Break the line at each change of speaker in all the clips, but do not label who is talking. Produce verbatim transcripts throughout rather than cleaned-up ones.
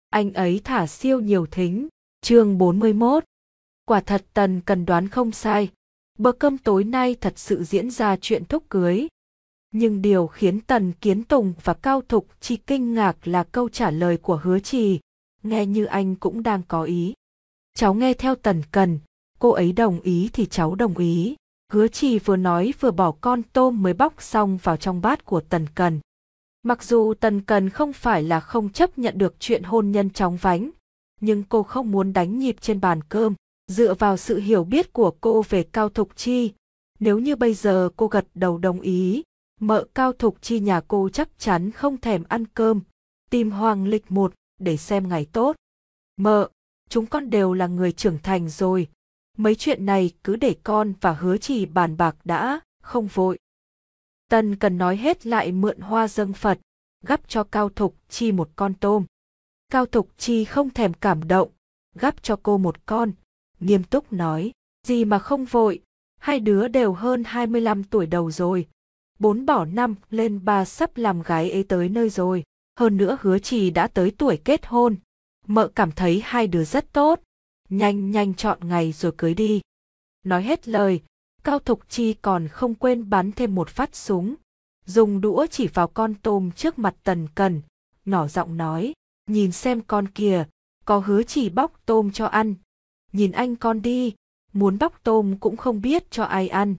anh ấy thả siêu nhiều thính. Chương bốn mươi mốt. Quả thật Tần Cần đoán không sai, bữa cơm tối nay thật sự diễn ra chuyện thúc cưới. Nhưng điều khiến Tần Kiến Tùng và Cao Thục Chi kinh ngạc là câu trả lời của Hứa Trì, nghe như anh cũng đang có ý. Cháu nghe theo Tần Cần, cô ấy đồng ý thì cháu đồng ý. Hứa Trì vừa nói vừa bỏ con tôm mới bóc xong vào trong bát của Tần Cần. Mặc dù Tần Cần không phải là không chấp nhận được chuyện hôn nhân chóng vánh, nhưng cô không muốn đánh nhịp trên bàn cơm. Dựa vào sự hiểu biết của cô về Cao Thục Chi, nếu như bây giờ cô gật đầu đồng ý, mợ Cao Thục Chi nhà cô chắc chắn không thèm ăn cơm, tìm Hoàng Lịch một để xem ngày tốt. Mợ, chúng con đều là người trưởng thành rồi, mấy chuyện này cứ để con và Hứa Trì bàn bạc đã, không vội. Tần Cần nói hết lại mượn hoa dâng Phật, gắp cho Cao Thục Chi một con tôm. Cao Thục Chi không thèm cảm động, gắp cho cô một con, nghiêm túc nói, gì mà không vội, hai đứa đều hơn hai mươi lăm tuổi đầu rồi, bốn bỏ năm lên ba sắp làm gái ấy tới nơi rồi, hơn nữa Hứa Trì đã tới tuổi kết hôn, mợ cảm thấy hai đứa rất tốt, nhanh nhanh chọn ngày rồi cưới đi. Nói hết lời, Cao Thục Chi còn không quên bắn thêm một phát súng, dùng đũa chỉ vào con tôm trước mặt Tần Cần, nhỏ giọng nói, nhìn xem con kìa, có Hứa Trì bóc tôm cho ăn. Nhìn anh con đi, muốn bóc tôm cũng không biết cho ai ăn.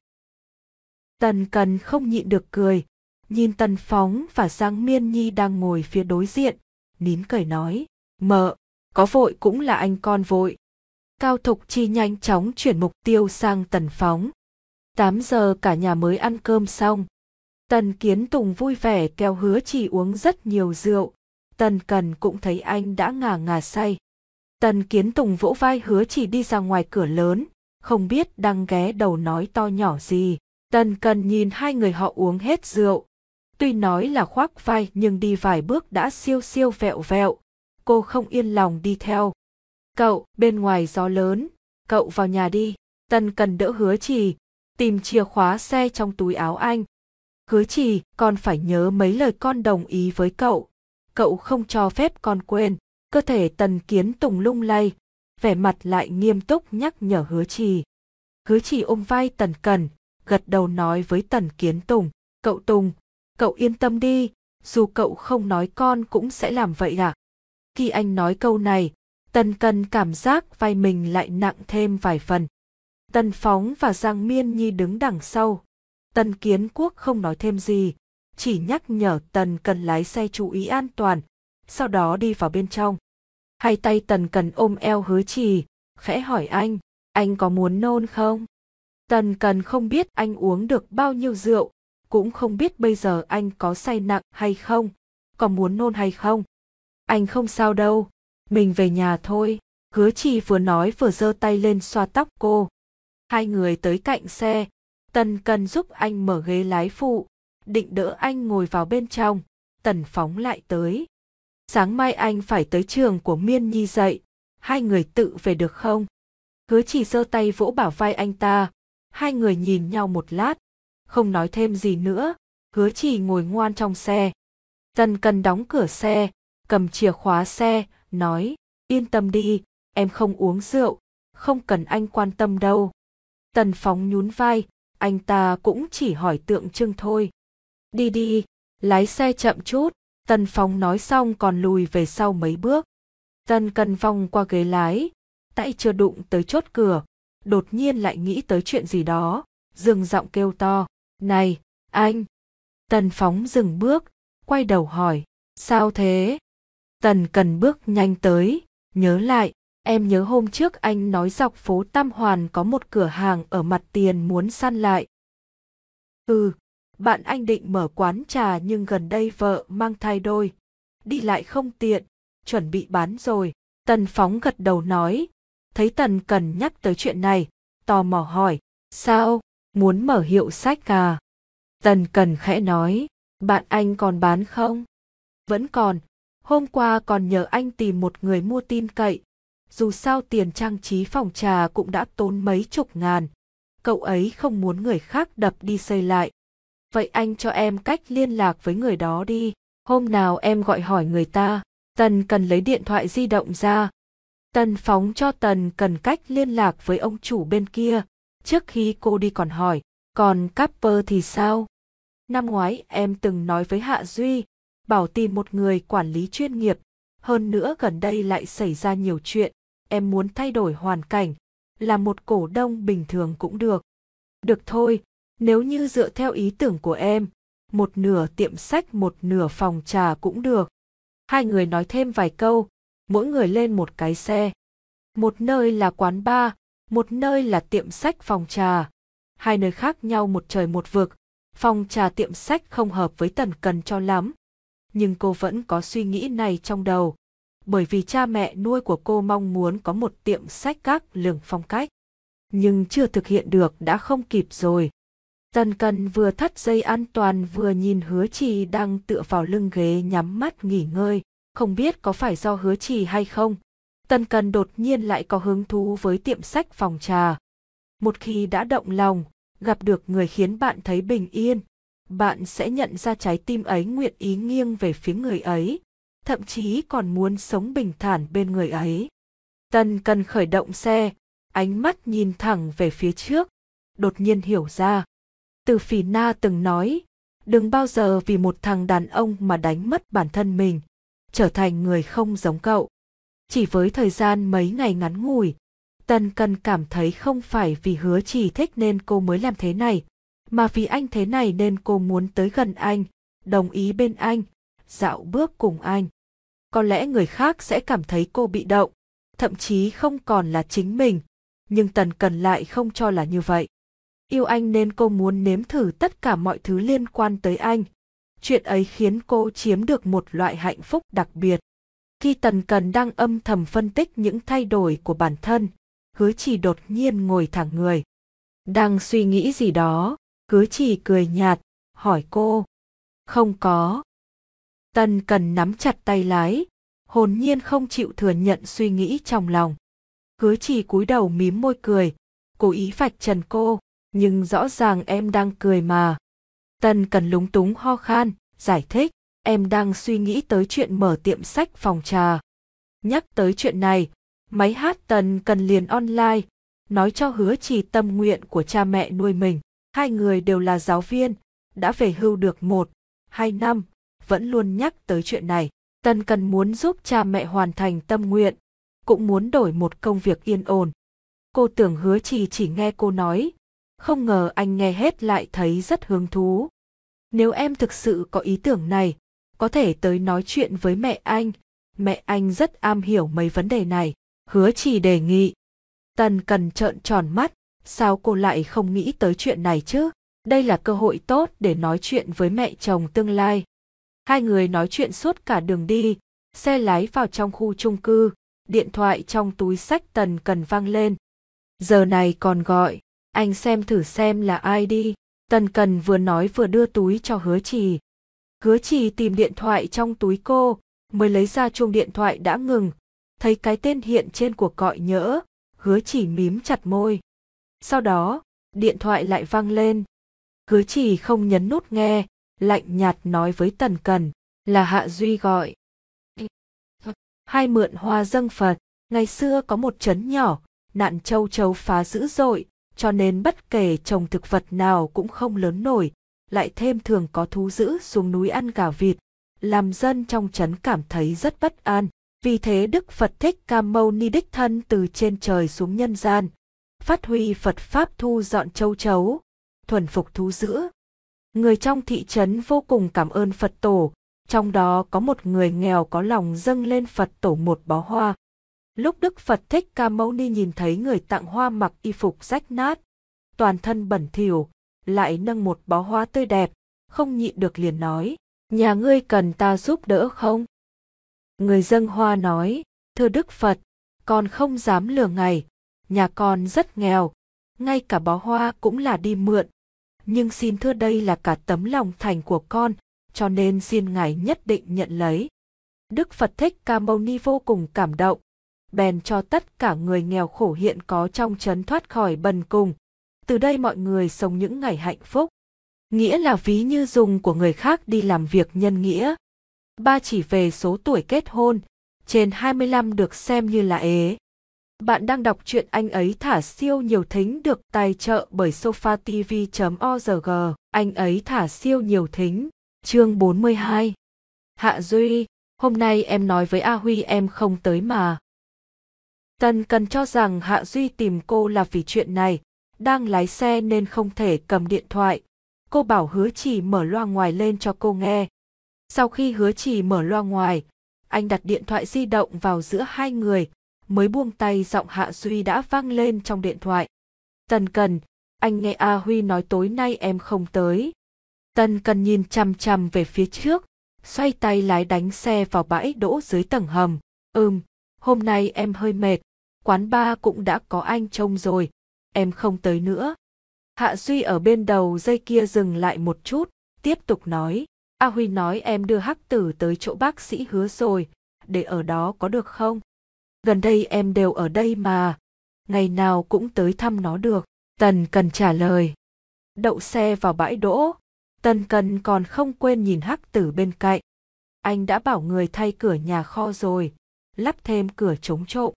Tần Cần không nhịn được cười, nhìn Tần Phóng và Giang Miên Nhi đang ngồi phía đối diện, nín cười nói, mợ, có vội cũng là anh con vội. Cao Thục Chi nhanh chóng chuyển mục tiêu sang Tần Phóng. tám giờ cả nhà mới ăn cơm xong. Tần Kiến Tùng vui vẻ kéo Hứa Trì uống rất nhiều rượu, Tần Cần cũng thấy anh đã ngà ngà say. Tần Kiến Tùng vỗ vai Hứa Trì đi ra ngoài cửa lớn, không biết đang ghé đầu nói to nhỏ gì. Tần Cần nhìn hai người họ uống hết rượu. Tuy nói là khoác vai nhưng đi vài bước đã siêu siêu vẹo vẹo. Cô không yên lòng đi theo. Cậu, bên ngoài gió lớn, cậu vào nhà đi. Tần Cần đỡ Hứa Trì, tìm chìa khóa xe trong túi áo anh. Hứa Trì, con phải nhớ mấy lời con đồng ý với cậu. Cậu không cho phép con quên. Cơ thể Tần Kiến Tùng lung lay, vẻ mặt lại nghiêm túc nhắc nhở Hứa Trì. Hứa Trì ôm vai Tần Cần, gật đầu nói với Tần Kiến Tùng, cậu Tùng, cậu yên tâm đi, dù cậu không nói con cũng sẽ làm vậy à. Khi anh nói câu này, Tần Cần cảm giác vai mình lại nặng thêm vài phần. Tần Phóng và Giang Miên Nhi đứng đằng sau. Tần Kiến Quốc không nói thêm gì, chỉ nhắc nhở Tần Cần lái xe chú ý an toàn, sau đó đi vào bên trong. Hai tay Tần Cần ôm eo Hứa Trì, khẽ hỏi anh, anh có muốn nôn không? Tần Cần không biết anh uống được bao nhiêu rượu, cũng không biết bây giờ anh có say nặng hay không, có muốn nôn hay không. Anh không sao đâu, mình về nhà thôi. Hứa Trì vừa nói vừa giơ tay lên xoa tóc cô. Hai người tới cạnh xe, Tần Cần giúp anh mở ghế lái phụ, định đỡ anh ngồi vào bên trong. Tần Phóng lại tới. Sáng mai anh phải tới trường của Miên Nhi dạy, hai người tự về được không? Hứa Trì giơ tay vỗ bả vai anh ta, hai người nhìn nhau một lát, không nói thêm gì nữa, Hứa Trì ngồi ngoan trong xe. Tần Cần đóng cửa xe, cầm chìa khóa xe, nói, yên tâm đi, em không uống rượu, không cần anh quan tâm đâu. Tần Phóng nhún vai, anh ta cũng chỉ hỏi tượng trưng thôi. Đi đi, lái xe chậm chút. Tần Phóng nói xong còn lùi về sau mấy bước. Tần Cần vòng qua ghế lái, tay chưa đụng tới chốt cửa, đột nhiên lại nghĩ tới chuyện gì đó, dừng giọng kêu to, này, anh. Tần Phóng dừng bước, quay đầu hỏi, sao thế? Tần Cần bước nhanh tới, nhớ lại, em nhớ hôm trước anh nói dọc phố Tam Hoàn có một cửa hàng ở mặt tiền muốn săn lại. Ừ. Bạn anh định mở quán trà nhưng gần đây vợ mang thai đôi, đi lại không tiện, chuẩn bị bán rồi. Tần Phóng gật đầu nói, thấy Tần Cần nhắc tới chuyện này, tò mò hỏi, sao, muốn mở hiệu sách à? Tần Cần khẽ nói, bạn anh còn bán không? Vẫn còn, hôm qua còn nhờ anh tìm một người mua tin cậy, dù sao tiền trang trí phòng trà cũng đã tốn mấy chục ngàn, cậu ấy không muốn người khác đập đi xây lại. Vậy anh cho em cách liên lạc với người đó đi, hôm nào em gọi hỏi người ta. Tần Cần lấy điện thoại di động ra. Tần phóng cho Tần Cần cách liên lạc với ông chủ bên kia. Trước khi cô đi còn hỏi, còn Capper thì sao? Năm ngoái em từng nói với Hạ Duy, bảo tìm một người quản lý chuyên nghiệp. Hơn nữa gần đây lại xảy ra nhiều chuyện, em muốn thay đổi hoàn cảnh, là một cổ đông bình thường cũng được. Được thôi, nếu như dựa theo ý tưởng của em, một nửa tiệm sách một nửa phòng trà cũng được. Hai người nói thêm vài câu, mỗi người lên một cái xe. Một nơi là quán bar, một nơi là tiệm sách phòng trà. Hai nơi khác nhau một trời một vực, phòng trà tiệm sách không hợp với Tần Cần cho lắm. Nhưng cô vẫn có suy nghĩ này trong đầu, bởi vì cha mẹ nuôi của cô mong muốn có một tiệm sách các lường phong cách. Nhưng chưa thực hiện được đã không kịp rồi. Tần Cần vừa thắt dây an toàn vừa nhìn Hứa Trì đang tựa vào lưng ghế nhắm mắt nghỉ ngơi. Không biết có phải do Hứa Trì hay không, Tần Cần đột nhiên lại có hứng thú với tiệm sách phòng trà. Một khi đã động lòng, gặp được người khiến bạn thấy bình yên, bạn sẽ nhận ra trái tim ấy nguyện ý nghiêng về phía người ấy, thậm chí còn muốn sống bình thản bên người ấy. Tần Cần khởi động xe, ánh mắt nhìn thẳng về phía trước, đột nhiên hiểu ra. Từ Phỉ Na từng nói, đừng bao giờ vì một thằng đàn ông mà đánh mất bản thân mình, trở thành người không giống cậu. Chỉ với thời gian mấy ngày ngắn ngủi, Tần Cần cảm thấy không phải vì Hứa Trì thích nên cô mới làm thế này, mà vì anh thế này nên cô muốn tới gần anh, đồng ý bên anh, dạo bước cùng anh. Có lẽ người khác sẽ cảm thấy cô bị động, thậm chí không còn là chính mình, nhưng Tần Cần lại không cho là như vậy. Yêu anh nên cô muốn nếm thử tất cả mọi thứ liên quan tới anh. Chuyện ấy khiến cô chiếm được một loại hạnh phúc đặc biệt. Khi Tần Cần đang âm thầm phân tích những thay đổi của bản thân, Hứa Trì đột nhiên ngồi thẳng người. Đang suy nghĩ gì đó, Hứa Trì cười nhạt, hỏi cô. Không có. Tần Cần nắm chặt tay lái, hồn nhiên không chịu thừa nhận suy nghĩ trong lòng. Hứa Trì cúi đầu mím môi cười, cố ý vạch trần cô, nhưng rõ ràng em đang cười mà. Tần Cần lúng túng ho khan, giải thích, em đang suy nghĩ tới chuyện mở tiệm sách phòng trà. Nhắc tới chuyện này, máy hát Tần Cần liền online, nói cho Hứa Trì tâm nguyện của cha mẹ nuôi mình. Hai người đều là giáo viên, đã về hưu được một, hai năm, vẫn luôn nhắc tới chuyện này. Tần Cần muốn giúp cha mẹ hoàn thành tâm nguyện, cũng muốn đổi một công việc yên ổn. Cô tưởng Hứa Trì chỉ nghe cô nói, không ngờ anh nghe hết lại thấy rất hứng thú. Nếu em thực sự có ý tưởng này, có thể tới nói chuyện với mẹ anh, mẹ anh rất am hiểu mấy vấn đề này. Hứa Trì đề nghị. Tần Cần trợn tròn mắt, sao cô lại không nghĩ tới chuyện này chứ? Đây là cơ hội tốt để nói chuyện với mẹ chồng tương lai. Hai người nói chuyện suốt cả đường đi, xe lái vào trong khu chung cư, điện thoại trong túi xách Tần Cần vang lên. Giờ này còn gọi, anh xem thử xem là ai đi. Tần Cần vừa nói vừa đưa túi cho Hứa Trì. Hứa Trì tìm điện thoại trong túi cô, mới lấy ra chuông điện thoại đã ngừng. Thấy cái tên hiện trên cuộc gọi nhỡ, Hứa Trì mím chặt môi. Sau đó, điện thoại lại vang lên. Hứa Trì không nhấn nút nghe, lạnh nhạt nói với Tần Cần, là Hạ Duy gọi. Hai mượn hoa dâng Phật, ngày xưa có một trấn nhỏ, nạn châu chấu phá dữ dội, cho nên bất kể trồng thực vật nào cũng không lớn nổi, lại thêm thường có thú dữ xuống núi ăn gà vịt, làm dân trong trấn cảm thấy rất bất an. Vì thế Đức Phật Thích Ca Mâu Ni đích thân từ trên trời xuống nhân gian, phát huy Phật Pháp thu dọn châu chấu, thuần phục thú dữ. Người trong thị trấn vô cùng cảm ơn Phật Tổ, trong đó có một người nghèo có lòng dâng lên Phật Tổ một bó hoa. Lúc Đức Phật Thích Ca Mâu Ni nhìn thấy người tặng hoa mặc y phục rách nát, toàn thân bẩn thỉu, lại nâng một bó hoa tươi đẹp, không nhịn được liền nói, nhà ngươi cần ta giúp đỡ không? Người dâng hoa nói, thưa Đức Phật, con không dám lừa ngài, nhà con rất nghèo, ngay cả bó hoa cũng là đi mượn. Nhưng xin thưa đây là cả tấm lòng thành của con, cho nên xin ngài nhất định nhận lấy. Đức Phật Thích Ca Mâu Ni vô cùng cảm động, bèn cho tất cả người nghèo khổ hiện có trong trấn thoát khỏi bần cùng. Từ đây mọi người sống những ngày hạnh phúc. Nghĩa là ví như dùng của người khác đi làm việc nhân nghĩa. Ba chỉ về số tuổi kết hôn, trên hai mươi lăm được xem như là ế. Bạn đang đọc truyện Anh ấy thả siêu nhiều thính được tài trợ bởi sofatv chấm org. Anh ấy thả siêu nhiều thính, chương bốn mươi hai. Hạ Duy, hôm nay em nói với A Huy em không tới mà. Tần Cần cho rằng Hạ Duy tìm cô là vì chuyện này, đang lái xe nên không thể cầm điện thoại. Cô bảo Hứa Chỉ mở loa ngoài lên cho cô nghe. Sau khi Hứa Chỉ mở loa ngoài, anh đặt điện thoại di động vào giữa hai người, mới buông tay giọng Hạ Duy đã vang lên trong điện thoại. Tần Cần, anh nghe A Huy nói tối nay em không tới. Tần Cần nhìn chằm chằm về phía trước, xoay tay lái đánh xe vào bãi đỗ dưới tầng hầm. Ừm, hôm nay em hơi mệt, quán bar cũng đã có anh trông rồi, em không tới nữa. Hạ Duy ở bên đầu dây kia dừng lại một chút, tiếp tục nói. A Huy nói em đưa Hắc Tử tới chỗ bác sĩ Hứa rồi, để ở đó có được không? Gần đây em đều ở đây mà, ngày nào cũng tới thăm nó được. Tần Cần trả lời. Đậu xe vào bãi đỗ, Tần Cần còn không quên nhìn Hắc Tử bên cạnh. Anh đã bảo người thay cửa nhà kho rồi, lắp thêm cửa chống trộm.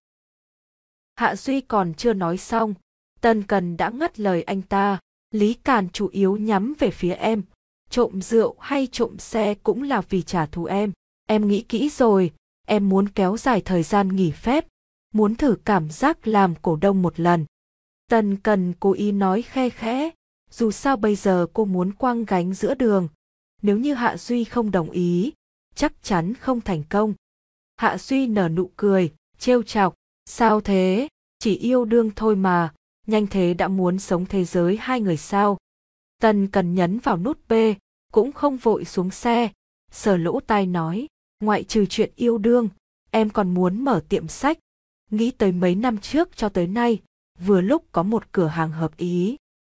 Hạ Duy còn chưa nói xong, Tần Cần đã ngắt lời anh ta. Lý Càn chủ yếu nhắm về phía em, trộm rượu hay trộm xe cũng là vì trả thù em. Em nghĩ kỹ rồi, em muốn kéo dài thời gian nghỉ phép, muốn thử cảm giác làm cổ đông một lần. Tần Cần cố ý nói khe khẽ, dù sao bây giờ cô muốn quăng gánh giữa đường. Nếu như Hạ Duy không đồng ý, chắc chắn không thành công. Hạ Duy nở nụ cười, trêu chọc, sao thế, chỉ yêu đương thôi mà, nhanh thế đã muốn sống thế giới hai người sao. Tần Cần nhấn vào nút B, cũng không vội xuống xe, sờ lỗ tai nói, ngoại trừ chuyện yêu đương, em còn muốn mở tiệm sách. Nghĩ tới mấy năm trước cho tới nay, vừa lúc có một cửa hàng hợp ý.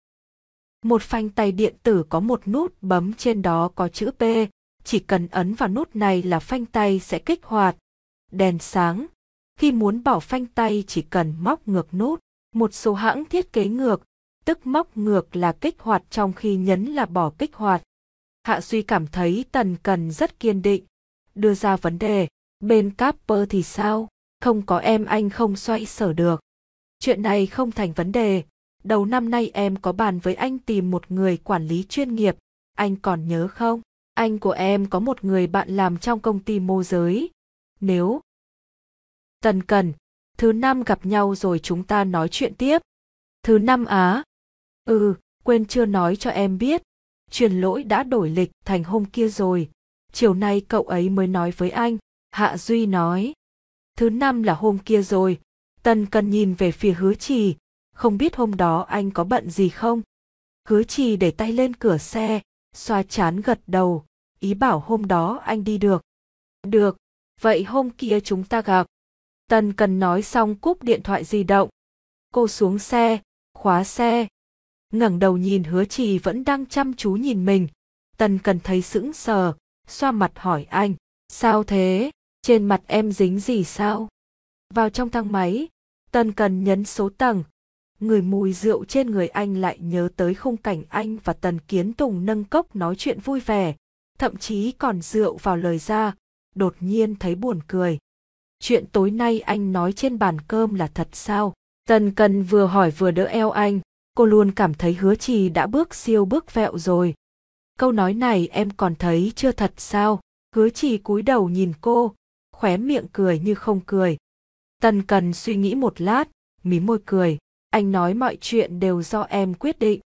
Một phanh tay điện tử có một nút bấm trên đó có chữ P, chỉ cần ấn vào nút này là phanh tay sẽ kích hoạt. Đèn sáng, khi muốn bỏ phanh tay chỉ cần móc ngược nút. Một số hãng thiết kế ngược, tức móc ngược là kích hoạt trong khi nhấn là bỏ kích hoạt. Hạ Duy cảm thấy Tần Cần rất kiên định, đưa ra vấn đề, bên Capper thì sao, không có em anh không xoay sở được. Chuyện này không thành vấn đề, đầu năm nay em có bàn với anh tìm một người quản lý chuyên nghiệp, anh còn nhớ không? Anh của em có một người bạn làm trong công ty môi giới. Nếu Tần Cần, thứ năm gặp nhau rồi chúng ta nói chuyện tiếp. Thứ năm á? Ừ, quên chưa nói cho em biết. Truyền lỗi đã đổi lịch thành hôm kia rồi. Chiều nay cậu ấy mới nói với anh. Hạ Duy nói. Thứ năm là hôm kia rồi. Tần Cần nhìn về phía Hứa Trì. Không biết hôm đó anh có bận gì không? Hứa Trì để tay lên cửa xe, xoa trán gật đầu. Ý bảo hôm đó anh đi được. Được, vậy hôm kia chúng ta gặp. Tần Cần nói xong cúp điện thoại di động. Cô xuống xe, khóa xe. Ngẩng đầu nhìn Hứa Trì vẫn đang chăm chú nhìn mình. Tần Cần thấy sững sờ, xoa mặt hỏi anh. Sao thế? Trên mặt em dính gì sao? Vào trong thang máy, Tần Cần nhấn số tầng. Người mùi rượu trên người anh lại nhớ tới khung cảnh anh và Tần Kiến Tùng nâng cốc nói chuyện vui vẻ. Thậm chí còn rượu vào lời ra. Đột nhiên thấy buồn cười. Chuyện tối nay anh nói trên bàn cơm là thật sao? Tần Cần vừa hỏi vừa đỡ eo anh, cô luôn cảm thấy Hứa Trì đã bước siêu bước vẹo rồi. Câu nói này em còn thấy chưa thật sao? Hứa Trì cúi đầu nhìn cô, khóe miệng cười như không cười. Tần Cần suy nghĩ một lát, mím môi cười, anh nói mọi chuyện đều do em quyết định.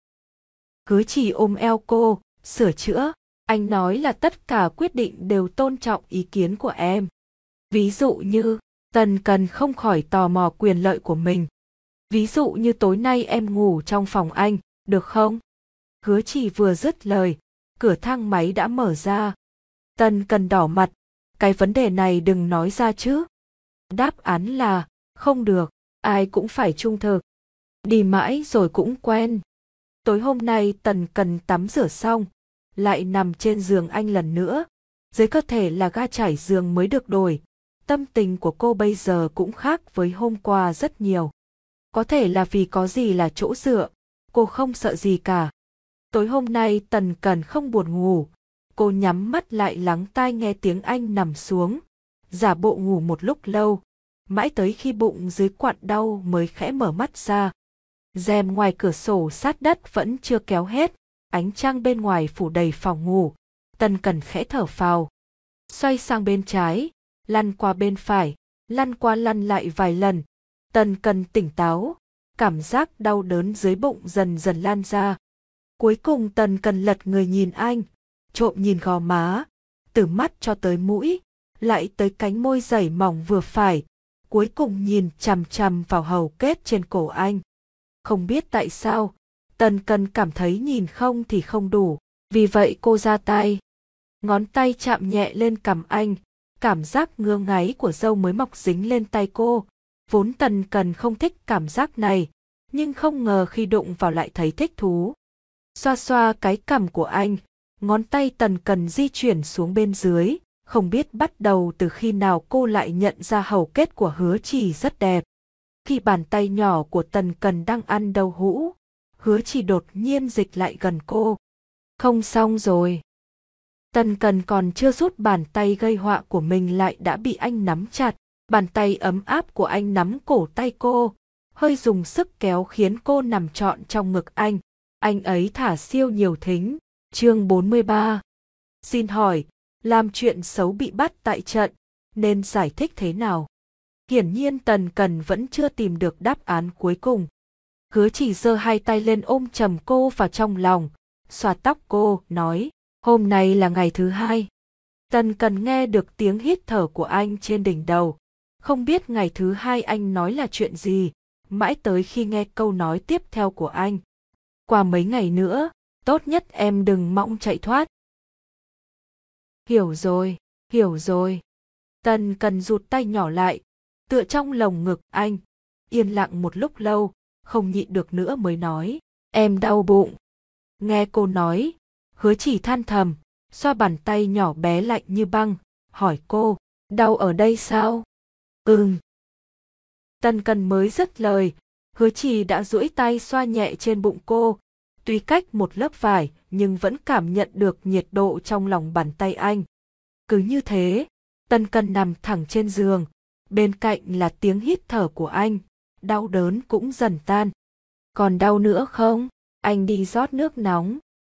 Hứa Trì ôm eo cô, sửa chữa, anh nói là tất cả quyết định đều tôn trọng ý kiến của em. Ví dụ như, Tần Cần không khỏi tò mò quyền lợi của mình. Ví dụ như tối nay em ngủ trong phòng anh, được không? Hứa Trì vừa dứt lời, cửa thang máy đã mở ra. Tần Cần đỏ mặt, cái vấn đề này đừng nói ra chứ. Đáp án là, không được, ai cũng phải trung thực. Đi mãi rồi cũng quen. Tối hôm nay Tần Cần tắm rửa xong, lại nằm trên giường anh lần nữa. Dưới cơ thể là ga trải giường mới được đổi. Tâm tình của cô bây giờ cũng khác với hôm qua rất nhiều. Có thể là vì có gì là chỗ dựa, cô không sợ gì cả. Tối hôm nay Tần Cần không buồn ngủ, cô nhắm mắt lại lắng tai nghe tiếng anh nằm xuống. giả bộ ngủ một lúc lâu, mãi tới khi bụng dưới quặn đau mới khẽ mở mắt ra. Rèm ngoài cửa sổ sát đất vẫn chưa kéo hết, ánh trăng bên ngoài phủ đầy phòng ngủ. Tần Cần khẽ thở phào, xoay sang bên trái, lăn qua bên phải, lăn qua lăn lại vài lần. Tần Cần tỉnh táo, cảm giác đau đớn dưới bụng dần dần lan ra. Cuối cùng Tần Cần lật người nhìn anh, trộm nhìn gò má, từ mắt cho tới mũi, lại tới cánh môi dày mỏng vừa phải, cuối cùng nhìn chằm chằm vào hầu kết trên cổ anh. Không biết tại sao, Tần Cần cảm thấy nhìn không thì không đủ, vì vậy cô ra tay. Ngón tay chạm nhẹ lên cằm anh, cảm giác ngứa ngáy của râu mới mọc dính lên tay cô. Vốn Tần Cần không thích cảm giác này, nhưng không ngờ khi đụng vào lại thấy thích thú. Xoa xoa cái cằm của anh, ngón tay Tần Cần di chuyển xuống bên dưới, không biết bắt đầu từ khi nào cô lại nhận ra hầu kết của Hứa Trì rất đẹp. Khi bàn tay nhỏ của Tần Cần đang ăn đậu hũ, Hứa Trì đột nhiên dịch lại gần cô. Không xong rồi. Tần Cần còn chưa rút bàn tay gây họa của mình lại đã bị anh nắm chặt. Bàn tay ấm áp của anh nắm cổ tay cô, hơi dùng sức kéo khiến cô nằm trọn trong ngực anh. Anh ấy thả siêu nhiều thính. Chương bốn mươi ba. Xin hỏi, làm chuyện xấu bị bắt tại trận, nên giải thích thế nào? Hiển nhiên Tần Cần vẫn chưa tìm được đáp án cuối cùng. Hứa Chỉ giơ hai tay lên ôm chầm cô vào trong lòng, xoa tóc cô, nói, hôm nay là ngày thứ hai. Tần Cần nghe được tiếng hít thở của anh trên đỉnh đầu. Không biết ngày thứ hai anh nói là chuyện gì, mãi tới khi nghe câu nói tiếp theo của anh. Qua mấy ngày nữa, tốt nhất em đừng mong chạy thoát. Hiểu rồi, hiểu rồi. Tần Cần rụt tay nhỏ lại, tựa trong lồng ngực anh, yên lặng một lúc lâu, không nhịn được nữa mới nói, em đau bụng. Nghe cô nói, Hứa Chỉ than thầm, xoa bàn tay nhỏ bé lạnh như băng, hỏi cô, đau ở đây sao? Ừm. Tần Cần mới dứt lời, Hứa Trì đã duỗi tay xoa nhẹ trên bụng cô, tuy cách một lớp vải nhưng vẫn cảm nhận được nhiệt độ trong lòng bàn tay anh. Cứ như thế, Tần Cần nằm thẳng trên giường, bên cạnh là tiếng hít thở của anh, đau đớn cũng dần tan. Còn đau nữa không? Anh đi rót nước nóng.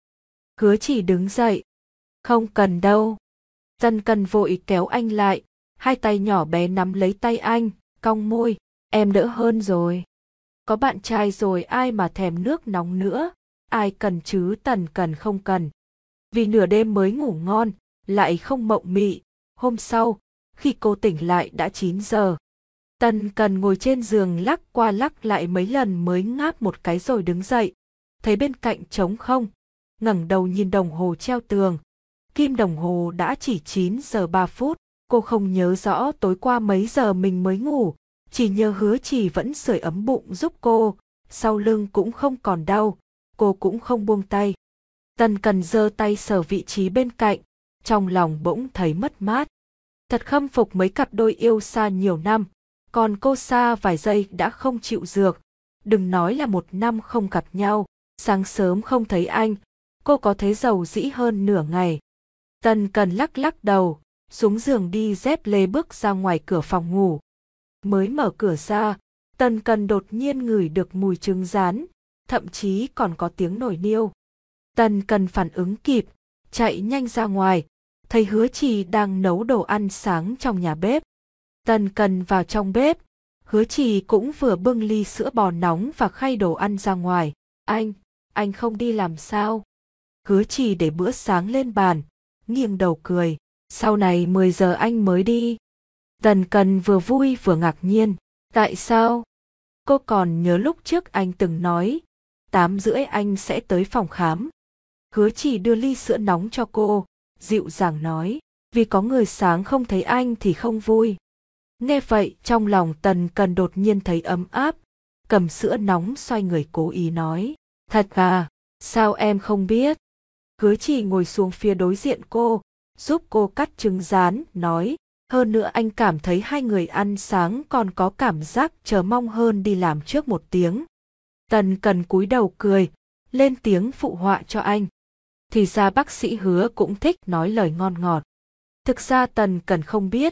Hứa Trì đứng dậy. Không cần đâu. Tần Cần vội kéo anh lại, hai tay nhỏ bé nắm lấy tay anh, cong môi, em đỡ hơn rồi. Có bạn trai rồi ai mà thèm nước nóng nữa, ai cần chứ. Tần Cần không cần. Vì nửa đêm mới ngủ ngon, lại không mộng mị, hôm sau, khi cô tỉnh lại đã chín giờ. Tần Cần ngồi trên giường lắc qua lắc lại mấy lần mới ngáp một cái rồi đứng dậy, thấy bên cạnh trống không, ngẩng đầu nhìn đồng hồ treo tường. Kim đồng hồ đã chỉ chín giờ ba phút, cô không nhớ rõ tối qua mấy giờ mình mới ngủ, chỉ nhớ Hứa Trì vẫn sưởi ấm bụng giúp cô, sau lưng cũng không còn đau, cô cũng không buông tay. Tần Cần giơ tay sờ vị trí bên cạnh, trong lòng bỗng thấy mất mát. Thật khâm phục mấy cặp đôi yêu xa nhiều năm, còn cô xa vài giây đã không chịu dược, đừng nói là một năm không gặp nhau, sáng sớm không thấy anh, cô có thấy rầu rĩ hơn nửa ngày. Tần Cần lắc lắc đầu, xuống giường đi dép lê bước ra ngoài cửa phòng ngủ. Mới mở cửa ra, Tần Cần đột nhiên ngửi được mùi trứng rán, thậm chí còn có tiếng nồi niêu. Tần Cần phản ứng kịp, chạy nhanh ra ngoài, thấy Hứa Trì đang nấu đồ ăn sáng trong nhà bếp. Tần Cần vào trong bếp, Hứa Trì cũng vừa bưng ly sữa bò nóng và khay đồ ăn ra ngoài. Anh, anh không đi làm sao? Hứa Trì để bữa sáng lên bàn, nghiêng đầu cười, sau này mười giờ anh mới đi. Tần Cần vừa vui vừa ngạc nhiên, tại sao? Cô còn nhớ lúc trước anh từng nói, tám rưỡi anh sẽ tới phòng khám. Hứa Trì đưa ly sữa nóng cho cô, dịu dàng nói, vì có người sáng không thấy anh thì không vui. Nghe vậy trong lòng Tần Cần đột nhiên thấy ấm áp, cầm sữa nóng xoay người cố ý nói, thật à, sao em không biết? Hứa Trì ngồi xuống phía đối diện cô, giúp cô cắt trứng rán, nói, hơn nữa anh cảm thấy hai người ăn sáng còn có cảm giác chờ mong hơn đi làm trước một tiếng. Tần Cần cúi đầu cười, lên tiếng phụ họa cho anh. Thì ra bác sĩ Hứa cũng thích nói lời ngon ngọt. Thực ra Tần Cần không biết,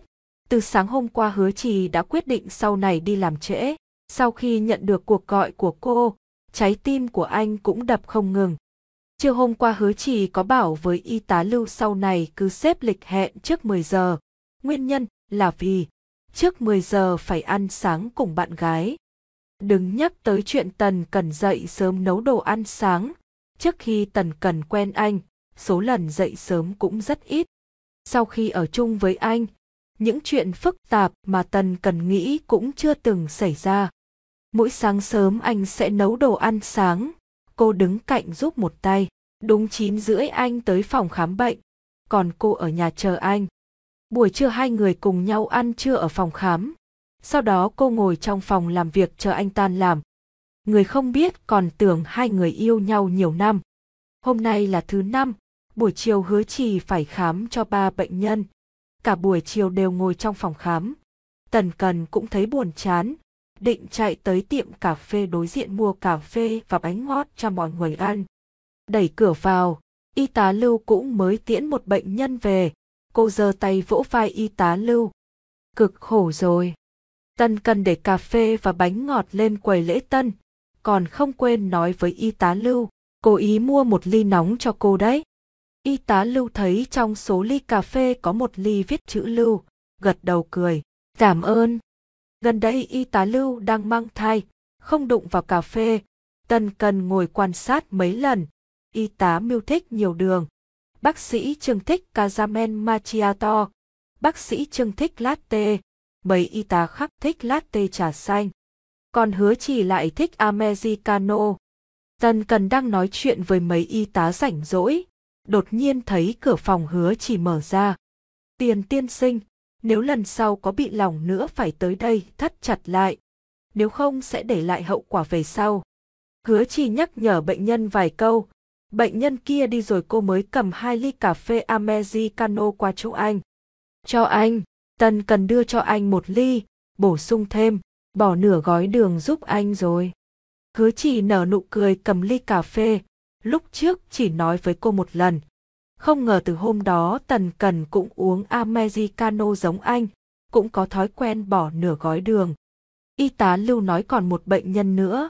Từ sáng hôm qua Hứa Trì đã quyết định sau này đi làm trễ. Sau khi nhận được cuộc gọi của cô, trái tim của anh cũng đập không ngừng. Trưa hôm qua Hứa Trì có bảo với y tá Lưu sau này cứ xếp lịch hẹn trước mười giờ. Nguyên nhân là vì trước mười giờ phải ăn sáng cùng bạn gái. Đừng nhắc tới chuyện Tần Cần dậy sớm nấu đồ ăn sáng. Trước khi Tần Cần quen anh, số lần dậy sớm cũng rất ít. Sau khi ở chung với anh, những chuyện phức tạp mà Tần Cần nghĩ cũng chưa từng xảy ra. Mỗi sáng sớm anh sẽ nấu đồ ăn sáng, cô đứng cạnh giúp một tay. Đúng chín rưỡi anh tới phòng khám bệnh, còn cô ở nhà chờ anh. Buổi trưa hai người cùng nhau ăn trưa ở phòng khám. Sau đó cô ngồi trong phòng làm việc chờ anh tan làm. Người không biết còn tưởng hai người yêu nhau nhiều năm. Hôm nay là thứ năm, buổi chiều Hứa Trì phải khám cho ba bệnh nhân. Cả buổi chiều đều ngồi trong phòng khám. Tần Cần cũng thấy buồn chán, định chạy tới tiệm cà phê đối diện mua cà phê và bánh ngọt cho mọi người ăn. Đẩy cửa vào, y tá Lưu cũng mới tiễn một bệnh nhân về. Cô giơ tay vỗ vai y tá Lưu. Cực khổ rồi. Tần Cần để cà phê và bánh ngọt lên quầy lễ tân, còn không quên nói với y tá Lưu, cố ý mua một ly nóng cho cô đấy. Y tá Lưu thấy trong số ly cà phê có một ly viết chữ Lưu, gật đầu cười. Cảm ơn. Gần đây y tá Lưu đang mang thai, không đụng vào cà phê. Tần Cần ngồi quan sát mấy lần. Y tá Miêu thích nhiều đường. Bác sĩ Trương thích caramel macchiato. Bác sĩ Trương thích latte. Mấy y tá khác thích latte trà xanh. Còn Hứa Trì lại thích americano. Tần Cần đang nói chuyện với mấy y tá rảnh rỗi. Đột nhiên thấy cửa phòng Hứa Trì mở ra. Tiền tiên sinh, nếu lần sau có bị lòng nữa phải tới đây thắt chặt lại. Nếu không sẽ để lại hậu quả về sau. Hứa Trì nhắc nhở bệnh nhân vài câu. Bệnh nhân kia đi rồi cô mới cầm hai ly cà phê americano qua chỗ anh. Cho anh, Tần Cần đưa cho anh một ly, bổ sung thêm, bỏ nửa gói đường giúp anh rồi. Hứa Trì nở nụ cười cầm ly cà phê, lúc trước chỉ nói với cô một lần. Không ngờ từ hôm đó Tần Cần cũng uống americano giống anh, cũng có thói quen bỏ nửa gói đường. Y tá Lưu nói còn một bệnh nhân nữa.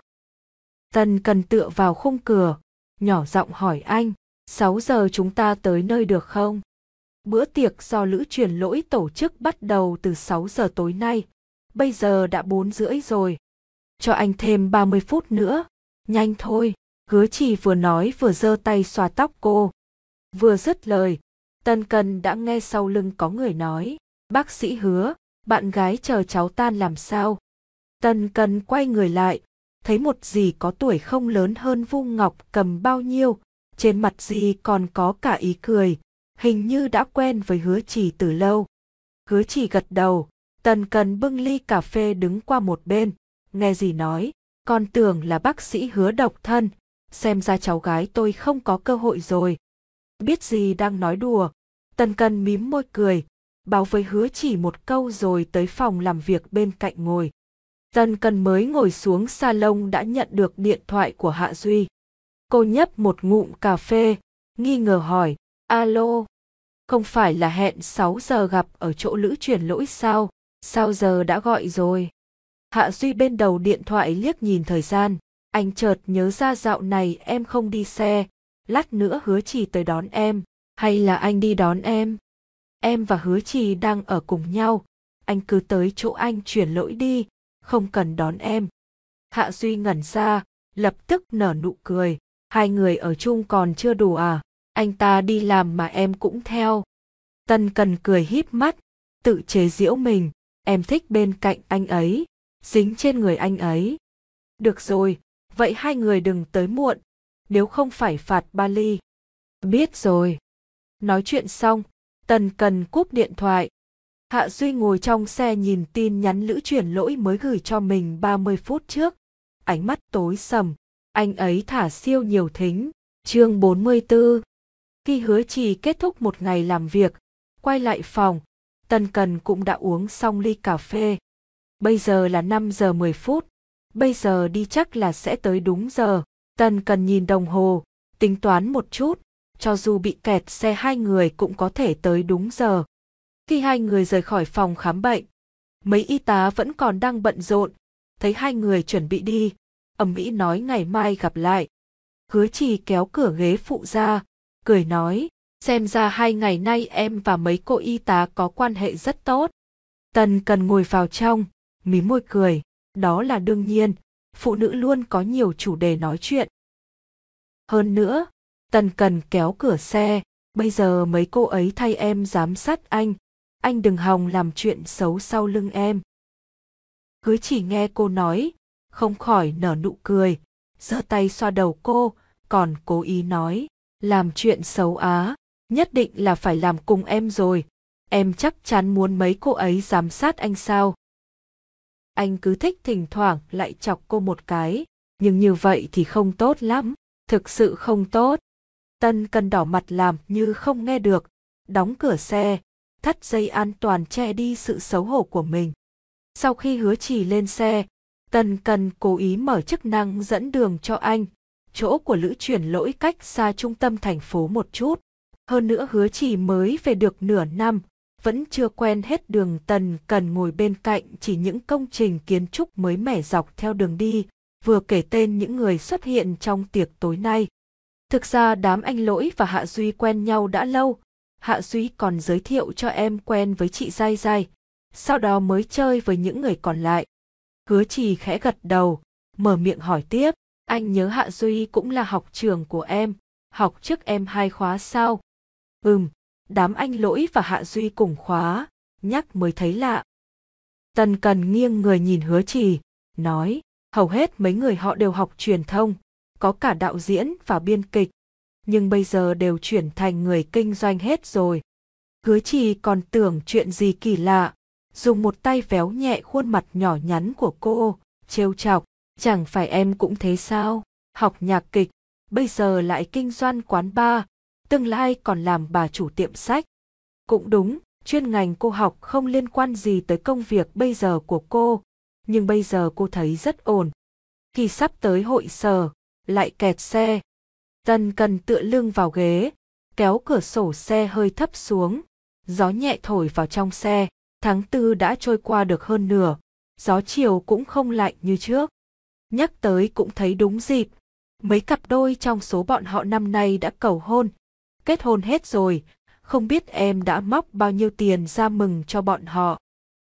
Tần Cần tựa vào khung cửa, nhỏ giọng hỏi anh, sáu giờ chúng ta tới nơi được không? Bữa tiệc do Lữ Truyền Lỗi tổ chức bắt đầu từ sáu giờ tối nay, bây giờ đã bốn rưỡi rồi. Cho anh thêm ba mươi phút nữa, nhanh thôi. Hứa Trì vừa nói vừa giơ tay xoa tóc cô. Vừa dứt lời, Tần Cần đã nghe sau lưng có người nói, bác sĩ Hứa, bạn gái chờ cháu tan làm sao? Tần Cần quay người lại, thấy một dì có tuổi không lớn hơn Vu Ngọc cầm bao nhiêu, trên mặt dì còn có cả ý cười, hình như đã quen với Hứa Trì từ lâu. Hứa Trì gật đầu, Tần Cần bưng ly cà phê đứng qua một bên, nghe dì nói, con tưởng là bác sĩ Hứa độc thân, xem ra cháu gái tôi không có cơ hội rồi. Biết dì đang nói đùa, Tần Cần mím môi cười, báo với Hứa Trì một câu rồi tới phòng làm việc bên cạnh ngồi. Tần Cần mới ngồi xuống salon đã nhận được điện thoại của Hạ Duy. Cô nhấp một ngụm cà phê, nghi ngờ hỏi, alo, không phải là hẹn sáu giờ gặp ở chỗ Lữ Truyền Lỗi sao, sao giờ đã gọi rồi? Hạ Duy bên đầu điện thoại liếc nhìn thời gian, anh chợt nhớ ra dạo này em không đi xe, lát nữa Hứa Trì tới đón em, hay là anh đi đón em? Em và Hứa Trì đang ở cùng nhau, anh cứ tới chỗ anh Truyền Lỗi đi, không cần đón em. Hạ Duy ngẩn ra, lập tức nở nụ cười, hai người ở chung còn chưa đủ à, anh ta đi làm mà em cũng theo. Tần Cần cười híp mắt, tự chế giễu mình, em thích bên cạnh anh ấy, dính trên người anh ấy. Được rồi, vậy hai người đừng tới muộn, nếu không phải phạt ba ly. Biết rồi. Nói chuyện xong, Tần Cần cúp điện thoại. Hạ Duy ngồi trong xe nhìn tin nhắn Lữ Truyền Lỗi mới gửi cho mình ba mươi phút trước. Ánh mắt tối sầm, anh ấy thả siêu nhiều thính. Chương bốn mươi tư. Khi Hứa Trì kết thúc một ngày làm việc, quay lại phòng, Tần Cần cũng đã uống xong ly cà phê. Bây giờ là năm giờ mười phút, bây giờ đi chắc là sẽ tới đúng giờ. Tần Cần nhìn đồng hồ, tính toán một chút, cho dù bị kẹt xe hai người cũng có thể tới đúng giờ. Khi hai người rời khỏi phòng khám bệnh, mấy y tá vẫn còn đang bận rộn, thấy hai người chuẩn bị đi, ầm ĩ nói ngày mai gặp lại. Hứa Trì kéo cửa ghế phụ ra, cười nói, xem ra hai ngày nay em và mấy cô y tá có quan hệ rất tốt. Tần Cần ngồi vào trong, mím môi cười, đó là đương nhiên, phụ nữ luôn có nhiều chủ đề nói chuyện. Hơn nữa, Tần Cần kéo cửa xe, bây giờ mấy cô ấy thay em giám sát anh, anh đừng hòng làm chuyện xấu sau lưng em. Hứa Chỉ nghe cô nói, không khỏi nở nụ cười, giơ tay xoa đầu cô, còn cố ý nói, làm chuyện xấu á, nhất định là phải làm cùng em rồi, em chắc chắn muốn mấy cô ấy giám sát anh sao. Anh cứ thích thỉnh thoảng lại chọc cô một cái, nhưng như vậy thì không tốt lắm, thực sự không tốt. Tần Cần đỏ mặt làm như không nghe được, đóng cửa xe, thắt dây an toàn che đi sự xấu hổ của mình. Sau khi Hứa Chỉ lên xe, Tần Cần cố ý mở chức năng dẫn đường cho anh, chỗ của Lữ chuyển lỗi cách xa trung tâm thành phố một chút. Hơn nữa Hứa Chỉ mới về được nửa năm, vẫn chưa quen hết đường. Tần Cần ngồi bên cạnh chỉ những công trình kiến trúc mới mẻ dọc theo đường đi, vừa kể tên những người xuất hiện trong tiệc tối nay. Thực ra đám anh Lỗi và Hạ Duy quen nhau đã lâu, Hạ Duy còn giới thiệu cho em quen với chị Giai Giai, sau đó mới chơi với những người còn lại. Hứa Trì khẽ gật đầu, mở miệng hỏi tiếp, anh nhớ Hạ Duy cũng là học trường của em, học trước em hai khóa sao? Ừm, đám anh Lỗi và Hạ Duy cùng khóa, nhắc mới thấy lạ. Tần Cần nghiêng người nhìn Hứa Trì, nói, hầu hết mấy người họ đều học truyền thông, có cả đạo diễn và biên kịch, nhưng bây giờ đều chuyển thành người kinh doanh hết rồi. Hứa Trì còn tưởng chuyện gì kỳ lạ, dùng một tay véo nhẹ khuôn mặt nhỏ nhắn của cô, trêu chọc, chẳng phải em cũng thế sao, học nhạc kịch, bây giờ lại kinh doanh quán bar, tương lai còn làm bà chủ tiệm sách. Cũng đúng, chuyên ngành cô học không liên quan gì tới công việc bây giờ của cô, nhưng bây giờ cô thấy rất ổn. Khi sắp tới hội sở, lại kẹt xe. Tần Cần tựa lưng vào ghế, kéo cửa sổ xe hơi thấp xuống, gió nhẹ thổi vào trong xe. Tháng tư đã trôi qua được hơn nửa, gió chiều cũng không lạnh như trước. Nhắc tới cũng thấy đúng dịp, mấy cặp đôi trong số bọn họ năm nay đã cầu hôn, kết hôn hết rồi, không biết em đã móc bao nhiêu tiền ra mừng cho bọn họ.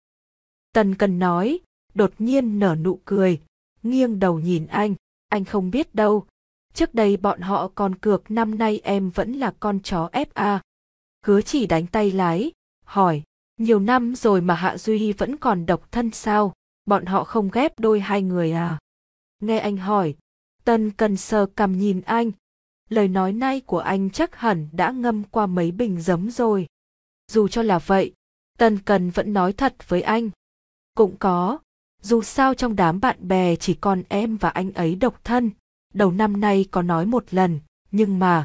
Tần Cần nói, đột nhiên nở nụ cười, nghiêng đầu nhìn anh, anh không biết đâu, trước đây bọn họ còn cược năm nay em vẫn là con chó ép a. Hứa Chỉ đánh tay lái, hỏi, nhiều năm rồi mà Hạ Duy vẫn còn độc thân sao, bọn họ không ghép đôi hai người à? Nghe anh hỏi, Tần Cần sờ cằm nhìn anh, lời nói này của anh chắc hẳn đã ngâm qua mấy bình giấm rồi. Dù cho là vậy, Tần Cần vẫn nói thật với anh. Cũng có, dù sao trong đám bạn bè chỉ còn em và anh ấy độc thân, đầu năm nay có nói một lần, nhưng mà...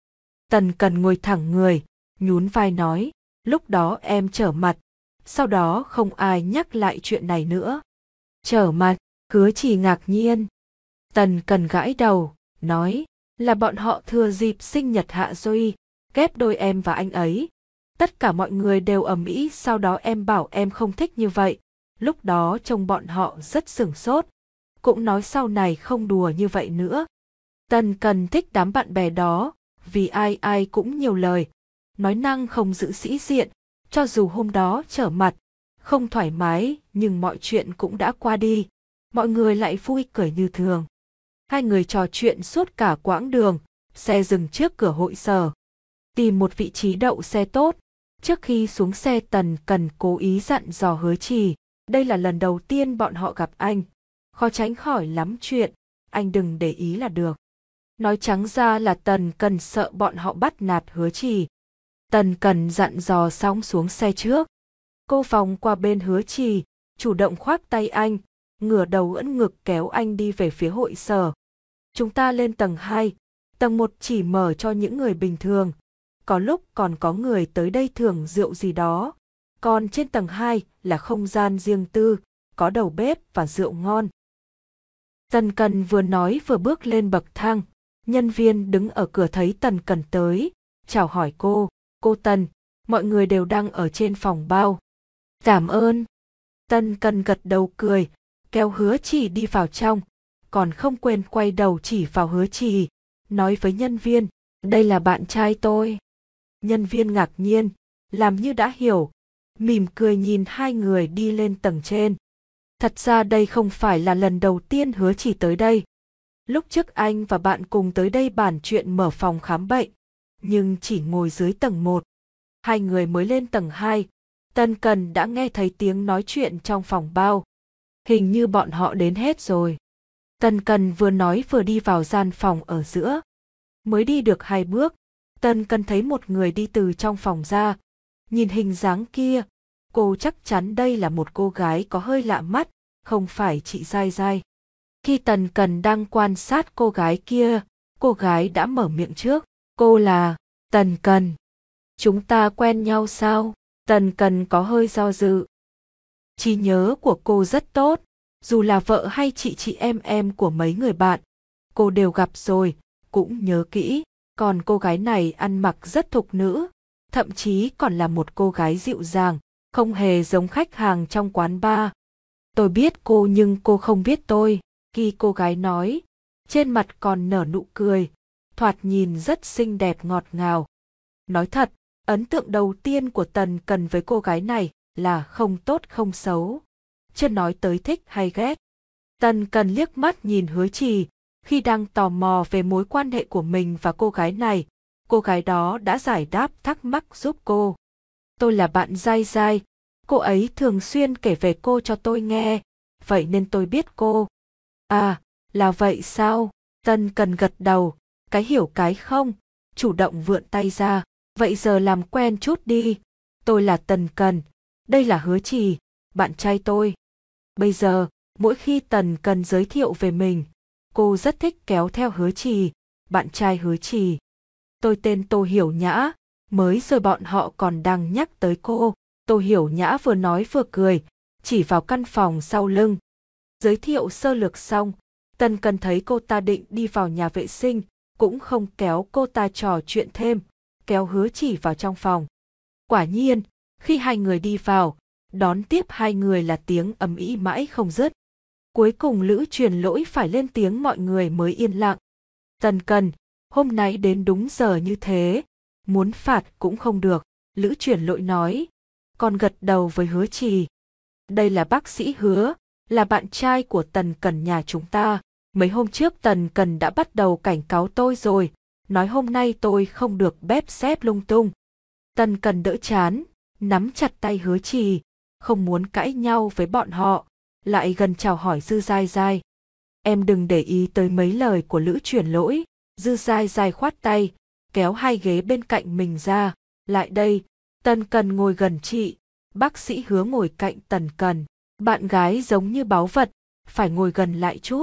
Tần Cần ngồi thẳng người, nhún vai nói, lúc đó em trở mặt, sau đó không ai nhắc lại chuyện này nữa. Trở mặt, Hứa Chỉ ngạc nhiên. Tần Cần gãi đầu, nói, là bọn họ thừa dịp sinh nhật Hạ Duy, ghép đôi em và anh ấy. Tất cả mọi người đều ầm ĩ, sau đó em bảo em không thích như vậy. Lúc đó trông bọn họ rất sửng sốt, cũng nói sau này không đùa như vậy nữa. Tần Cần thích đám bạn bè đó, vì ai ai cũng nhiều lời, nói năng không giữ sĩ diện, cho dù hôm đó trở mặt, không thoải mái nhưng mọi chuyện cũng đã qua đi, mọi người lại vui cười như thường. Hai người trò chuyện suốt cả quãng đường, xe dừng trước cửa hội sở. Tìm một vị trí đậu xe tốt, trước khi xuống xe Tần Cần cố ý dặn dò Hứa Trì, đây là lần đầu tiên bọn họ gặp anh, khó tránh khỏi lắm chuyện, anh đừng để ý là được. Nói trắng ra là Tần Cần sợ bọn họ bắt nạt Hứa Trì. Tần Cần dặn dò xong xuống xe trước. Cô vòng qua bên Hứa Trì, chủ động khoác tay anh, ngửa đầu ưỡn ngực kéo anh đi về phía hội sở. Chúng ta lên tầng hai, tầng một chỉ mở cho những người bình thường. Có lúc còn có người tới đây thưởng rượu gì đó. Còn trên tầng hai là không gian riêng tư, có đầu bếp và rượu ngon. Tần Cần vừa nói vừa bước lên bậc thang. Nhân viên đứng ở cửa thấy Tần Cần tới, chào hỏi cô, cô Tần, mọi người đều đang ở trên phòng bao. Cảm ơn. Tần Cần gật đầu cười, kéo Hứa Trì đi vào trong, còn không quên quay đầu chỉ vào Hứa Trì, nói với nhân viên, đây là bạn trai tôi. Nhân viên ngạc nhiên, làm như đã hiểu, mỉm cười nhìn hai người đi lên tầng trên. Thật ra đây không phải là lần đầu tiên Hứa Trì tới đây. Lúc trước anh và bạn cùng tới đây bàn chuyện mở phòng khám bệnh, nhưng chỉ ngồi dưới tầng một. Hai người mới lên tầng hai, Tần Cần đã nghe thấy tiếng nói chuyện trong phòng bao. Hình như bọn họ đến hết rồi. Tần Cần vừa nói vừa đi vào gian phòng ở giữa. Mới đi được hai bước, Tần Cần thấy một người đi từ trong phòng ra. Nhìn hình dáng kia, cô chắc chắn đây là một cô gái có hơi lạ mắt, không phải chị Giai Giai. Khi Tần Cần đang quan sát cô gái kia, cô gái đã mở miệng trước. Cô là Tần Cần. Chúng ta quen nhau sao? Tần Cần có hơi do dự. Trí nhớ của cô rất tốt, dù là vợ hay chị chị em em của mấy người bạn, cô đều gặp rồi, cũng nhớ kỹ. Còn cô gái này ăn mặc rất thục nữ, thậm chí còn là một cô gái dịu dàng, không hề giống khách hàng trong quán bar. Tôi biết cô nhưng cô không biết tôi. Khi cô gái nói, trên mặt còn nở nụ cười, thoạt nhìn rất xinh đẹp ngọt ngào. Nói thật, ấn tượng đầu tiên của Tần Cần với cô gái này là không tốt không xấu. Chưa nói tới thích hay ghét. Tần Cần liếc mắt nhìn Hứa Trì, khi đang tò mò về mối quan hệ của mình và cô gái này, cô gái đó đã giải đáp thắc mắc giúp cô. Tôi là bạn Giai Giai, cô ấy thường xuyên kể về cô cho tôi nghe, vậy nên tôi biết cô. À, là vậy sao? Tần Cần gật đầu, cái hiểu cái không, chủ động vươn tay ra. Vậy giờ làm quen chút đi, tôi là Tần Cần, đây là Hứa Trì, bạn trai tôi. Bây giờ, mỗi khi Tần Cần giới thiệu về mình, cô rất thích kéo theo Hứa Trì, bạn trai Hứa Trì. Tôi tên Tô Hiểu Nhã, mới rồi bọn họ còn đang nhắc tới cô. Tô Hiểu Nhã vừa nói vừa cười, chỉ vào căn phòng sau lưng. Giới thiệu sơ lược xong, Tần Cần thấy cô ta định đi vào nhà vệ sinh, cũng không kéo cô ta trò chuyện thêm, kéo Hứa Trì vào trong phòng. Quả nhiên, khi hai người đi vào, đón tiếp hai người là tiếng ầm ĩ mãi không dứt. Cuối cùng Lữ Truyền Lỗi phải lên tiếng mọi người mới yên lặng. Tần Cần, hôm nay đến đúng giờ như thế, muốn phạt cũng không được, Lữ Truyền Lỗi nói, còn gật đầu với Hứa Trì. Đây là bác sĩ Hứa, là bạn trai của Tần Cần nhà chúng ta. Mấy hôm trước Tần Cần đã bắt đầu cảnh cáo tôi rồi, nói hôm nay tôi không được bếp xếp lung tung. Tần Cần đỡ chán, nắm chặt tay Hứa Trì, không muốn cãi nhau với bọn họ, lại gần chào hỏi Dư Giai Giai. Em đừng để ý tới mấy lời của Lữ Truyền Lỗi. Dư Giai Giai khoát tay, kéo hai ghế bên cạnh mình ra. Lại đây, Tần Cần ngồi gần chị, bác sĩ Hứa ngồi cạnh Tần Cần. Bạn gái giống như báu vật, phải ngồi gần lại chút.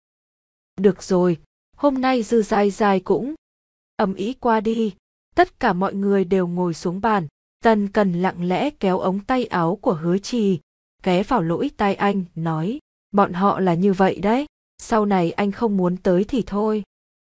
Được rồi, hôm nay Dư Giai Giai cũng ầm ĩ qua đi. Tất cả mọi người đều ngồi xuống bàn. Tần Cần lặng lẽ kéo ống tay áo của Hứa Trì, ghé vào lỗ tai anh, nói, bọn họ là như vậy đấy, sau này anh không muốn tới thì thôi.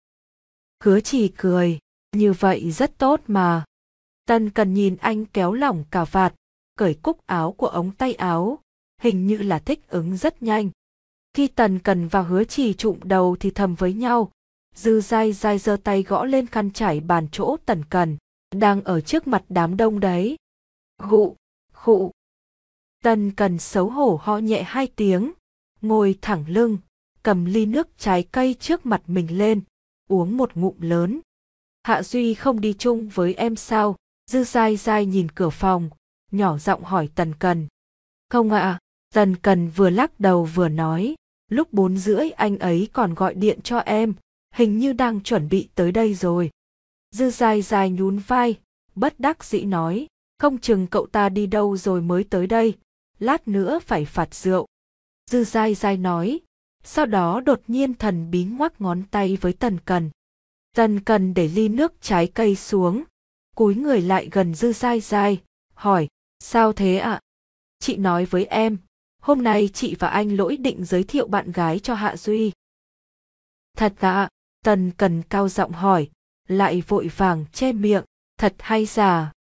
Hứa Trì cười, như vậy rất tốt mà. Tần Cần nhìn anh kéo lỏng cà vạt, cởi cúc áo của ống tay áo, hình như là thích ứng rất nhanh. Khi Tần Cần và Hứa Trì chụm đầu thì thầm với nhau. Dư Giai Giai giơ tay gõ lên khăn trải bàn chỗ Tần Cần, đang ở trước mặt đám đông đấy. Khụ, khụ. Tần Cần xấu hổ ho nhẹ hai tiếng, ngồi thẳng lưng, cầm ly nước trái cây trước mặt mình lên, uống một ngụm lớn. Hạ Duy không đi chung với em sao? Dư Giai Giai nhìn cửa phòng, nhỏ giọng hỏi Tần Cần. Không ạ, à, Tần Cần vừa lắc đầu vừa nói, lúc bốn rưỡi anh ấy còn gọi điện cho em, hình như đang chuẩn bị tới đây rồi. Dư Giai Giai nhún vai, bất đắc dĩ nói, không chừng cậu ta đi đâu rồi mới tới đây, lát nữa phải phạt rượu. Dư Giai Giai nói, sau đó đột nhiên thần bí ngoắc ngón tay với Tần Cần. Tần Cần để ly nước trái cây xuống, cúi người lại gần Dư Giai Giai, hỏi, sao thế ạ? À? Chị nói với em, hôm nay chị và anh Lỗi định giới thiệu bạn gái cho Hạ Duy. Thật ạ? Tần Cần cao giọng hỏi, lại vội vàng che miệng, thật hay giả?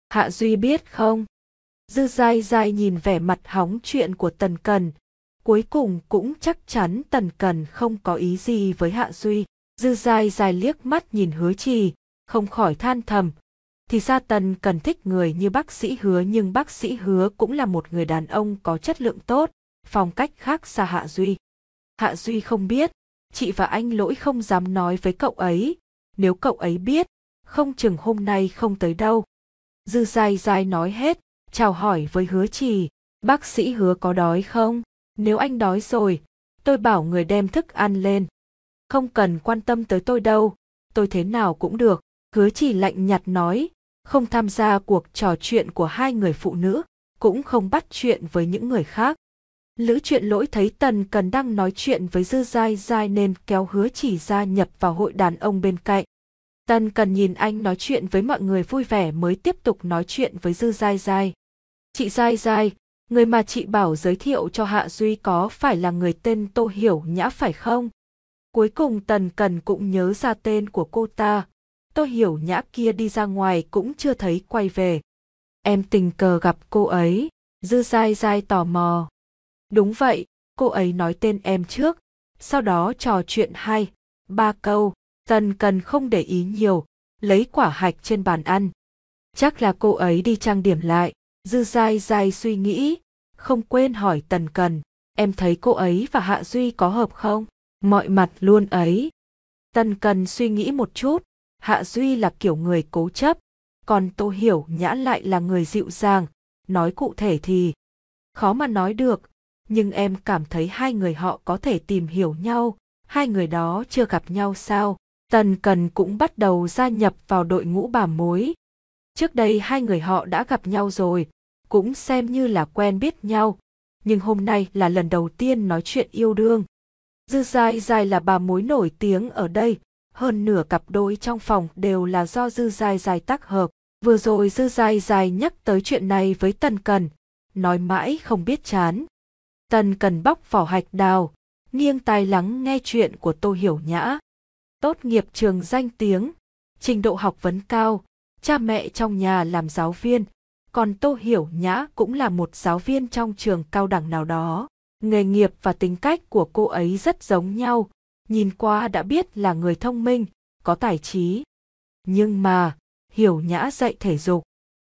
Hạ Duy biết không? Dư Dai Dai nhìn vẻ mặt hóng chuyện của Tần Cần, cuối cùng cũng chắc chắn Tần Cần không có ý gì với Hạ Duy. Dư Dai Dai liếc mắt nhìn Hứa Trì, không khỏi than thầm. Thì ra Tần Cần thích người như bác sĩ Hứa, nhưng bác sĩ Hứa cũng là một người đàn ông có chất lượng tốt, phong cách khác xa Hạ Duy. Hạ Duy không biết, chị và anh Lỗi không dám nói với cậu ấy, nếu cậu ấy biết, không chừng hôm nay không tới đâu. Dư Dai Dai nói hết, chào hỏi với Hứa Trì, bác sĩ Hứa có đói không? Nếu anh đói rồi, tôi bảo người đem thức ăn lên. Không cần quan tâm tới tôi đâu, tôi thế nào cũng được. Hứa Trì lạnh nhạt nói, không tham gia cuộc trò chuyện của hai người phụ nữ, cũng không bắt chuyện với những người khác. Lữ Chuyện Lỗi thấy Tần Cần đang nói chuyện với Dư Dai Dai nên kéo Hứa Trì gia nhập vào hội đàn ông bên cạnh. Tần Cần nhìn anh nói chuyện với mọi người vui vẻ mới tiếp tục nói chuyện với Dư Dai Dai. Chị Dai Dai, người mà chị bảo giới thiệu cho Hạ Duy có phải là người tên Tô Hiểu Nhã phải không? Cuối cùng Tần Cần cũng nhớ ra tên của cô ta. Tô Hiểu Nhã kia đi ra ngoài cũng chưa thấy quay về. Em tình cờ gặp cô ấy. Dư Dai Dai tò mò. Đúng vậy, cô ấy nói tên em trước, sau đó trò chuyện hai, ba câu. Tần Cần không để ý nhiều, lấy quả hạch trên bàn ăn. Chắc là cô ấy đi trang điểm lại. Dư Dai Dai suy nghĩ, không quên hỏi Tần Cần, em thấy cô ấy và Hạ Duy có hợp không? Mọi mặt luôn ấy. Tần Cần suy nghĩ một chút, Hạ Duy là kiểu người cố chấp, còn Tô Hiểu Nhã lại là người dịu dàng, nói cụ thể thì khó mà nói được, nhưng em cảm thấy hai người họ có thể tìm hiểu nhau, hai người đó chưa gặp nhau sao? Tần Cần cũng bắt đầu gia nhập vào đội ngũ bà mối. Trước đây hai người họ đã gặp nhau rồi, cũng xem như là quen biết nhau, nhưng hôm nay là lần đầu tiên nói chuyện yêu đương. Dư Dai Dai là bà mối nổi tiếng ở đây, hơn nửa cặp đôi trong phòng đều là do Dư Dai Dai tác hợp. Vừa rồi Dư Dai Dai nhắc tới chuyện này với Tần Cần, nói mãi không biết chán. Tần Cần bóc vỏ hạch đào, nghiêng tai lắng nghe chuyện của Tô Hiểu Nhã. Tốt nghiệp trường danh tiếng, trình độ học vấn cao, cha mẹ trong nhà làm giáo viên, còn Tô Hiểu Nhã cũng là một giáo viên trong trường cao đẳng nào đó. Nghề nghiệp và tính cách của cô ấy rất giống nhau, nhìn qua đã biết là người thông minh, có tài trí. Nhưng mà, Hiểu Nhã dạy thể dục.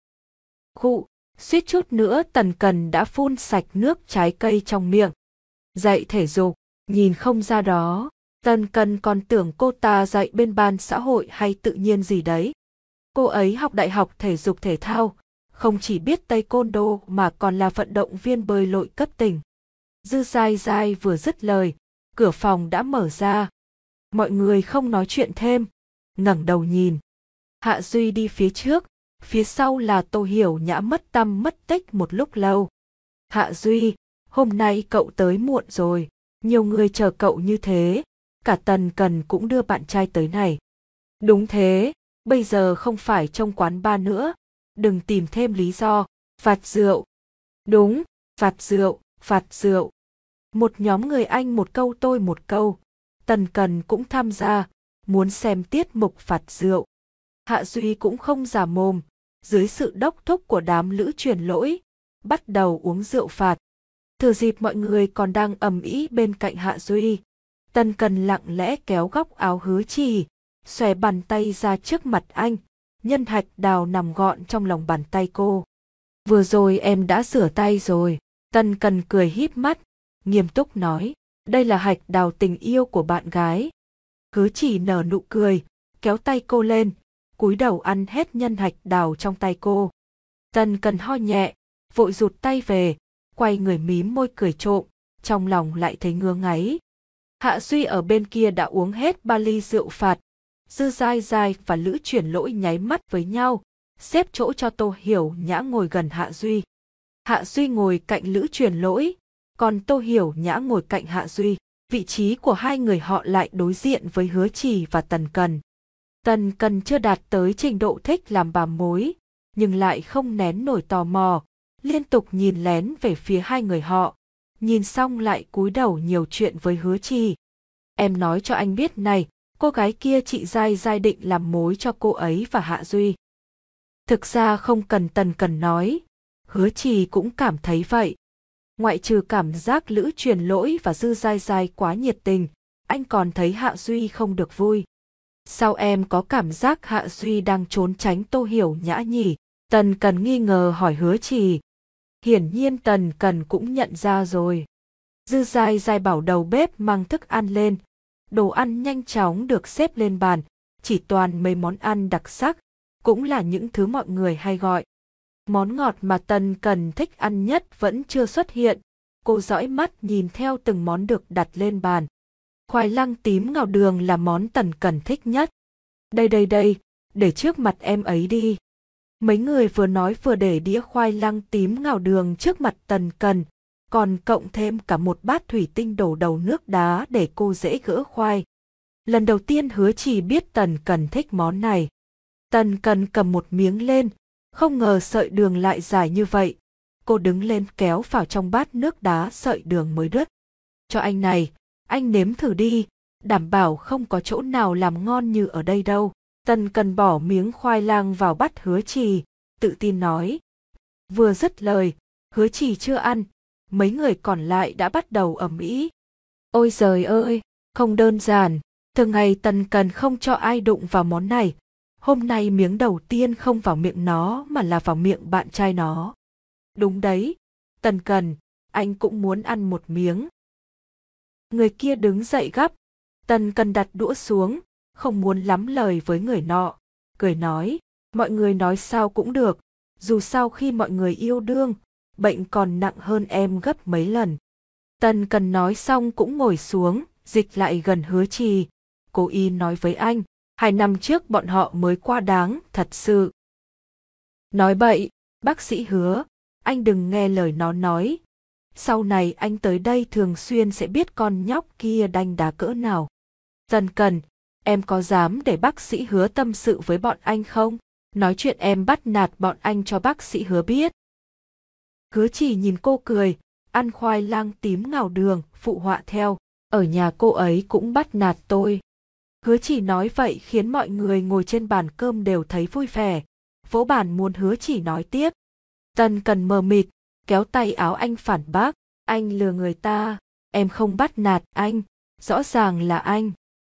Khụ, suýt chút nữa Tần Cần đã phun sạch nước trái cây trong miệng. Dạy thể dục, nhìn không ra đó. Tần Cần còn tưởng cô ta dạy bên ban xã hội hay tự nhiên gì đấy. Cô ấy học đại học thể dục thể thao, không chỉ biết taekwondo mà còn là vận động viên bơi lội cấp tỉnh. Dư Dai Dai vừa dứt lời, cửa phòng đã mở ra. Mọi người không nói chuyện thêm, ngẩng đầu nhìn. Hạ Duy đi phía trước, phía sau là Tô Hiểu Nhã mất tăm mất tích một lúc lâu. Hạ Duy, hôm nay cậu tới muộn rồi, nhiều người chờ cậu như thế, cả Tần Cần cũng đưa bạn trai tới này. Đúng thế, bây giờ không phải trong quán bar nữa, đừng tìm thêm lý do, phạt rượu. Đúng, phạt rượu, phạt rượu. Một nhóm người Anh một câu tôi một câu, Tần Cần cũng tham gia, muốn xem tiết mục phạt rượu. Hạ Duy cũng không giả mồm, dưới sự đốc thúc của đám Lữ Truyền Lỗi, bắt đầu uống rượu phạt. Thừa dịp mọi người còn đang ầm ĩ bên cạnh Hạ Duy, Tần Cần lặng lẽ kéo góc áo Hứa Trì, xòe bàn tay ra trước mặt anh, nhân hạch đào nằm gọn trong lòng bàn tay cô. Vừa rồi em đã rửa tay rồi. Tần Cần cười híp mắt, nghiêm túc nói, đây là hạch đào tình yêu của bạn gái. Hứa Trì nở nụ cười, kéo tay cô lên, cúi đầu ăn hết nhân hạch đào trong tay cô. Tần Cần ho nhẹ, vội rụt tay về, quay người mím môi cười trộm, trong lòng lại thấy ngứa ngáy. Hạ Duy ở bên kia đã uống hết ba ly rượu phạt. Dư Dai Dai và Lữ Chuyển Lỗi nháy mắt với nhau, xếp chỗ cho Tô Hiểu Nhã ngồi gần Hạ Duy. Hạ Duy ngồi cạnh Lữ Chuyển Lỗi, còn Tô Hiểu Nhã ngồi cạnh Hạ Duy. Vị trí của hai người họ lại đối diện với Hứa Trì và Tần Cần. Tần Cần chưa đạt tới trình độ thích làm bà mối, nhưng lại không nén nổi tò mò, liên tục nhìn lén về phía hai người họ, nhìn xong lại cúi đầu nhiều chuyện với Hứa Trì. Em nói cho anh biết này, cô gái kia chị Dai Dai định làm mối cho cô ấy và Hạ Duy. Thực ra không cần Tần Cần nói, Hứa Trì cũng cảm thấy vậy. Ngoại trừ cảm giác Lữ Truyền Lỗi và Dư Dai Dai quá nhiệt tình, anh còn thấy Hạ Duy không được vui. Sao em có cảm giác Hạ Duy đang trốn tránh Tô Hiểu Nhã nhỉ? Tần Cần nghi ngờ hỏi Hứa Trì. Hiển nhiên Tần Cần cũng nhận ra rồi. Dư Dai Dai bảo đầu bếp mang thức ăn lên. Đồ ăn nhanh chóng được xếp lên bàn, chỉ toàn mấy món ăn đặc sắc, cũng là những thứ mọi người hay gọi. Món ngọt mà Tần Cần thích ăn nhất vẫn chưa xuất hiện. Cô dõi mắt nhìn theo từng món được đặt lên bàn. Khoai lang tím ngào đường là món Tần Cần thích nhất. Đây đây đây, để trước mặt em ấy đi. Mấy người vừa nói vừa để đĩa khoai lang tím ngào đường trước mặt Tần Cần, còn cộng thêm cả một bát thủy tinh đổ đầu nước đá để cô dễ gỡ khoai. Lần đầu tiên Hứa Trì biết Tần Cần thích món này. Tần Cần cầm một miếng lên, không ngờ sợi đường lại dài như vậy. Cô đứng lên kéo vào trong bát nước đá sợi đường mới đứt. Cho anh này, anh nếm thử đi, đảm bảo không có chỗ nào làm ngon như ở đây đâu. Tần Cần bỏ miếng khoai lang vào bát Hứa Trì, tự tin nói. Vừa dứt lời, Hứa Trì chưa ăn, mấy người còn lại đã bắt đầu ầm ĩ. Ôi giời ơi, không đơn giản, thường ngày Tần Cần không cho ai đụng vào món này. Hôm nay miếng đầu tiên không vào miệng nó mà là vào miệng bạn trai nó. Đúng đấy, Tần Cần, anh cũng muốn ăn một miếng. Người kia đứng dậy gắp, Tần Cần đặt đũa xuống, không muốn lắm lời với người nọ, cười nói, mọi người nói sao cũng được, dù sao khi mọi người yêu đương, bệnh còn nặng hơn em gấp mấy lần. Tần Cần nói xong cũng ngồi xuống, dịch lại gần Hứa Trì, cố ý nói với anh, hai năm trước bọn họ mới qua đáng, thật sự. Nói bậy, bác sĩ Hứa, anh đừng nghe lời nó nói. Sau này anh tới đây thường xuyên sẽ biết con nhóc kia đanh đá cỡ nào. Tần Cần, em có dám để bác sĩ Hứa tâm sự với bọn anh không? Nói chuyện em bắt nạt bọn anh cho bác sĩ Hứa biết. Hứa Trì nhìn cô cười, ăn khoai lang tím ngào đường, phụ họa theo. Ở nhà cô ấy cũng bắt nạt tôi. Hứa Trì nói vậy khiến mọi người ngồi trên bàn cơm đều thấy vui vẻ, vỗ bàn muốn Hứa Trì nói tiếp. Tần Cần mờ mịt, kéo tay áo anh phản bác, anh lừa người ta, em không bắt nạt anh, rõ ràng là anh.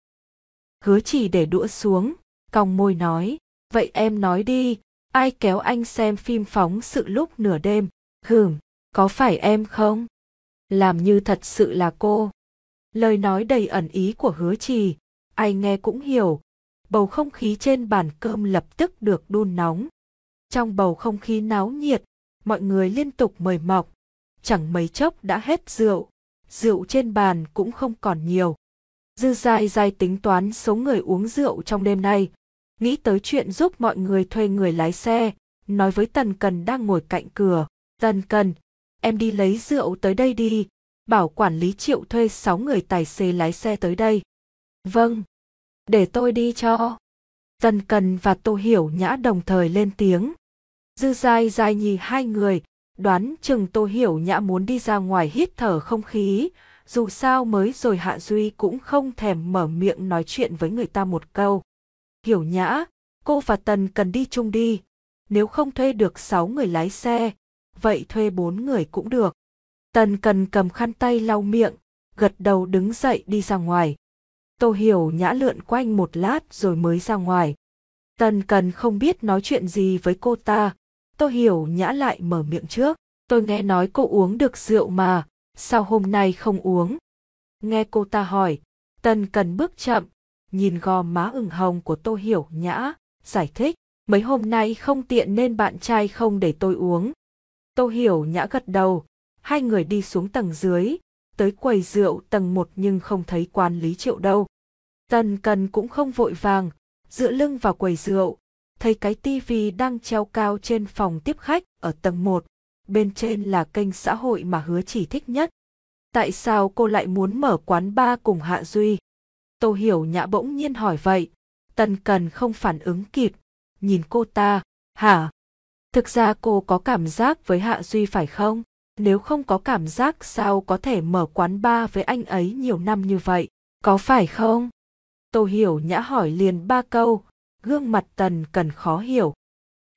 Hứa Trì để đũa xuống, cong môi nói, vậy em nói đi, ai kéo anh xem phim phóng sự lúc nửa đêm, hửm, có phải em không? Làm như thật sự là cô. Lời nói đầy ẩn ý của Hứa Trì, ai nghe cũng hiểu, bầu không khí trên bàn cơm lập tức được đun nóng. Trong bầu không khí náo nhiệt, mọi người liên tục mời mọc, chẳng mấy chốc đã hết rượu, rượu trên bàn cũng không còn nhiều. Dư Dai Dai tính toán số người uống rượu trong đêm nay, nghĩ tới chuyện giúp mọi người thuê người lái xe, nói với Tần Cần đang ngồi cạnh cửa, Tần Cần, em đi lấy rượu tới đây đi, bảo quản lý Triệu thuê sáu người tài xế lái xe tới đây. Vâng, để tôi đi cho. Tần Cần và Tô Hiểu Nhã đồng thời lên tiếng. Dư Dai Dai nhìn hai người, đoán chừng Tô Hiểu Nhã muốn đi ra ngoài hít thở không khí, dù sao mới rồi Hạ Duy cũng không thèm mở miệng nói chuyện với người ta một câu. Hiểu Nhã, cô và Tần Cần đi chung đi, nếu không thuê được sáu người lái xe, vậy thuê bốn người cũng được. Tần Cần cầm khăn tay lau miệng, gật đầu đứng dậy đi ra ngoài. Tô Hiểu Nhã lượn quanh một lát rồi mới ra ngoài. Tần Cần không biết nói chuyện gì với cô ta, Tô Hiểu Nhã lại mở miệng trước. Tôi nghe nói cô uống được rượu mà, sao hôm nay không uống? Nghe cô ta hỏi, Tần Cần bước chậm, nhìn gò má ửng hồng của Tô Hiểu Nhã, giải thích, mấy hôm nay không tiện nên bạn trai không để tôi uống. Tô Hiểu Nhã gật đầu, hai người đi xuống tầng dưới, tới quầy rượu tầng một nhưng không thấy quán Lý Triệu đâu. Tần Cần cũng không vội vàng, dựa lưng vào quầy rượu, thấy cái tivi đang treo cao trên phòng tiếp khách ở tầng một, bên trên là kênh xã hội mà Hứa Trì thích nhất. Tại sao cô lại muốn mở quán bar cùng Hạ Duy? Tô Hiểu Nhã bỗng nhiên hỏi vậy, Tần Cần không phản ứng kịp, nhìn cô ta, hả? Thực ra cô có cảm giác với Hạ Duy phải không? Nếu không có cảm giác sao có thể mở quán bar với anh ấy nhiều năm như vậy, có phải không? Tô Hiểu Nhã hỏi liền ba câu, gương mặt Tần Cần khó hiểu.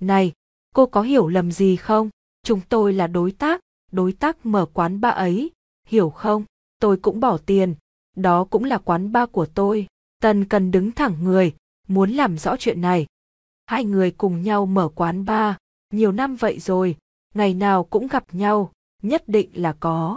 Này, cô có hiểu lầm gì không? Chúng tôi là đối tác, đối tác mở quán bar ấy, hiểu không? Tôi cũng bỏ tiền, đó cũng là quán bar của tôi. Tần Cần đứng thẳng người, muốn làm rõ chuyện này. Hai người cùng nhau mở quán bar, nhiều năm vậy rồi, ngày nào cũng gặp nhau, nhất định là có.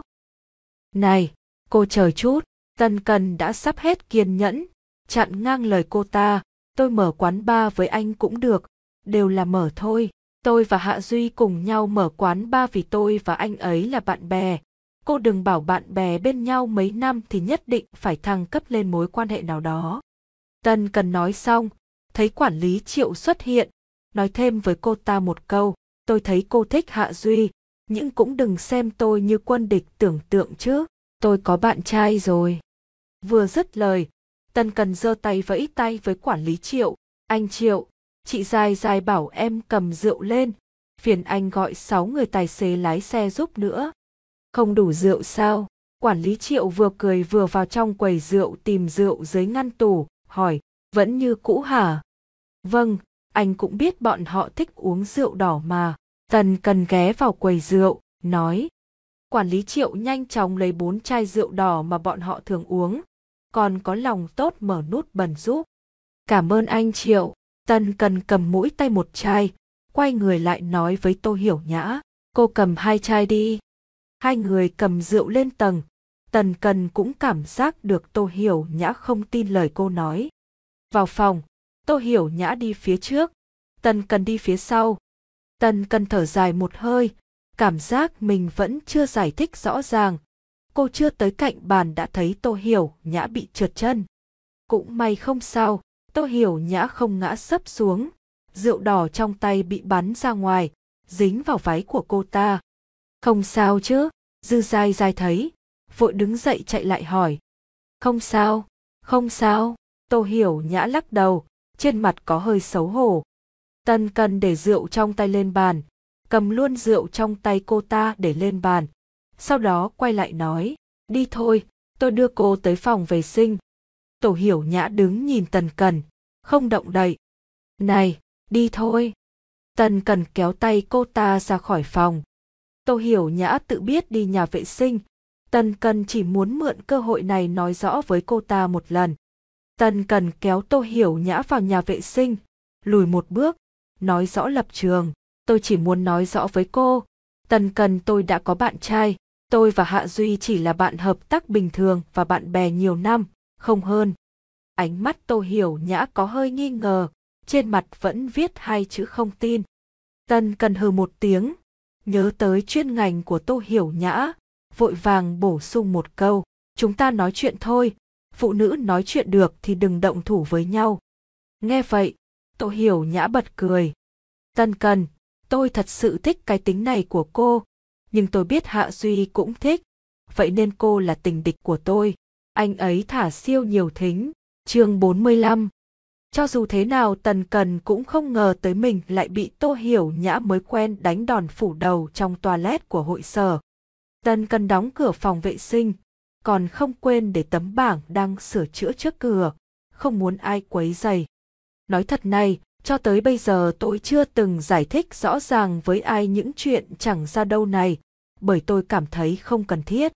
Này, cô chờ chút, Tần Cần đã sắp hết kiên nhẫn, chặn ngang lời cô ta, tôi mở quán bar với anh cũng được, đều là mở thôi. Tôi và Hạ Duy cùng nhau mở quán bar vì tôi và anh ấy là bạn bè. Cô đừng bảo bạn bè bên nhau mấy năm thì nhất định phải thăng cấp lên mối quan hệ nào đó. Tần Cần nói xong, thấy quản lý Triệu xuất hiện, nói thêm với cô ta một câu, tôi thấy cô thích Hạ Duy, nhưng cũng đừng xem tôi như quân địch tưởng tượng chứ, tôi có bạn trai rồi. Vừa dứt lời, Tần Cần giơ tay vẫy tay với quản lý Triệu, anh Triệu, chị Dài Dài bảo em cầm rượu lên, phiền anh gọi sáu người tài xế lái xe giúp nữa. Không đủ rượu sao? Quản lý Triệu vừa cười vừa vào trong quầy rượu tìm rượu dưới ngăn tủ, hỏi, vẫn như cũ hả? Vâng, anh cũng biết bọn họ thích uống rượu đỏ mà. Tần Cần ghé vào quầy rượu, nói. Quản lý Triệu nhanh chóng lấy bốn chai rượu đỏ mà bọn họ thường uống, còn có lòng tốt mở nút bần giúp. Cảm ơn anh Triệu. Tần Cần cầm mỗi tay một chai, quay người lại nói với Tô Hiểu Nhã, cô cầm hai chai đi. Hai người cầm rượu lên tầng, Tần Cần cũng cảm giác được Tô Hiểu Nhã không tin lời cô nói. Vào phòng, Tô Hiểu Nhã đi phía trước, Tần Cần đi phía sau. Tần Cần thở dài một hơi, cảm giác mình vẫn chưa giải thích rõ ràng. Cô chưa tới cạnh bàn đã thấy Tô Hiểu Nhã bị trượt chân. Cũng may không sao, Tô Hiểu Nhã không ngã sấp xuống, rượu đỏ trong tay bị bắn ra ngoài, dính vào váy của cô ta. Không sao chứ? Dư Dài Dài thấy, vội đứng dậy chạy lại hỏi. Không sao, không sao. Tô Hiểu Nhã lắc đầu, trên mặt có hơi xấu hổ. Tần Cần để rượu trong tay lên bàn, cầm luôn rượu trong tay cô ta để lên bàn. Sau đó quay lại nói, đi thôi, tôi đưa cô tới phòng vệ sinh. Tô Hiểu Nhã đứng nhìn Tần Cần, không động đậy. Này, đi thôi. Tần Cần kéo tay cô ta ra khỏi phòng. Tô Hiểu Nhã tự biết đi nhà vệ sinh. Tần Cần chỉ muốn mượn cơ hội này nói rõ với cô ta một lần. Tần Cần kéo Tô Hiểu Nhã vào nhà vệ sinh, lùi một bước, nói rõ lập trường. Tôi chỉ muốn nói rõ với cô, Tần Cần tôi đã có bạn trai, tôi và Hạ Duy chỉ là bạn hợp tác bình thường và bạn bè nhiều năm, không hơn. Ánh mắt Tô Hiểu Nhã có hơi nghi ngờ, trên mặt vẫn viết hai chữ không tin. Tần Cần hừ một tiếng, nhớ tới chuyên ngành của Tô Hiểu Nhã, vội vàng bổ sung một câu, chúng ta nói chuyện thôi, phụ nữ nói chuyện được thì đừng động thủ với nhau. Nghe vậy, Tô Hiểu Nhã bật cười. Tần Cần, tôi thật sự thích cái tính này của cô, nhưng tôi biết Hạ Duy cũng thích, vậy nên cô là tình địch của tôi. Anh ấy thả siêu nhiều thính. Chương bốn mươi lăm. Cho dù thế nào Tần Cần cũng không ngờ tới mình lại bị Tô Hiểu Nhã mới quen đánh đòn phủ đầu trong toilet của hội sở. Tần Cần đóng cửa phòng vệ sinh, còn không quên để tấm bảng đang sửa chữa trước cửa, không muốn ai quấy rầy. Nói thật này, cho tới bây giờ tôi chưa từng giải thích rõ ràng với ai những chuyện chẳng ra đâu này, bởi tôi cảm thấy không cần thiết.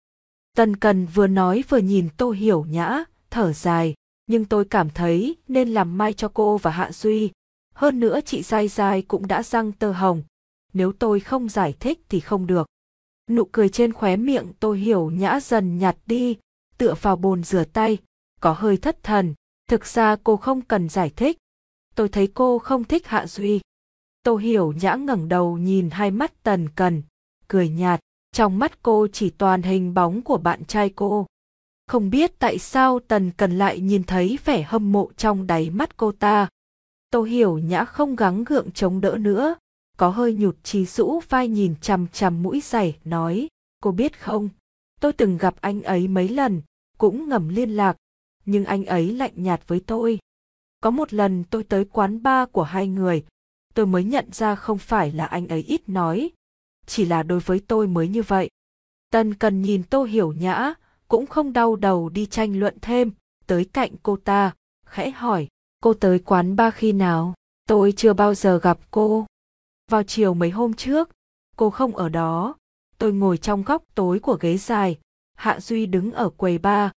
Tần Cần vừa nói vừa nhìn Tô Hiểu Nhã, thở dài, nhưng tôi cảm thấy nên làm mai cho cô và Hạ Duy. Hơn nữa chị Dài Dài cũng đã răng tơ hồng, nếu tôi không giải thích thì không được. Nụ cười trên khóe miệng Tô Hiểu Nhã dần nhạt đi, tựa vào bồn rửa tay, có hơi thất thần. Thực ra cô không cần giải thích. Tôi thấy cô không thích Hạ Duy. Tô Hiểu Nhã ngẩng đầu nhìn hai mắt Tần Cần, cười nhạt, trong mắt cô chỉ toàn hình bóng của bạn trai cô. Không biết tại sao Tần Cần lại nhìn thấy vẻ hâm mộ trong đáy mắt cô ta. Tô Hiểu Nhã không gắng gượng chống đỡ nữa, có hơi nhụt chí rũ vai nhìn chằm chằm mũi giày, nói, cô biết không, tôi từng gặp anh ấy mấy lần, cũng ngầm liên lạc, nhưng anh ấy lạnh nhạt với tôi. Có một lần tôi tới quán bar của hai người, tôi mới nhận ra không phải là anh ấy ít nói, chỉ là đối với tôi mới như vậy. Tần Cần nhìn Tô Hiểu Nhã, cũng không đau đầu đi tranh luận thêm, tới cạnh cô ta, khẽ hỏi, cô tới quán bar khi nào? Tôi chưa bao giờ gặp cô. Vào chiều mấy hôm trước, cô không ở đó. Tôi ngồi trong góc tối của ghế dài, Hạ Duy đứng ở quầy bar.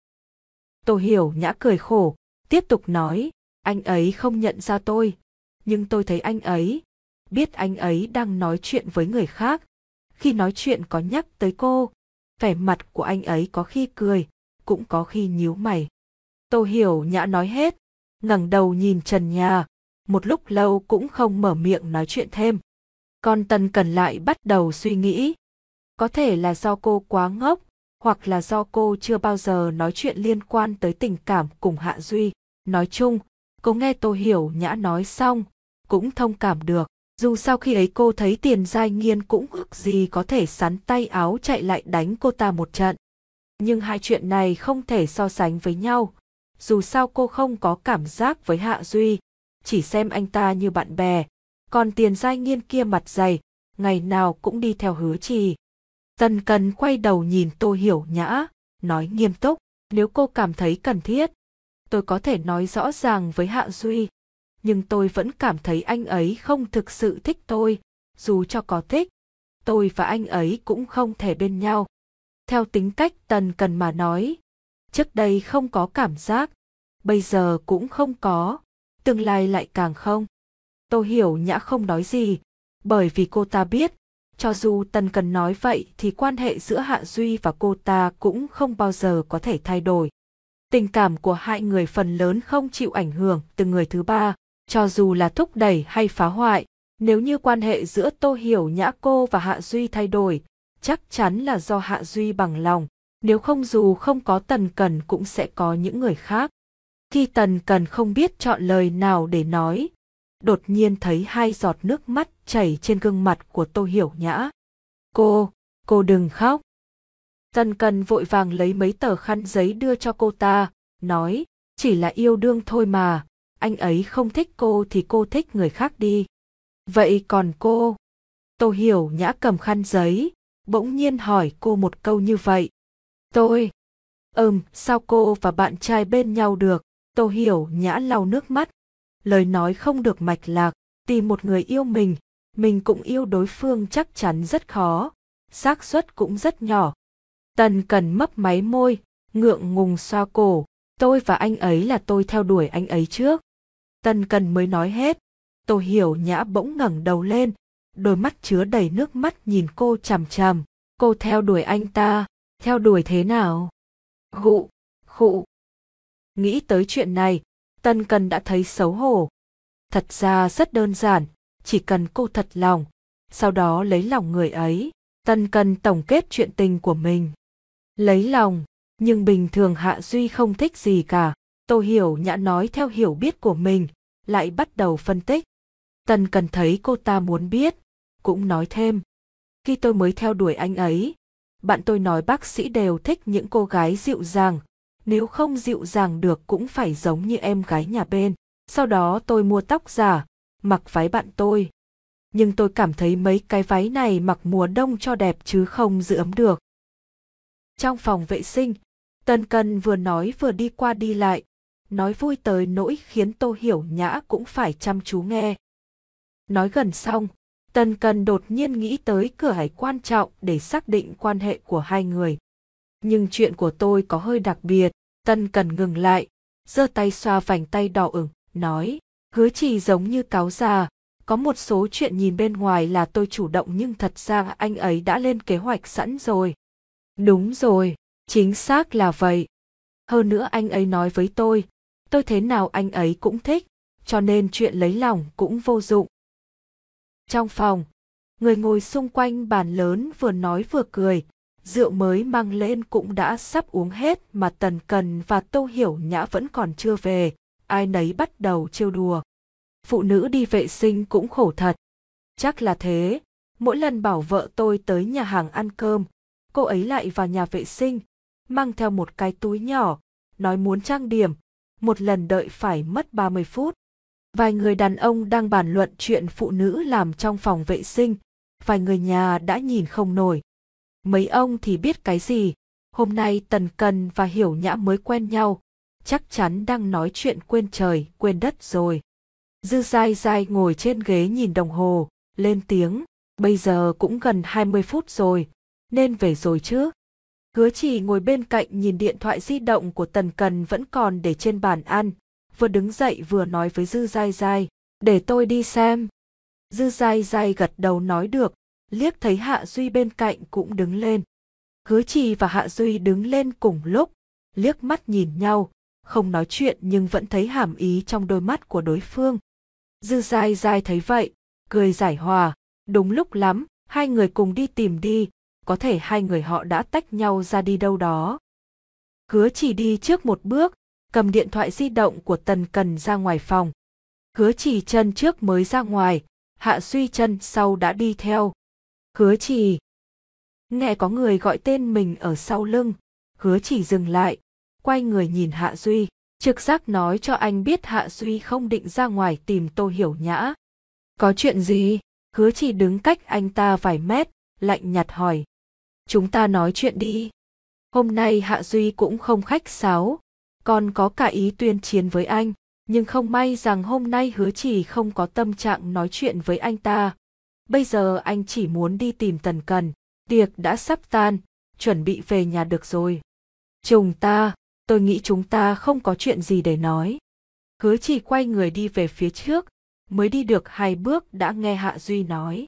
Tô Hiểu Nhã cười khổ, tiếp tục nói, anh ấy không nhận ra tôi, nhưng tôi thấy anh ấy, biết anh ấy đang nói chuyện với người khác. Khi nói chuyện có nhắc tới cô, vẻ mặt của anh ấy có khi cười, cũng có khi nhíu mày. Tô Hiểu Nhã nói hết, ngẩng đầu nhìn trần nhà, một lúc lâu cũng không mở miệng nói chuyện thêm. Còn Tần Cần lại bắt đầu suy nghĩ. Có thể là do cô quá ngốc, hoặc là do cô chưa bao giờ nói chuyện liên quan tới tình cảm cùng Hạ Duy. Nói chung, cô nghe Tô Hiểu Nhã nói xong, cũng thông cảm được. Dù sao khi ấy cô thấy Tiền Giai Nghiên cũng ước gì có thể sắn tay áo chạy lại đánh cô ta một trận. Nhưng hai chuyện này không thể so sánh với nhau. Dù sao cô không có cảm giác với Hạ Duy, chỉ xem anh ta như bạn bè. Còn Tiền Giai Nghiên kia mặt dày, ngày nào cũng đi theo Hứa Trì. Tần Cần quay đầu nhìn Tô Hiểu Nhã, nói nghiêm túc, nếu cô cảm thấy cần thiết, tôi có thể nói rõ ràng với Hạ Duy. Nhưng tôi vẫn cảm thấy anh ấy không thực sự thích tôi, dù cho có thích, tôi và anh ấy cũng không thể bên nhau. Theo tính cách Tần Cần mà nói, trước đây không có cảm giác, bây giờ cũng không có, tương lai lại càng không. Tô Hiểu Nhã không nói gì, bởi vì cô ta biết, cho dù Tần Cần nói vậy thì quan hệ giữa Hạ Duy và cô ta cũng không bao giờ có thể thay đổi. Tình cảm của hai người phần lớn không chịu ảnh hưởng từ người thứ ba, cho dù là thúc đẩy hay phá hoại. Nếu như quan hệ giữa Tô Hiểu Nhã cô và Hạ Duy thay đổi, chắc chắn là do Hạ Duy bằng lòng, nếu không dù không có Tần Cần cũng sẽ có những người khác. Khi Tần Cần không biết chọn lời nào để nói, đột nhiên thấy hai giọt nước mắt chảy trên gương mặt của Tô Hiểu Nhã. Cô, cô đừng khóc. Tần Cần vội vàng lấy mấy tờ khăn giấy đưa cho cô ta, nói, chỉ là yêu đương thôi mà, anh ấy không thích cô thì cô thích người khác đi. Vậy còn cô? Tô Hiểu Nhã cầm khăn giấy, bỗng nhiên hỏi cô một câu như vậy. Tôi? Ừm, sao cô và bạn trai bên nhau được? Tô Hiểu Nhã lau nước mắt. Lời nói không được mạch lạc, tìm một người yêu mình, mình cũng yêu đối phương chắc chắn rất khó, xác suất cũng rất nhỏ. Tần Cần mấp máy môi, ngượng ngùng xoa cổ, tôi và anh ấy là tôi theo đuổi anh ấy trước. Tần Cần mới nói hết, Tô Hiểu Nhã bỗng ngẩng đầu lên, đôi mắt chứa đầy nước mắt nhìn cô chằm chằm. Cô theo đuổi anh ta, theo đuổi thế nào? Khụ, khụ. Nghĩ tới chuyện này, Tần Cần đã thấy xấu hổ. Thật ra rất đơn giản, chỉ cần cô thật lòng, sau đó lấy lòng người ấy. Tần Cần tổng kết chuyện tình của mình. Lấy lòng, nhưng bình thường Hạ Duy không thích gì cả. Tô Hiểu Nhã nói theo hiểu biết của mình, lại bắt đầu phân tích. Tần Cần thấy cô ta muốn biết, cũng nói thêm. Khi tôi mới theo đuổi anh ấy, bạn tôi nói bác sĩ đều thích những cô gái dịu dàng, nếu không dịu dàng được cũng phải giống như em gái nhà bên. Sau đó tôi mua tóc giả, mặc váy bạn tôi. Nhưng tôi cảm thấy mấy cái váy này mặc mùa đông cho đẹp chứ không giữ ấm được. Trong phòng vệ sinh, Tần Cần vừa nói vừa đi qua đi lại, nói vui tới nỗi khiến Tô Hiểu Nhã cũng phải chăm chú nghe. Nói gần xong, Tần Cần đột nhiên nghĩ tới cửa hải quan trọng để xác định quan hệ của hai người. Nhưng chuyện của tôi có hơi đặc biệt. Tần Cần ngừng lại, giơ tay xoa vành tay đỏ ửng, nói, Hứa Trì giống như cáo già, có một số chuyện nhìn bên ngoài là tôi chủ động nhưng thật ra anh ấy đã lên kế hoạch sẵn rồi. Đúng rồi, chính xác là vậy. Hơn nữa anh ấy nói với tôi, tôi thế nào anh ấy cũng thích, cho nên chuyện lấy lòng cũng vô dụng. Trong phòng, người ngồi xung quanh bàn lớn vừa nói vừa cười, rượu mới mang lên cũng đã sắp uống hết mà Tần Cần và Tô Hiểu Nhã vẫn còn chưa về, ai nấy bắt đầu trêu đùa. Phụ nữ đi vệ sinh cũng khổ thật. Chắc là thế, mỗi lần bảo vợ tôi tới nhà hàng ăn cơm, cô ấy lại vào nhà vệ sinh, mang theo một cái túi nhỏ, nói muốn trang điểm, một lần đợi phải mất ba mươi phút. Vài người đàn ông đang bàn luận chuyện phụ nữ làm trong phòng vệ sinh, vài người nhà đã nhìn không nổi. Mấy ông thì biết cái gì, hôm nay Tần Cần và Hiểu Nhã mới quen nhau, chắc chắn đang nói chuyện quên trời quên đất rồi. Dư Dai Dai ngồi trên ghế nhìn đồng hồ, lên tiếng, bây giờ cũng gần hai mươi phút rồi, nên về rồi chứ. Hứa Chỉ ngồi bên cạnh nhìn điện thoại di động của Tần Cần vẫn còn để trên bàn ăn, vừa đứng dậy vừa nói với Dư Dai Dai, để tôi đi xem. Dư Dai Dai gật đầu nói được, liếc thấy Hạ Duy bên cạnh cũng đứng lên. Hứa Chỉ và Hạ Duy đứng lên cùng lúc, liếc mắt nhìn nhau, không nói chuyện nhưng vẫn thấy hàm ý trong đôi mắt của đối phương. Dư Dai Dai thấy vậy, cười giải hòa, đúng lúc lắm, hai người cùng đi tìm đi, có thể hai người họ đã tách nhau ra đi đâu đó. Hứa Chỉ đi trước một bước, cầm điện thoại di động của Tần Cần ra ngoài phòng. Hứa Chỉ chân trước mới ra ngoài, Hạ Duy chân sau đã đi theo. Hứa Chỉ. Nghe có người gọi tên mình ở sau lưng, Hứa Chỉ dừng lại, quay người nhìn Hạ Duy, trực giác nói cho anh biết Hạ Duy không định ra ngoài tìm Tô Hiểu Nhã. Có chuyện gì? Hứa Chỉ đứng cách anh ta vài mét, lạnh nhạt hỏi. Chúng ta nói chuyện đi. Hôm nay Hạ Duy cũng không khách sáo, còn có cả ý tuyên chiến với anh, nhưng không may rằng hôm nay Hứa Chỉ không có tâm trạng nói chuyện với anh ta. Bây giờ anh chỉ muốn đi tìm Tần Cần, tiệc đã sắp tan, chuẩn bị về nhà được rồi. Chúng ta, tôi nghĩ chúng ta không có chuyện gì để nói. Hứa Chỉ quay người đi về phía trước, mới đi được hai bước đã nghe Hạ Duy nói.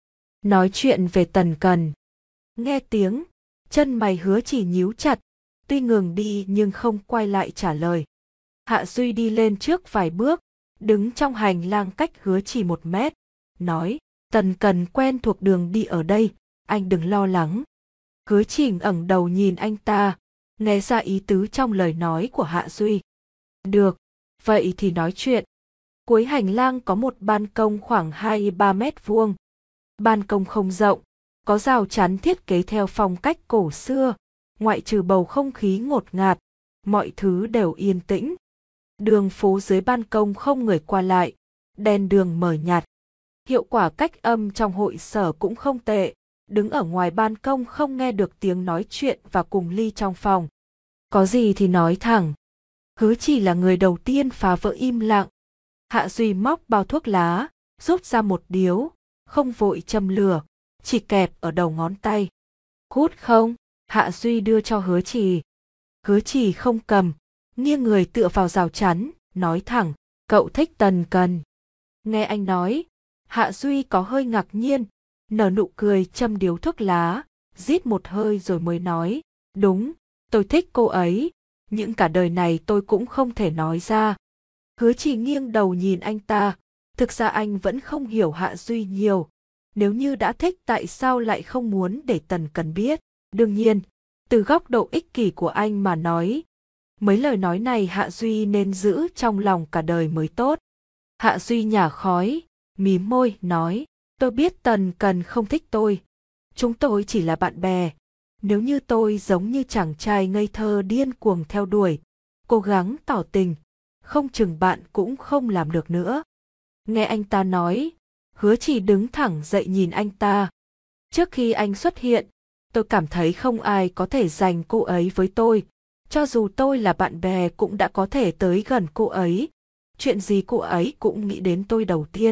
Nói chuyện về Tần Cần. Nghe tiếng, chân mày Hứa Chỉ nhíu chặt, tuy ngừng đi nhưng không quay lại trả lời. Hạ Duy đi lên trước vài bước, đứng trong hành lang cách Hứa Chỉ một mét, nói, Tần Cần quen thuộc đường đi ở đây, anh đừng lo lắng. Hứa Chỉ ngẩng đầu nhìn anh ta, nghe ra ý tứ trong lời nói của Hạ Duy. Được, vậy thì nói chuyện. Cuối hành lang có một ban công khoảng hai ba mét vuông. Ban công không rộng, có rào chắn thiết kế theo phong cách cổ xưa, ngoại trừ bầu không khí ngột ngạt, mọi thứ đều yên tĩnh. Đường phố dưới ban công không người qua lại, đèn đường mờ nhạt. Hiệu quả cách âm trong hội sở cũng không tệ, đứng ở ngoài ban công không nghe được tiếng nói chuyện và cùng ly trong phòng. Có gì thì nói thẳng. Hứa Chỉ là người đầu tiên phá vỡ im lặng. Hạ Duy móc bao thuốc lá, rút ra một điếu, không vội châm lửa, chỉ kẹp ở đầu ngón tay. Hút không? Hạ Duy đưa cho Hứa Chỉ. Hứa Chỉ không cầm, nghiêng người tựa vào rào chắn, nói thẳng, cậu thích Tần Cần. Nghe anh nói, Hạ Duy có hơi ngạc nhiên, nở nụ cười châm điếu thuốc lá, rít một hơi rồi mới nói, đúng, tôi thích cô ấy, những cả đời này tôi cũng không thể nói ra. Hứa Chỉ nghiêng đầu nhìn anh ta, thực ra anh vẫn không hiểu Hạ Duy nhiều. Nếu như đã thích tại sao lại không muốn để Tần Cần biết? Đương nhiên, từ góc độ ích kỷ của anh mà nói, mấy lời nói này Hạ Duy nên giữ trong lòng cả đời mới tốt. Hạ Duy nhả khói, mím môi, nói, tôi biết Tần Cần không thích tôi. Chúng tôi chỉ là bạn bè. Nếu như tôi giống như chàng trai ngây thơ điên cuồng theo đuổi, cố gắng tỏ tình, không chừng bạn cũng không làm được nữa. Nghe anh ta nói, Hứa Chỉ đứng thẳng dậy nhìn anh ta. Trước khi anh xuất hiện, tôi cảm thấy không ai có thể giành cô ấy với tôi. Cho dù tôi là bạn bè cũng đã có thể tới gần cô ấy. Chuyện gì cô ấy cũng nghĩ đến tôi đầu tiên.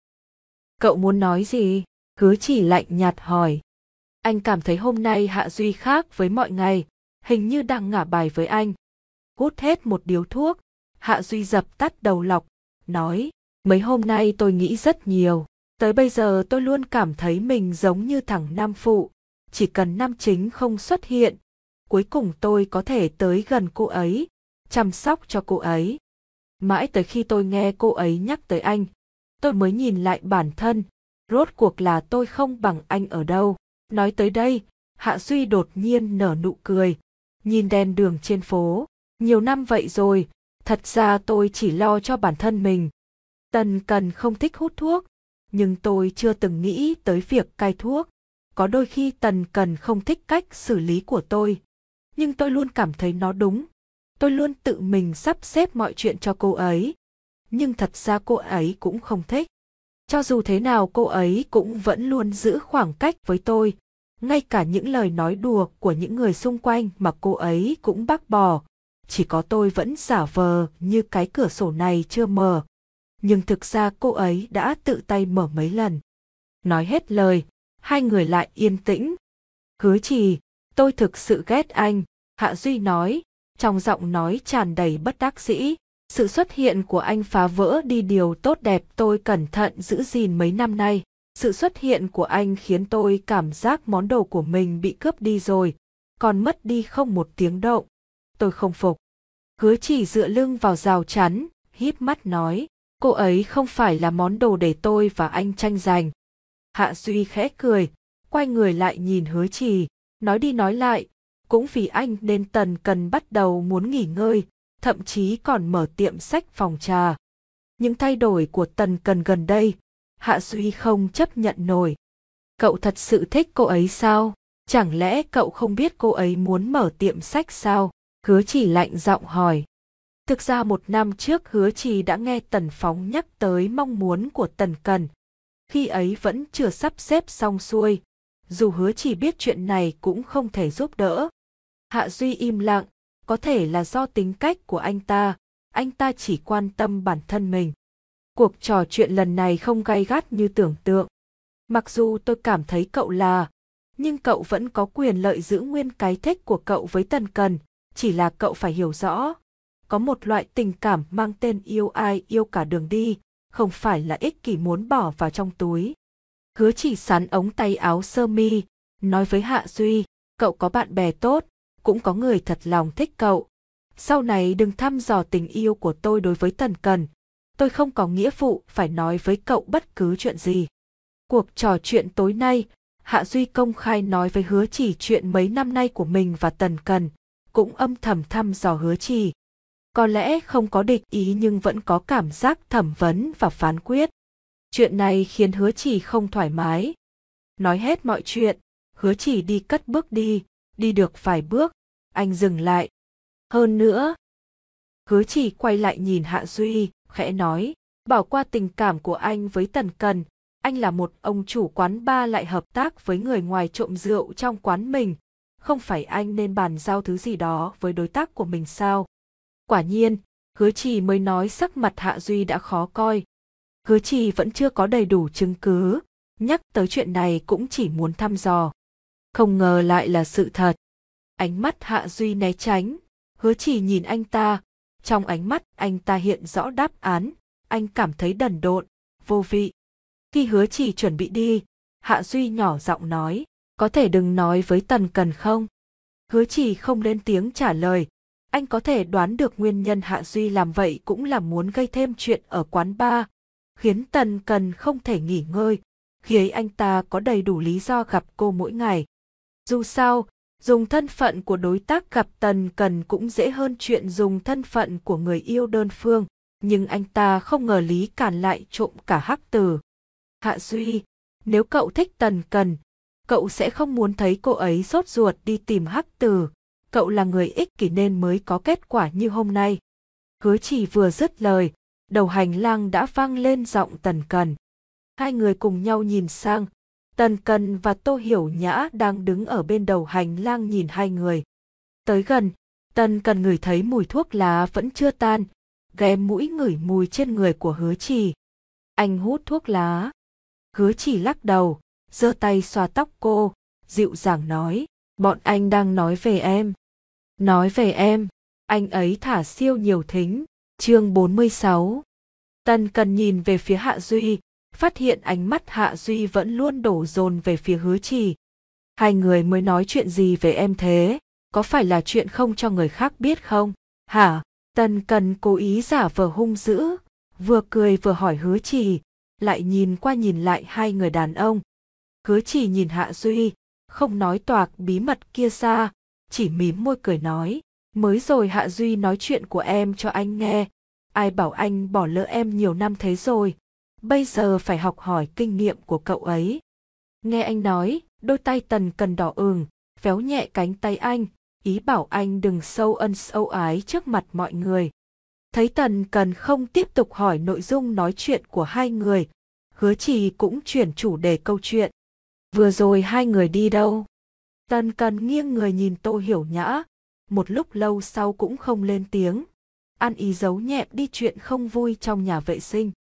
Cậu muốn nói gì? Hứa Chỉ lạnh nhạt hỏi. Anh cảm thấy hôm nay Hạ Duy khác với mọi ngày, hình như đang ngả bài với anh. Hút hết một điếu thuốc, Hạ Duy dập tắt đầu lọc, nói, mấy hôm nay tôi nghĩ rất nhiều. Tới bây giờ tôi luôn cảm thấy mình giống như thằng Nam Phụ, chỉ cần Nam Chính không xuất hiện, cuối cùng tôi có thể tới gần cô ấy, chăm sóc cho cô ấy. Mãi tới khi tôi nghe cô ấy nhắc tới anh, tôi mới nhìn lại bản thân, rốt cuộc là tôi không bằng anh ở đâu. Nói tới đây, Hạ Duy đột nhiên nở nụ cười, nhìn đèn đường trên phố, nhiều năm vậy rồi, thật ra tôi chỉ lo cho bản thân mình. Tần Cần không thích hút thuốc, nhưng tôi chưa từng nghĩ tới việc cai thuốc. Có đôi khi Tần Cần không thích cách xử lý của tôi, nhưng tôi luôn cảm thấy nó đúng. Tôi luôn tự mình sắp xếp mọi chuyện cho cô ấy, nhưng thật ra cô ấy cũng không thích. Cho dù thế nào cô ấy cũng vẫn luôn giữ khoảng cách với tôi, ngay cả những lời nói đùa của những người xung quanh mà cô ấy cũng bác bỏ. Chỉ có tôi vẫn giả vờ như cái cửa sổ này chưa mở. nhưng thực ra cô ấy đã tự tay mở mấy lần. Nói hết lời, hai người lại yên tĩnh. Hứa Trì, tôi thực sự ghét anh, Hạ Duy nói, trong giọng nói tràn đầy bất đắc dĩ. Sự xuất hiện của anh phá vỡ đi điều tốt đẹp tôi cẩn thận giữ gìn mấy năm nay. Sự xuất hiện của anh khiến tôi cảm giác món đồ của mình bị cướp đi rồi, còn mất đi không một tiếng động. Tôi không phục. Hứa Trì dựa lưng vào rào chắn, híp mắt nói, cô ấy không phải là món đồ để tôi và anh tranh giành. Hạ Duy khẽ cười, quay người lại nhìn Hứa Trì, nói đi nói lại, cũng vì anh nên Tần Cần bắt đầu muốn nghỉ ngơi, thậm chí còn mở tiệm sách phòng trà. Những thay đổi của Tần Cần gần đây, Hạ Duy không chấp nhận nổi. Cậu thật sự thích cô ấy sao? Chẳng lẽ cậu không biết cô ấy muốn mở tiệm sách sao? Hứa Trì lạnh giọng hỏi. Thực ra một năm trước Hứa Trì đã nghe Tần Phóng nhắc tới mong muốn của Tần Cần. Khi ấy vẫn chưa sắp xếp xong xuôi, dù Hứa Trì biết chuyện này cũng không thể giúp đỡ. Hạ Duy im lặng, có thể là do tính cách của anh ta, anh ta chỉ quan tâm bản thân mình. Cuộc trò chuyện lần này không gay gắt như tưởng tượng. Mặc dù tôi cảm thấy cậu là, nhưng cậu vẫn có quyền lợi giữ nguyên cái thích của cậu với Tần Cần, chỉ là cậu phải hiểu rõ. Có một loại tình cảm mang tên yêu ai yêu cả đường đi, không phải là ích kỷ muốn bỏ vào trong túi. Hứa Chỉ sắn ống tay áo sơ mi, nói với Hạ Duy, cậu có bạn bè tốt, cũng có người thật lòng thích cậu. Sau này đừng thăm dò tình yêu của tôi đối với Tần Cần, tôi không có nghĩa vụ phải nói với cậu bất cứ chuyện gì. Cuộc trò chuyện tối nay, Hạ Duy công khai nói với Hứa Chỉ chuyện mấy năm nay của mình và Tần Cần, cũng âm thầm thăm dò Hứa Chỉ. Có lẽ không có địch ý nhưng vẫn có cảm giác thẩm vấn và phán quyết. Chuyện này khiến Hứa Chỉ không thoải mái. Nói hết mọi chuyện, Hứa Chỉ đi cất bước đi, đi được vài bước, anh dừng lại. Hơn nữa, Hứa Chỉ quay lại nhìn Hạ Duy, khẽ nói, bỏ qua tình cảm của anh với Tần Cần, anh là một ông chủ quán bar lại hợp tác với người ngoài trộm rượu trong quán mình, không phải anh nên bàn giao thứ gì đó với đối tác của mình sao? Quả nhiên, Hứa Chỉ mới nói sắc mặt Hạ Duy đã khó coi. Hứa Chỉ vẫn chưa có đầy đủ chứng cứ, nhắc tới chuyện này cũng chỉ muốn thăm dò. Không ngờ lại là sự thật. Ánh mắt Hạ Duy né tránh, Hứa Chỉ nhìn anh ta, trong ánh mắt anh ta hiện rõ đáp án, anh cảm thấy đần độn, vô vị. Khi Hứa Chỉ chuẩn bị đi, Hạ Duy nhỏ giọng nói, có thể đừng nói với Tần Cần không? Hứa Chỉ không lên tiếng trả lời, anh có thể đoán được nguyên nhân Hạ Duy làm vậy cũng là muốn gây thêm chuyện ở quán bar, khiến Tần Cần không thể nghỉ ngơi, khi ấy anh ta có đầy đủ lý do gặp cô mỗi ngày. Dù sao, dùng thân phận của đối tác gặp Tần Cần cũng dễ hơn chuyện dùng thân phận của người yêu đơn phương, nhưng anh ta không ngờ Lý Càn lại trộm cả Hắc Từ. Hạ Duy, nếu cậu thích Tần Cần, cậu sẽ không muốn thấy cô ấy sốt ruột đi tìm Hắc Từ, cậu là người ích kỷ nên mới có kết quả như hôm nay. Hứa Chỉ vừa dứt lời, đầu hành lang đã vang lên giọng Tần Cần. Hai người cùng nhau nhìn sang, Tần Cần và Tô Hiểu Nhã đang đứng ở bên đầu hành lang nhìn hai người. Tới gần, Tần Cần ngửi thấy mùi thuốc lá vẫn chưa tan, ghé mũi ngửi mùi trên người của Hứa Chỉ. Anh hút thuốc lá. Hứa Chỉ lắc đầu, giơ tay xoa tóc cô, dịu dàng nói, bọn anh đang nói về em. Nói về em, anh ấy thả siêu nhiều thính. Chương bốn mươi sáu. Tần Cần nhìn về phía Hạ Duy, phát hiện ánh mắt Hạ Duy vẫn luôn đổ dồn về phía Hứa Chỉ. Hai người mới nói chuyện gì về em thế? Có phải là chuyện không cho người khác biết không? Hả? Tần Cần cố ý giả vờ hung dữ, vừa cười vừa hỏi Hứa Chỉ, lại nhìn qua nhìn lại hai người đàn ông. Hứa Chỉ nhìn Hạ Duy, không nói toạc bí mật kia ra, chỉ mím môi cười nói, mới rồi Hạ Duy nói chuyện của em cho anh nghe, ai bảo anh bỏ lỡ em nhiều năm thế rồi, bây giờ phải học hỏi kinh nghiệm của cậu ấy. Nghe anh nói, đôi tay Tần Cần đỏ ửng, véo nhẹ cánh tay anh, ý bảo anh đừng sâu ân sâu ái trước mặt mọi người. Thấy Tần Cần không tiếp tục hỏi nội dung nói chuyện của hai người, Hứa Chỉ cũng chuyển chủ đề câu chuyện. Vừa rồi hai người đi đâu? Tần Cần nghiêng người nhìn Tô Hiểu Nhã, một lúc lâu sau cũng không lên tiếng, ăn ý giấu nhẹm đi chuyện không vui trong nhà vệ sinh.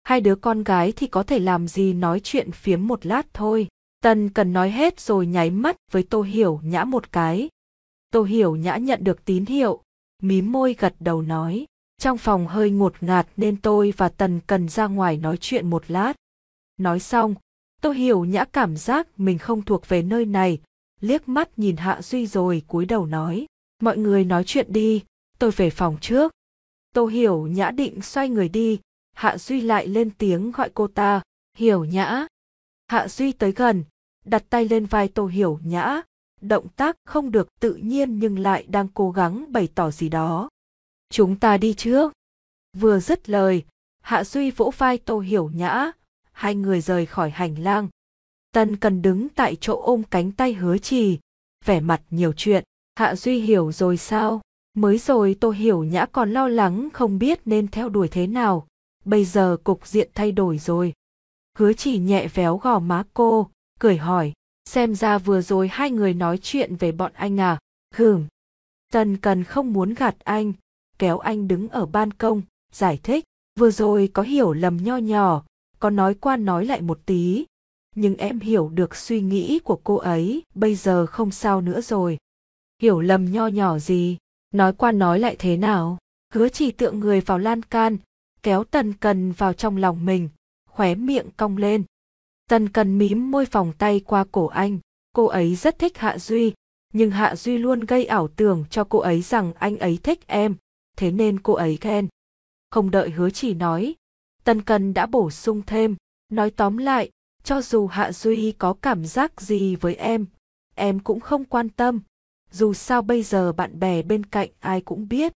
Hai đứa con gái thì có thể làm gì, nói chuyện phiếm một lát thôi. Tần Cần nói hết rồi nháy mắt với Tô Hiểu Nhã một cái. Tô Hiểu Nhã nhận được tín hiệu, mím môi gật đầu nói. Trong phòng hơi ngột ngạt nên tôi và Tần Cần ra ngoài nói chuyện một lát. Nói xong, Tô Hiểu Nhã cảm giác mình không thuộc về nơi này, liếc mắt nhìn Hạ Duy rồi cúi đầu nói. Mọi người nói chuyện đi, tôi về phòng trước. Tô Hiểu Nhã định xoay người đi, Hạ Duy lại lên tiếng gọi cô ta. Hiểu Nhã. Hạ Duy tới gần, đặt tay lên vai Tô Hiểu Nhã, động tác không được tự nhiên nhưng lại đang cố gắng bày tỏ gì đó. Chúng ta đi trước. Vừa dứt lời, Hạ Duy vỗ vai Tô Hiểu Nhã, hai người rời khỏi hành lang. Tần Cần đứng tại chỗ ôm cánh tay Hứa Trì, vẻ mặt nhiều chuyện. Hạ Duy hiểu rồi sao? Mới rồi Tô Hiểu Nhã còn lo lắng không biết nên theo đuổi thế nào, bây giờ cục diện thay đổi rồi. Hứa Trì nhẹ véo gò má cô, cười hỏi, xem ra vừa rồi hai người nói chuyện về bọn anh à? Hừm. Tần Cần không muốn gạt anh, kéo anh đứng ở ban công, giải thích, vừa rồi có hiểu lầm nho nhỏ, có nói qua nói lại một tí, nhưng em hiểu được suy nghĩ của cô ấy, bây giờ không sao nữa rồi. Hiểu lầm nho nhỏ gì? Nói qua nói lại thế nào? Hứa Trì tựa người vào lan can, kéo Tần Cần vào trong lòng mình, khóe miệng cong lên. Tần Cần mím môi vòng tay qua cổ anh, cô ấy rất thích Hạ Duy, nhưng Hạ Duy luôn gây ảo tưởng cho cô ấy rằng anh ấy thích em, thế nên cô ấy ghen. Không đợi Hứa Trì nói, Tần Cần đã bổ sung thêm, nói tóm lại, cho dù Hạ Duy có cảm giác gì với em, em cũng không quan tâm, dù sao bây giờ bạn bè bên cạnh ai cũng biết.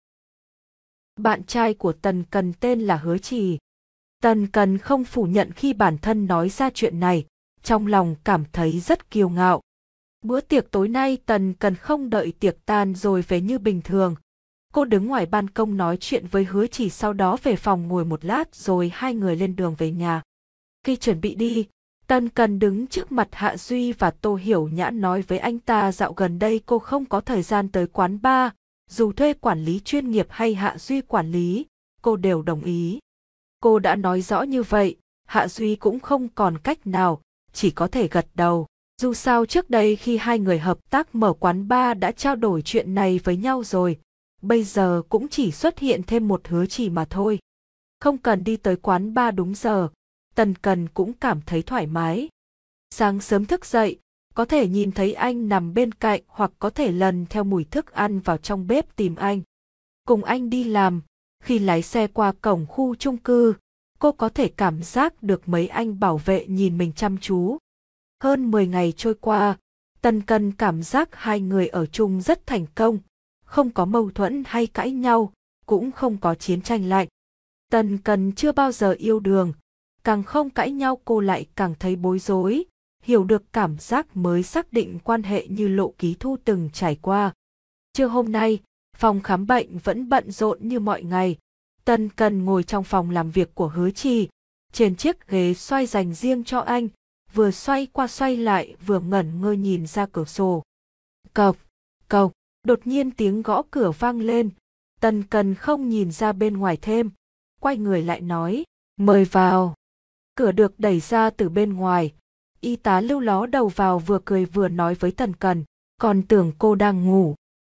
Bạn trai của Tần Cần tên là Hứa Trì. Tần Cần không phủ nhận khi bản thân nói ra chuyện này, trong lòng cảm thấy rất kiêu ngạo. Bữa tiệc tối nay Tần Cần không đợi tiệc tan rồi về như bình thường. Cô đứng ngoài ban công nói chuyện với Hứa Trì, sau đó về phòng ngồi một lát rồi hai người lên đường về nhà. Khi chuẩn bị đi, Tần Cần đứng trước mặt Hạ Duy và Tô Hiểu Nhã nói với anh ta dạo gần đây cô không có thời gian tới quán bar, dù thuê quản lý chuyên nghiệp hay Hạ Duy quản lý, cô đều đồng ý. Cô đã nói rõ như vậy, Hạ Duy cũng không còn cách nào, chỉ có thể gật đầu. Dù sao trước đây khi hai người hợp tác mở quán bar đã trao đổi chuyện này với nhau rồi, bây giờ cũng chỉ xuất hiện thêm một Hứa Trì mà thôi. Không cần đi tới quán bar đúng giờ, Tần Cần cũng cảm thấy thoải mái. Sáng sớm thức dậy, có thể nhìn thấy anh nằm bên cạnh hoặc có thể lần theo mùi thức ăn vào trong bếp tìm anh. Cùng anh đi làm, khi lái xe qua cổng khu chung cư, cô có thể cảm giác được mấy anh bảo vệ nhìn mình chăm chú. Hơn mười ngày trôi qua, Tần Cần cảm giác hai người ở chung rất thành công, không có mâu thuẫn hay cãi nhau, cũng không có chiến tranh lạnh. Tần Cần chưa bao giờ yêu đương, càng không cãi nhau cô lại càng thấy bối rối, hiểu được cảm giác mới xác định quan hệ như Lộ Ký Thu từng trải qua. Trưa hôm nay, phòng khám bệnh vẫn bận rộn như mọi ngày. Tần Cần ngồi trong phòng làm việc của Hứa Trì, trên chiếc ghế xoay dành riêng cho anh, vừa xoay qua xoay lại vừa ngẩn ngơ nhìn ra cửa sổ. Cộc, cộc, đột nhiên tiếng gõ cửa vang lên, Tần Cần không nhìn ra bên ngoài thêm, quay người lại nói, mời vào. Cửa được đẩy ra từ bên ngoài, y tá Lưu ló đầu vào vừa cười vừa nói với Tần Cần, còn tưởng cô đang ngủ.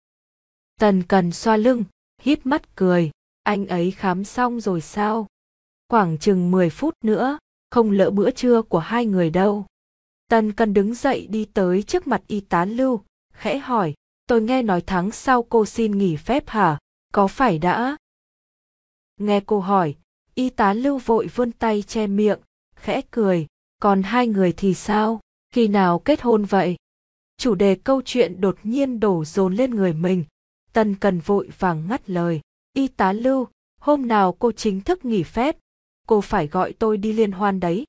Tần Cần xoa lưng, híp mắt cười, anh ấy khám xong rồi sao? Khoảng chừng mười phút nữa, không lỡ bữa trưa của hai người đâu. Tần Cần đứng dậy đi tới trước mặt y tá Lưu, khẽ hỏi, tôi nghe nói tháng sau cô xin nghỉ phép hả? Có phải đã? Nghe cô hỏi, y tá Lưu vội vươn tay che miệng, khẽ cười, còn hai người thì sao? Khi nào kết hôn vậy? Chủ đề câu chuyện đột nhiên đổ dồn lên người mình. Tần Cần vội vàng ngắt lời, y tá Lưu, hôm nào cô chính thức nghỉ phép, cô phải gọi tôi đi liên hoan đấy.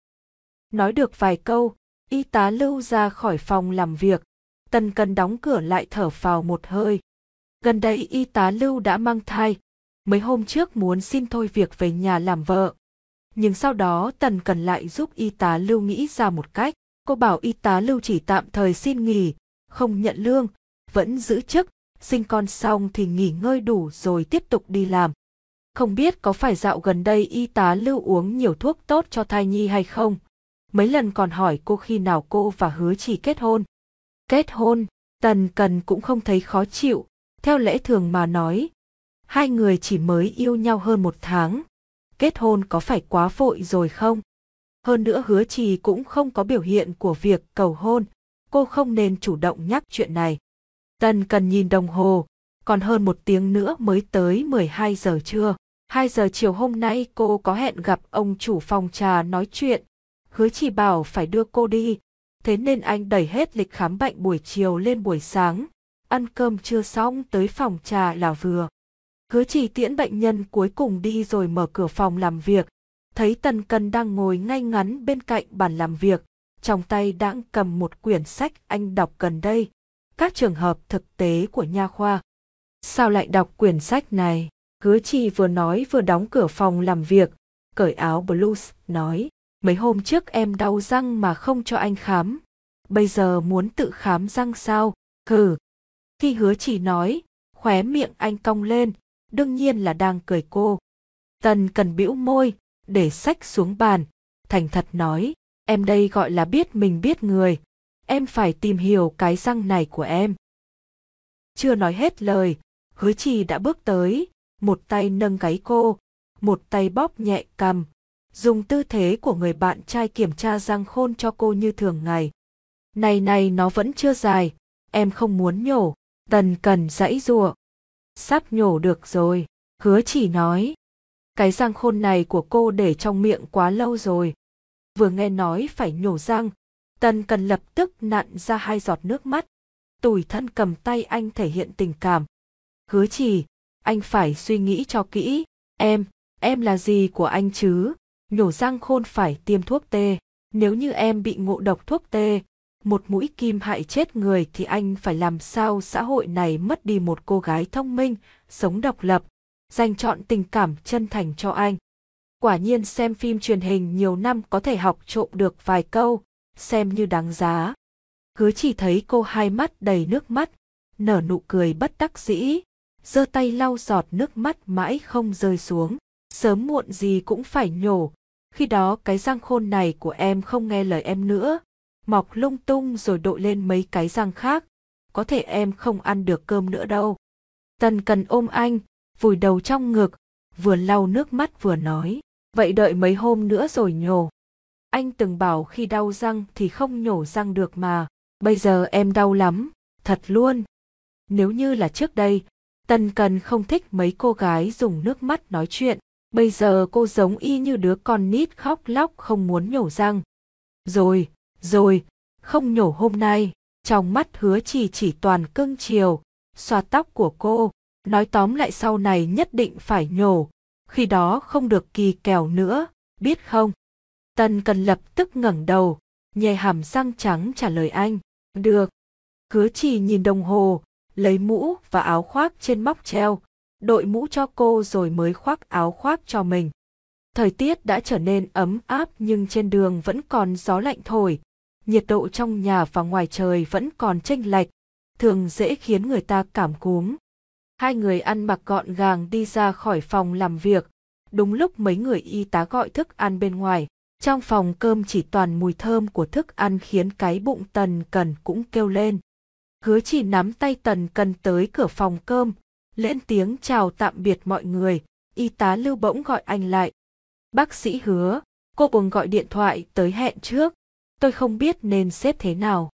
Nói được vài câu, y tá Lưu ra khỏi phòng làm việc, Tần Cần đóng cửa lại thở phào một hơi. Gần đây y tá Lưu đã mang thai, mấy hôm trước muốn xin thôi việc về nhà làm vợ. Nhưng sau đó Tần Cần lại giúp y tá Lưu nghĩ ra một cách, cô bảo y tá Lưu chỉ tạm thời xin nghỉ, không nhận lương, vẫn giữ chức, sinh con xong thì nghỉ ngơi đủ rồi tiếp tục đi làm. Không biết có phải dạo gần đây y tá Lưu uống nhiều thuốc tốt cho thai nhi hay không? Mấy lần còn hỏi cô khi nào cô và Hứa Trì kết hôn. Kết hôn, Tần Cần cũng không thấy khó chịu, theo lẽ thường mà nói. Hai người chỉ mới yêu nhau hơn một tháng. Kết hôn có phải quá vội rồi không? Hơn nữa Hứa Trì cũng không có biểu hiện của việc cầu hôn, cô không nên chủ động nhắc chuyện này. Tần Cần nhìn đồng hồ, còn hơn một tiếng nữa mới tới mười hai giờ trưa. hai giờ chiều hôm nay cô có hẹn gặp ông chủ phòng trà nói chuyện. Hứa Trì bảo phải đưa cô đi, thế nên anh đẩy hết lịch khám bệnh buổi chiều lên buổi sáng. Ăn cơm trưa xong tới phòng trà là vừa. Hứa Trì tiễn bệnh nhân cuối cùng đi rồi mở cửa phòng làm việc. Thấy Tần Cần đang ngồi ngay ngắn bên cạnh bàn làm việc, trong tay đang cầm một quyển sách anh đọc gần đây, các trường hợp thực tế của nha khoa. Sao lại đọc quyển sách này? Hứa Trì vừa nói vừa đóng cửa phòng làm việc, cởi áo blues, nói, mấy hôm trước em đau răng mà không cho anh khám, bây giờ muốn tự khám răng sao? Hừ. Khi Hứa Trì nói, khóe miệng anh cong lên, đương nhiên là đang cười cô. Tần Cần bĩu môi, để sách xuống bàn, thành thật nói, em đây gọi là biết mình biết người, em phải tìm hiểu cái răng này của em. Chưa nói hết lời, Hứa Trì đã bước tới, một tay nâng gáy cô, một tay bóp nhẹ cằm, dùng tư thế của người bạn trai kiểm tra răng khôn cho cô như thường ngày. Này này, nó vẫn chưa dài, em không muốn nhổ. Tần Cần giãy giụa. Sắp nhổ được rồi, Hứa Trì nói. Cái răng khôn này của cô để trong miệng quá lâu rồi. Vừa nghe nói phải nhổ răng, Tần Cần lập tức nặn ra hai giọt nước mắt. Tủi thân cầm tay anh thể hiện tình cảm. Hứa Trì, anh phải suy nghĩ cho kỹ. Em, em là gì của anh chứ? Nhổ răng khôn phải tiêm thuốc tê. Nếu như em bị ngộ độc thuốc tê, một mũi kim hại chết người thì anh phải làm sao? Xã hội này mất đi một cô gái thông minh, sống độc lập, dành trọn tình cảm chân thành cho anh. Quả nhiên xem phim truyền hình nhiều năm có thể học trộm được vài câu, xem như đáng giá. Hứa Trì thấy cô hai mắt đầy nước mắt, nở nụ cười bất đắc dĩ, giơ tay lau giọt nước mắt mãi không rơi xuống. Sớm muộn gì cũng phải nhổ, khi đó cái răng khôn này của em không nghe lời em nữa, mọc lung tung rồi đội lên mấy cái răng khác, có thể em không ăn được cơm nữa đâu. Tần Cần ôm anh, vùi đầu trong ngực, vừa lau nước mắt vừa nói, vậy đợi mấy hôm nữa rồi nhổ. Anh từng bảo khi đau răng thì không nhổ răng được mà, bây giờ em đau lắm, thật luôn. Nếu như là trước đây, Tần Cần không thích mấy cô gái dùng nước mắt nói chuyện, bây giờ cô giống y như đứa con nít khóc lóc không muốn nhổ răng. Rồi, rồi, không nhổ hôm nay. Trong mắt Hứa Trì chỉ toàn cưng chiều, xoa tóc của cô, nói tóm lại sau này nhất định phải nhổ, khi đó không được kỳ kèo nữa, biết không? Tần Cần lập tức ngẩng đầu, nhè hàm răng trắng trả lời anh, được. Hứa Trì nhìn đồng hồ, lấy mũ và áo khoác trên móc treo, đội mũ cho cô rồi mới khoác áo khoác cho mình. Thời tiết đã trở nên ấm áp nhưng trên đường vẫn còn gió lạnh thổi, nhiệt độ trong nhà và ngoài trời vẫn còn chênh lệch, thường dễ khiến người ta cảm cúm. Hai người ăn mặc gọn gàng đi ra khỏi phòng làm việc, đúng lúc mấy người y tá gọi thức ăn bên ngoài. Trong phòng cơm chỉ toàn mùi thơm của thức ăn khiến cái bụng Tần Cần cũng kêu lên. Hứa Trì nắm tay Tần Cần tới cửa phòng cơm, lên tiếng chào tạm biệt mọi người, y tá Lưu bỗng gọi anh lại. Bác sĩ Hứa, cô Uông gọi điện thoại tới hẹn trước, tôi không biết nên xếp thế nào.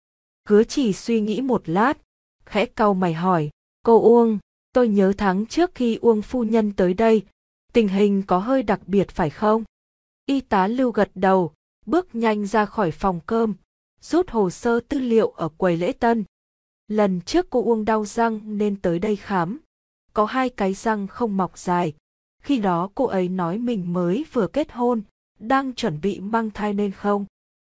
Hứa Trì suy nghĩ một lát, khẽ cau mày hỏi, cô Uông, tôi nhớ tháng trước khi Uông phu nhân tới đây, tình hình có hơi đặc biệt phải không? Y tá Lưu gật đầu, bước nhanh ra khỏi phòng cơm, rút hồ sơ tư liệu ở quầy lễ tân. Lần trước cô Uông đau răng nên tới đây khám. Có hai cái răng không mọc dài. Khi đó cô ấy nói mình mới vừa kết hôn, đang chuẩn bị mang thai nên không.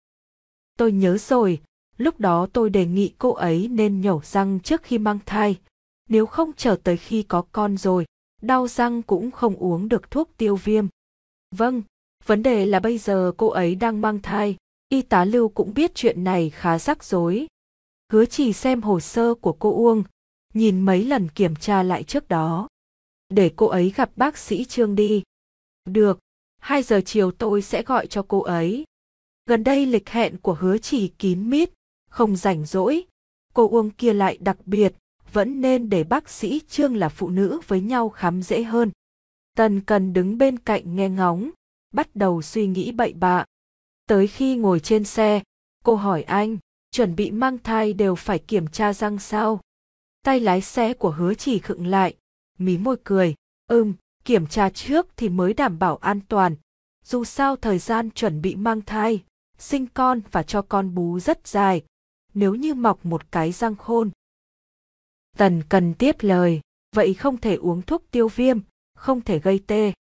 Tôi nhớ rồi, lúc đó tôi đề nghị cô ấy nên nhổ răng trước khi mang thai. Nếu không chờ tới khi có con rồi, đau răng cũng không uống được thuốc tiêu viêm. Vâng. Vấn đề là bây giờ cô ấy đang mang thai, y tá Lưu cũng biết chuyện này khá rắc rối. Hứa Trì xem hồ sơ của cô Uông, nhìn mấy lần kiểm tra lại trước đó. để cô ấy gặp bác sĩ Trương đi. Được, hai giờ chiều tôi sẽ gọi cho cô ấy. Gần đây lịch hẹn của Hứa Chỉ kín mít, không rảnh rỗi. Cô Uông kia lại đặc biệt, vẫn nên để bác sĩ Trương là phụ nữ với nhau khám dễ hơn. Tần Cần đứng bên cạnh nghe ngóng, bắt đầu suy nghĩ bậy bạ. Tới khi ngồi trên xe, cô hỏi anh, chuẩn bị mang thai đều phải kiểm tra răng sao? Tay lái xe của Hứa Chỉ khựng lại, mí môi cười, ừm, kiểm tra trước thì mới đảm bảo an toàn. Dù sao thời gian chuẩn bị mang thai, sinh con và cho con bú rất dài, nếu như mọc một cái răng khôn. Tần Cần tiếp lời, vậy không thể uống thuốc tiêu viêm, không thể gây tê.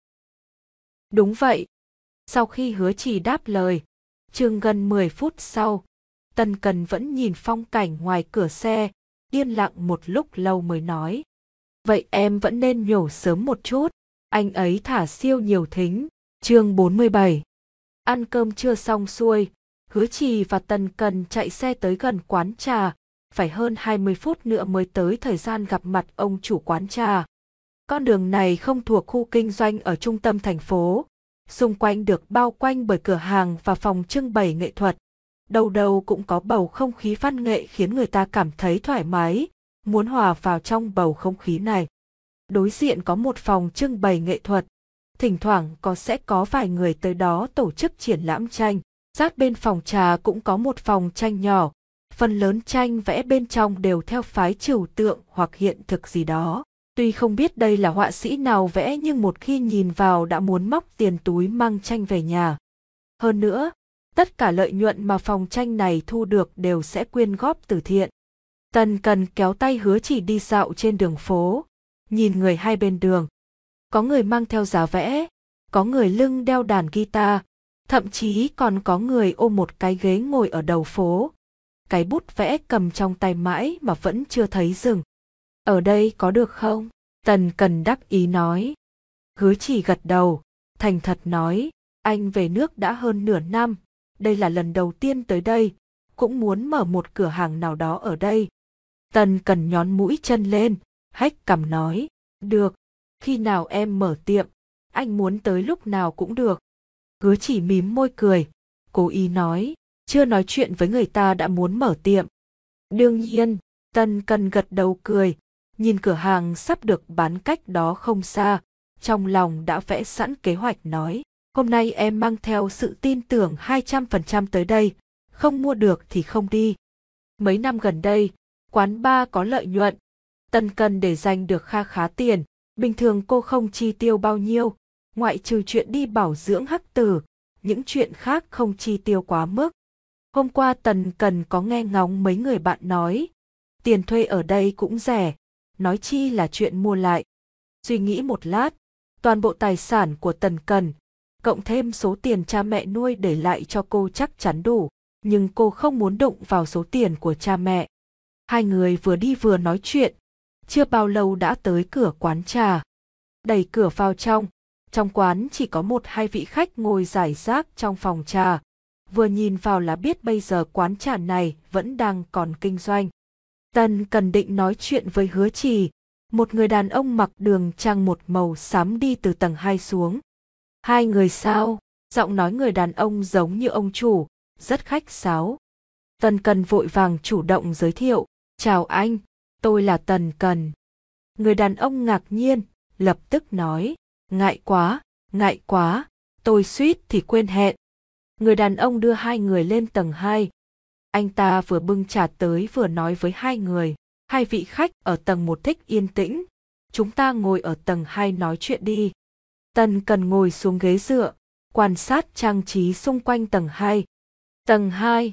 Đúng vậy. Sau khi Hứa Chỉ đáp lời, chừng gần mười phút sau, Tần Cần vẫn nhìn phong cảnh ngoài cửa xe, yên lặng một lúc lâu mới nói. Vậy em vẫn nên nhổ sớm một chút, anh ấy thả siêu nhiều thính. Chương bốn mươi bảy. Ăn cơm trưa xong xuôi, Hứa Chỉ và Tần Cần chạy xe tới gần quán trà, phải hơn hai mươi phút nữa mới tới thời gian gặp mặt ông chủ quán trà. Con đường này không thuộc khu kinh doanh ở trung tâm thành phố, xung quanh được bao quanh bởi cửa hàng và phòng trưng bày nghệ thuật. Đầu đầu cũng có bầu không khí văn nghệ khiến người ta cảm thấy thoải mái, muốn hòa vào trong bầu không khí này. Đối diện có một phòng trưng bày nghệ thuật, thỉnh thoảng có sẽ có vài người tới đó tổ chức triển lãm tranh. Sát bên phòng trà cũng có một phòng tranh nhỏ, phần lớn tranh vẽ bên trong đều theo phái trừu tượng hoặc hiện thực gì đó. Tuy không biết đây là họa sĩ nào vẽ nhưng một khi nhìn vào đã muốn móc tiền túi mang tranh về nhà. Hơn nữa, tất cả lợi nhuận mà phòng tranh này thu được đều sẽ quyên góp từ thiện. Tần Cần kéo tay Hứa Chỉ đi dạo trên đường phố, nhìn người hai bên đường. Có người mang theo giá vẽ, có người lưng đeo đàn guitar, thậm chí còn có người ôm một cái ghế ngồi ở đầu phố. Cái bút vẽ cầm trong tay mãi mà vẫn chưa thấy dừng. Ở đây có được không? Tần Cần đắc ý nói. Hứa Chỉ gật đầu, thành thật nói, anh về nước đã hơn nửa năm, đây là lần đầu tiên tới đây, cũng muốn mở một cửa hàng nào đó ở đây. Tần Cần nhón mũi chân lên, hách cằm nói, được, khi nào em mở tiệm, anh muốn tới lúc nào cũng được. Hứa Chỉ mím môi cười, cố ý nói, chưa nói chuyện với người ta đã muốn mở tiệm. Đương nhiên, Tần Cần gật đầu cười, nhìn cửa hàng sắp được bán cách đó không xa, trong lòng đã vẽ sẵn kế hoạch nói, hôm nay em mang theo sự tin tưởng hai trăm phần trăm tới đây, không mua được thì không đi. Mấy năm gần đây, quán bar có lợi nhuận, Tần Cần để dành được kha khá tiền, bình thường cô không chi tiêu bao nhiêu, ngoại trừ chuyện đi bảo dưỡng hắc tử, những chuyện khác không chi tiêu quá mức. Hôm qua Tần Cần có nghe ngóng mấy người bạn nói, tiền thuê ở đây cũng rẻ, nói chi là chuyện mua lại. Suy nghĩ một lát, toàn bộ tài sản của Tần Cần, cộng thêm số tiền cha mẹ nuôi để lại cho cô chắc chắn đủ, nhưng cô không muốn đụng vào số tiền của cha mẹ. Hai người vừa đi vừa nói chuyện, chưa bao lâu đã tới cửa quán trà. Đẩy cửa vào trong, trong quán chỉ có một hai vị khách ngồi rải rác trong phòng trà. Vừa nhìn vào là biết bây giờ quán trà này vẫn đang còn kinh doanh. Tần Cần định nói chuyện với Hứa Chỉ, một người đàn ông mặc đường trang một màu xám đi từ tầng hai xuống. Hai người sao? Giọng nói người đàn ông giống như ông chủ, rất khách sáo. Tần Cần vội vàng chủ động giới thiệu, chào anh, tôi là Tần Cần. Người đàn ông ngạc nhiên, lập tức nói, ngại quá, ngại quá, tôi suýt thì quên hẹn. Người đàn ông đưa hai người lên tầng hai. Anh ta vừa bưng trà tới vừa nói với hai người, hai vị khách ở tầng một thích yên tĩnh, chúng ta ngồi ở tầng hai nói chuyện đi. Tần Cần ngồi xuống ghế dựa, quan sát trang trí xung quanh tầng hai. Tầng hai.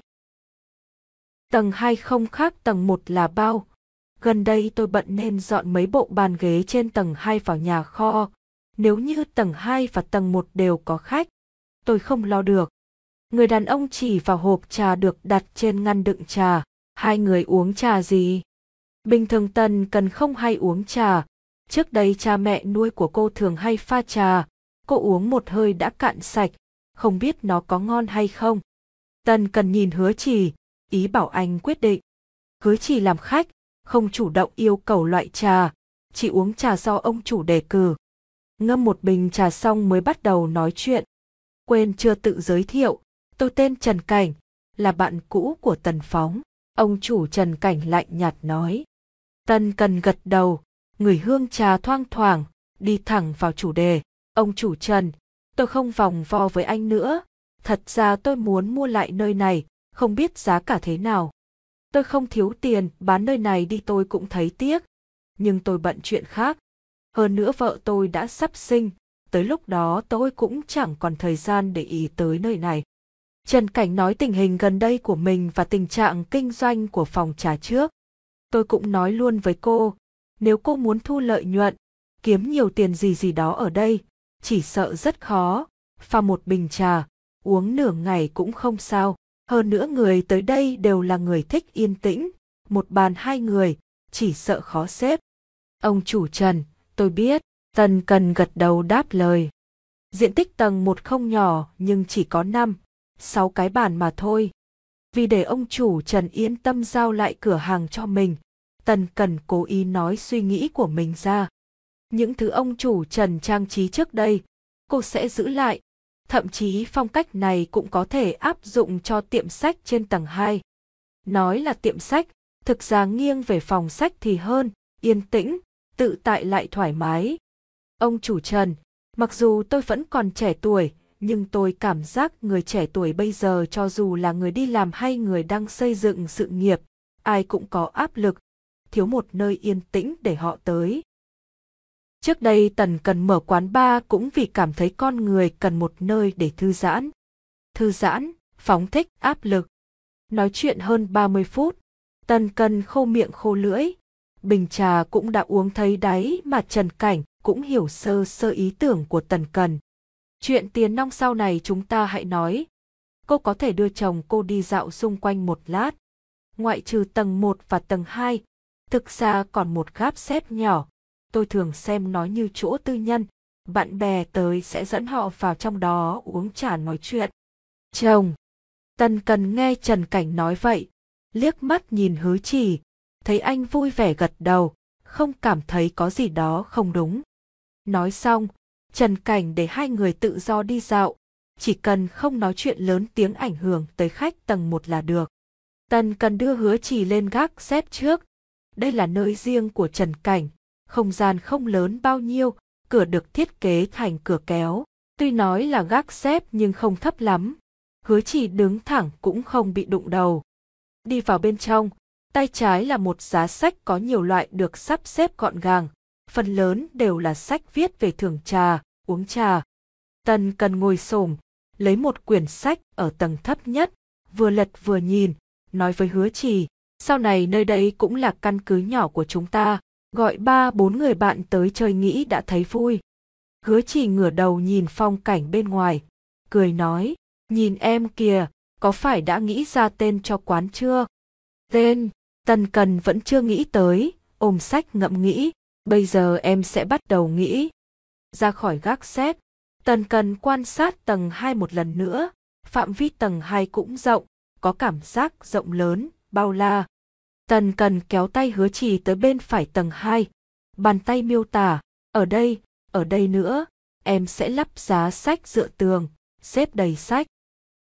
Tầng hai không khác tầng một là bao. Gần đây tôi bận nên dọn mấy bộ bàn ghế trên tầng hai vào nhà kho. Nếu như tầng hai và tầng một đều có khách, tôi không lo được. Người đàn ông chỉ vào hộp trà được đặt trên ngăn đựng trà. Hai người uống trà gì? Bình thường Tần Cần không hay uống trà. Trước đây cha mẹ nuôi của cô thường hay pha trà. Cô uống một hơi đã cạn sạch, không biết nó có ngon hay không. Tần Cần nhìn Hứa Chỉ, ý bảo anh quyết định. Hứa Chỉ làm khách, không chủ động yêu cầu loại trà, chỉ uống trà do ông chủ đề cử. Ngâm một bình trà xong mới bắt đầu nói chuyện. Quên chưa tự giới thiệu, tôi tên Trần Cảnh, là bạn cũ của Tần Phóng. Ông chủ Trần Cảnh lạnh nhạt nói. Tần Cần gật đầu, ngửi hương trà thoang thoảng, đi thẳng vào chủ đề. Ông chủ Trần, tôi không vòng vo với anh nữa. Thật ra tôi muốn mua lại nơi này, không biết giá cả thế nào. Tôi không thiếu tiền, bán nơi này đi tôi cũng thấy tiếc. Nhưng tôi bận chuyện khác. Hơn nữa vợ tôi đã sắp sinh, tới lúc đó tôi cũng chẳng còn thời gian để ý tới nơi này. Trần Cảnh nói tình hình gần đây của mình và tình trạng kinh doanh của phòng trà trước. Tôi cũng nói luôn với cô, nếu cô muốn thu lợi nhuận, kiếm nhiều tiền gì gì đó ở đây, chỉ sợ rất khó. Pha một bình trà, uống nửa ngày cũng không sao. Hơn nữa người tới đây đều là người thích yên tĩnh, một bàn hai người, chỉ sợ khó xếp. Ông chủ Trần, tôi biết. Tần Cần gật đầu đáp lời. Diện tích tầng một không nhỏ nhưng chỉ có năm, sáu cái bàn mà thôi. Vì để ông chủ Trần yên tâm giao lại cửa hàng cho mình, Tần Cần cố ý nói suy nghĩ của mình ra. Những thứ ông chủ Trần trang trí trước đây, cô sẽ giữ lại. Thậm chí phong cách này cũng có thể áp dụng cho tiệm sách trên tầng hai. Nói là tiệm sách, thực ra nghiêng về phòng sách thì hơn, yên tĩnh, tự tại lại thoải mái. Ông chủ Trần, mặc dù tôi vẫn còn trẻ tuổi, nhưng tôi cảm giác người trẻ tuổi bây giờ cho dù là người đi làm hay người đang xây dựng sự nghiệp, ai cũng có áp lực, thiếu một nơi yên tĩnh để họ tới. Trước đây Tần Cần mở quán bar cũng vì cảm thấy con người cần một nơi để thư giãn. Thư giãn, phóng thích áp lực. Nói chuyện hơn ba mươi phút, Tần Cần khô miệng khô lưỡi. Bình trà cũng đã uống thấy đáy mà Trần Cảnh cũng hiểu sơ sơ ý tưởng của Tần Cần. Chuyện tiền nong sau này chúng ta hãy nói. Cô có thể đưa chồng cô đi dạo xung quanh một lát. Ngoại trừ tầng một và tầng hai, thực ra còn một gáp xếp nhỏ. Tôi thường xem nó như chỗ tư nhân, bạn bè tới sẽ dẫn họ vào trong đó uống trà nói chuyện. Chồng! Tần Cần nghe Trần Cảnh nói vậy, liếc mắt nhìn Hứa Chỉ, thấy anh vui vẻ gật đầu, không cảm thấy có gì đó không đúng. Nói xong, Trần Cảnh để hai người tự do đi dạo, chỉ cần không nói chuyện lớn tiếng ảnh hưởng tới khách tầng một là được. Tần Cần đưa Hứa Chỉ lên gác xếp trước. Đây là nơi riêng của Trần Cảnh. Không gian không lớn bao nhiêu, cửa được thiết kế thành cửa kéo. Tuy nói là gác xếp nhưng không thấp lắm. Hứa Chỉ đứng thẳng cũng không bị đụng đầu. Đi vào bên trong, tay trái là một giá sách có nhiều loại được sắp xếp gọn gàng. Phần lớn đều là sách viết về thưởng trà, uống trà. Tần Cần ngồi xổm, lấy một quyển sách ở tầng thấp nhất, vừa lật vừa nhìn, nói với Hứa Chỉ, sau này nơi đây cũng là căn cứ nhỏ của chúng ta. Gọi ba bốn người bạn tới chơi nghĩ đã thấy vui. Hứa Chỉ ngửa đầu nhìn phong cảnh bên ngoài, cười nói, nhìn em kìa, có phải đã nghĩ ra tên cho quán chưa? Tên, Tần Cần vẫn chưa nghĩ tới, ôm sách ngẫm nghĩ, bây giờ em sẽ bắt đầu nghĩ. Ra khỏi gác xếp, Tần Cần quan sát tầng hai một lần nữa, phạm vi tầng hai cũng rộng, có cảm giác rộng lớn, bao la. Tần Cần kéo tay Hứa Chỉ tới bên phải tầng hai, bàn tay miêu tả, ở đây, ở đây nữa, em sẽ lắp giá sách dựa tường, xếp đầy sách.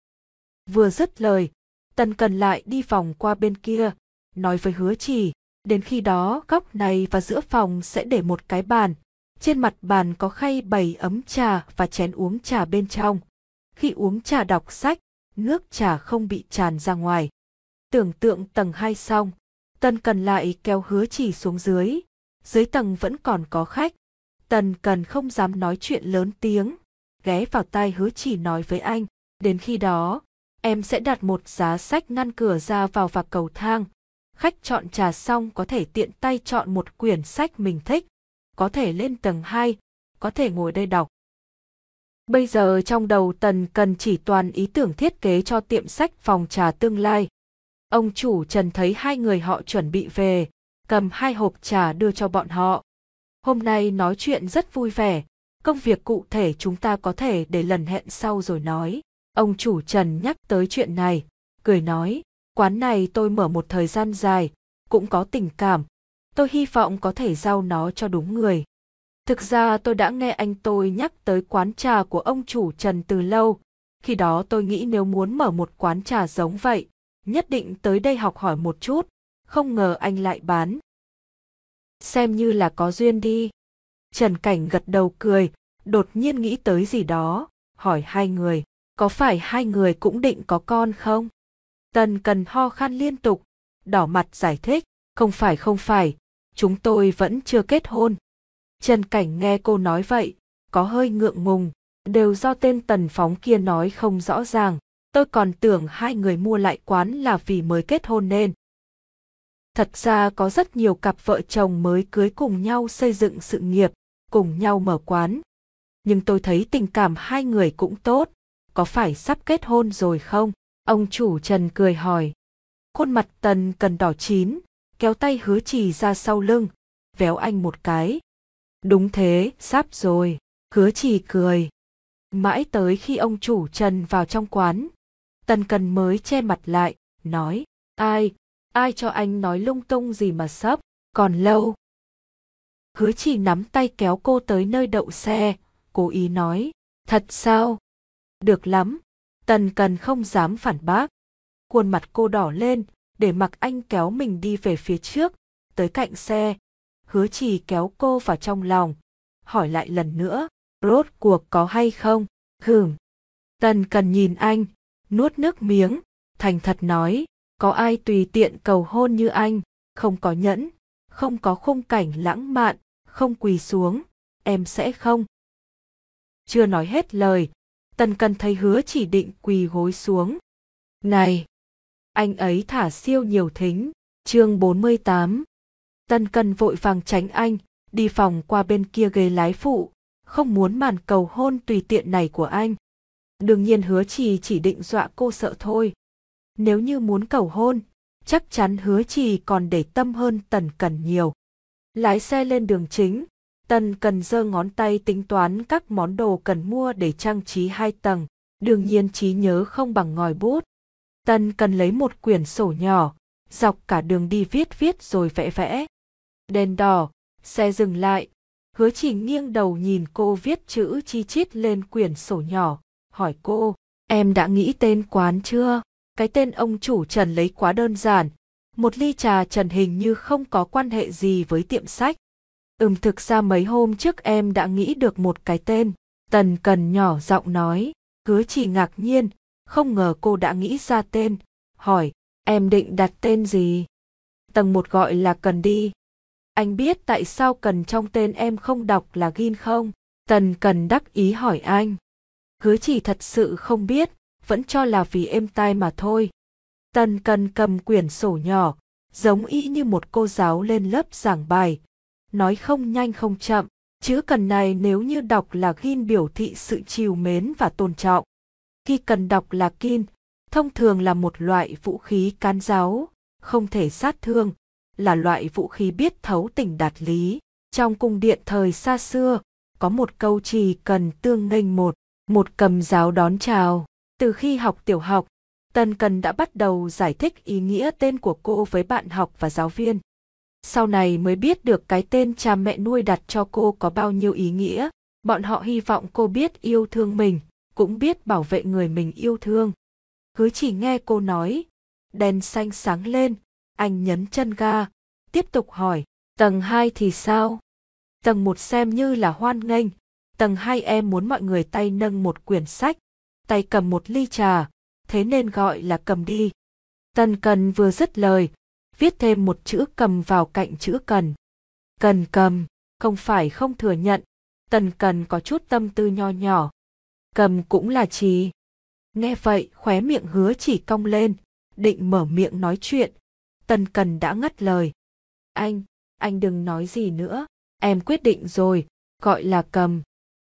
Vừa dứt lời, Tần Cần lại đi vòng qua bên kia, nói với Hứa Chỉ, đến khi đó góc này và giữa phòng sẽ để một cái bàn, trên mặt bàn có khay bày ấm trà và chén uống trà bên trong. Khi uống trà đọc sách, nước trà không bị tràn ra ngoài. Tưởng tượng tầng hai xong, Tần Cần lại kéo Hứa Chỉ xuống dưới, dưới tầng vẫn còn có khách. Tần Cần không dám nói chuyện lớn tiếng, ghé vào tai Hứa Chỉ nói với anh, đến khi đó, em sẽ đặt một giá sách ngăn cửa ra vào và cầu thang. Khách chọn trà xong có thể tiện tay chọn một quyển sách mình thích, có thể lên tầng hai, có thể ngồi đây đọc. Bây giờ trong đầu Tần Cần chỉ toàn ý tưởng thiết kế cho tiệm sách phòng trà tương lai. Ông chủ Trần thấy hai người họ chuẩn bị về, cầm hai hộp trà đưa cho bọn họ. Hôm nay nói chuyện rất vui vẻ, công việc cụ thể chúng ta có thể để lần hẹn sau rồi nói. Ông chủ Trần nhắc tới chuyện này, cười nói, quán này tôi mở một thời gian dài, cũng có tình cảm. Tôi hy vọng có thể giao nó cho đúng người. Thực ra tôi đã nghe anh tôi nhắc tới quán trà của ông chủ Trần từ lâu. Khi đó tôi nghĩ nếu muốn mở một quán trà giống vậy, nhất định tới đây học hỏi một chút, không ngờ anh lại bán. Xem như là có duyên đi. Trần Cảnh gật đầu cười, đột nhiên nghĩ tới gì đó, hỏi hai người, có phải hai người cũng định có con không? Tần Cần ho khan liên tục, đỏ mặt giải thích, không phải không phải, chúng tôi vẫn chưa kết hôn. Trần Cảnh nghe cô nói vậy, có hơi ngượng ngùng, đều do tên Tần Phóng kia nói không rõ ràng, tôi còn tưởng hai người mua lại quán là vì mới kết hôn nên. Thật ra có rất nhiều cặp vợ chồng mới cưới cùng nhau xây dựng sự nghiệp, cùng nhau mở quán. Nhưng tôi thấy tình cảm hai người cũng tốt, có phải sắp kết hôn rồi không? Ông chủ Trần cười hỏi. Khuôn mặt Tần Cần đỏ chín, kéo tay Hứa Trì ra sau lưng, véo anh một cái. Đúng thế, sắp rồi. Hứa Trì cười. Mãi tới khi ông chủ Trần vào trong quán, Tần Cần mới che mặt lại, nói, ai, ai cho anh nói lung tung gì mà sắp, còn lâu. Hứa Trì nắm tay kéo cô tới nơi đậu xe, cố ý nói, thật sao? Được lắm. Tần Cần không dám phản bác. Khuôn mặt cô đỏ lên, để mặc anh kéo mình đi về phía trước, tới cạnh xe. Hứa Trì kéo cô vào trong lòng, hỏi lại lần nữa, rốt cuộc có hay không? Hừm. Tần Cần nhìn anh, nuốt nước miếng, thành thật nói, có ai tùy tiện cầu hôn như anh, không có nhẫn, không có khung cảnh lãng mạn, không quỳ xuống, em sẽ không. Chưa nói hết lời, Tần Cần thấy Hứa Chỉ định quỳ gối xuống. Này! Anh ấy thả siêu nhiều thính, chương bốn mươi tám. Tần Cần vội vàng tránh anh, đi phòng qua bên kia ghế lái phụ, không muốn màn cầu hôn tùy tiện này của anh. Đương nhiên Hứa Trì chỉ định dọa cô sợ thôi. Nếu như muốn cầu hôn, chắc chắn Hứa Trì còn để tâm hơn Tần Cần nhiều. Lái xe lên đường chính, Tần Cần giơ ngón tay tính toán các món đồ cần mua để trang trí hai tầng, đương nhiên trí nhớ không bằng ngòi bút. Tần Cần lấy một quyển sổ nhỏ, dọc cả đường đi viết viết rồi vẽ vẽ. Đèn đỏ, xe dừng lại, Hứa Trì nghiêng đầu nhìn cô viết chữ chi chít lên quyển sổ nhỏ, hỏi cô, em đã nghĩ tên quán chưa? Cái tên ông chủ Trần lấy quá đơn giản, một ly trà Trần hình như không có quan hệ gì với tiệm sách. Ừm thực ra mấy hôm trước em đã nghĩ được một cái tên, Tần Cần nhỏ giọng nói. Hứa Trì ngạc nhiên, không ngờ cô đã nghĩ ra tên, hỏi, em định đặt tên gì? Tầng một gọi là Cần đi. Anh biết tại sao Cần trong tên em không đọc là Gin không? Tần Cần đắc ý hỏi anh. Hứa Trì thật sự không biết, vẫn cho là vì êm tai mà thôi. Tần Cần cầm quyển sổ nhỏ, giống y như một cô giáo lên lớp giảng bài, nói không nhanh không chậm, chữ Cần này nếu như đọc là Gin biểu thị sự trìu mến và tôn trọng. Khi Cần đọc là Kin, thông thường là một loại vũ khí cán giáo, không thể sát thương, là loại vũ khí biết thấu tình đạt lý. Trong cung điện thời xa xưa, có một câu chỉ cần tương nghênh một, một cầm giáo đón chào. Từ khi học tiểu học, Tần Cần đã bắt đầu giải thích ý nghĩa tên của cô với bạn học và giáo viên. Sau này mới biết được cái tên cha mẹ nuôi đặt cho cô có bao nhiêu ý nghĩa. Bọn họ hy vọng cô biết yêu thương mình, cũng biết bảo vệ người mình yêu thương. Hứa Chỉ nghe cô nói, đèn xanh sáng lên, anh nhấn chân ga, tiếp tục hỏi, tầng hai thì sao? Tầng một xem như là hoan nghênh, tầng hai em muốn mọi người tay nâng một quyển sách, tay cầm một ly trà, thế nên gọi là Cầm đi. Tần Cần vừa dứt lời, viết thêm một chữ cầm vào cạnh chữ Cần. Cần cầm, không phải không thừa nhận, Tần Cần có chút tâm tư nho nhỏ. Cầm cũng là trì. Nghe vậy khóe miệng Hứa Chỉ cong lên, định mở miệng nói chuyện. Tần Cần đã ngắt lời. Anh, anh đừng nói gì nữa, em quyết định rồi, gọi là Cầm.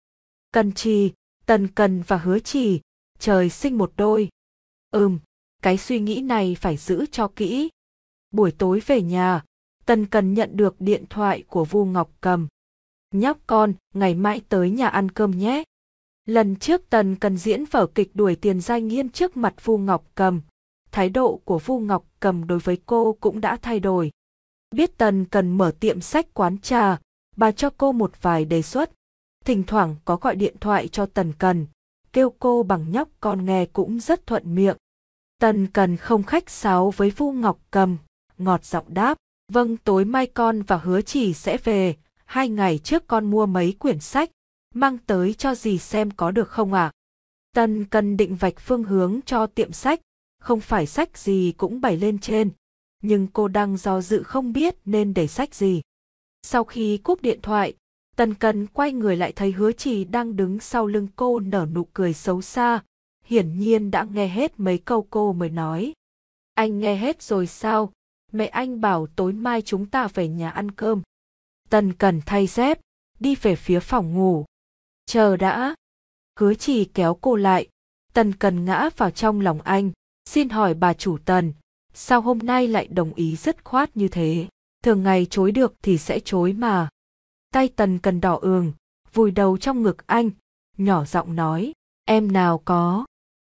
Cần trì, Tần Cần và Hứa Chỉ, trời sinh một đôi. Ừm, cái suy nghĩ này phải giữ cho kỹ. Buổi tối về nhà, Tần Cần nhận được điện thoại của Vu Ngọc Cầm. Nhóc con, ngày mai tới nhà ăn cơm nhé. Lần trước Tần Cần diễn vở kịch đuổi tiền giai nghiên trước mặt Vu Ngọc Cầm. Thái độ của Vu Ngọc Cầm đối với cô cũng đã thay đổi. Biết Tần Cần mở tiệm sách quán trà, bà cho cô một vài đề xuất. Thỉnh thoảng có gọi điện thoại cho Tần Cần, kêu cô bằng nhóc con nghe cũng rất thuận miệng. Tần Cần không khách sáo với Vu Ngọc Cầm, ngọt giọng đáp, vâng tối mai con và Hứa Chỉ sẽ về, hai ngày trước con mua mấy quyển sách, mang tới cho dì xem có được không ạ? À? Tần Cần định vạch phương hướng cho tiệm sách, không phải sách gì cũng bày lên trên, nhưng cô đang do dự không biết nên để sách gì. Sau khi cúp điện thoại, Tần Cần quay người lại thấy Hứa Chỉ đang đứng sau lưng cô nở nụ cười xấu xa, hiển nhiên đã nghe hết mấy câu cô mới nói. Anh nghe hết rồi sao? Mẹ anh bảo tối mai chúng ta về nhà ăn cơm. Tần Cần thay dép, đi về phía phòng ngủ. Chờ đã. Hứa Chỉ kéo cô lại. Tần Cần ngã vào trong lòng anh. Xin hỏi bà chủ Tần, sao hôm nay lại đồng ý dứt khoát như thế? Thường ngày chối được thì sẽ chối mà. Tay Tần Cần đỏ ửng, vùi đầu trong ngực anh, nhỏ giọng nói, em nào có.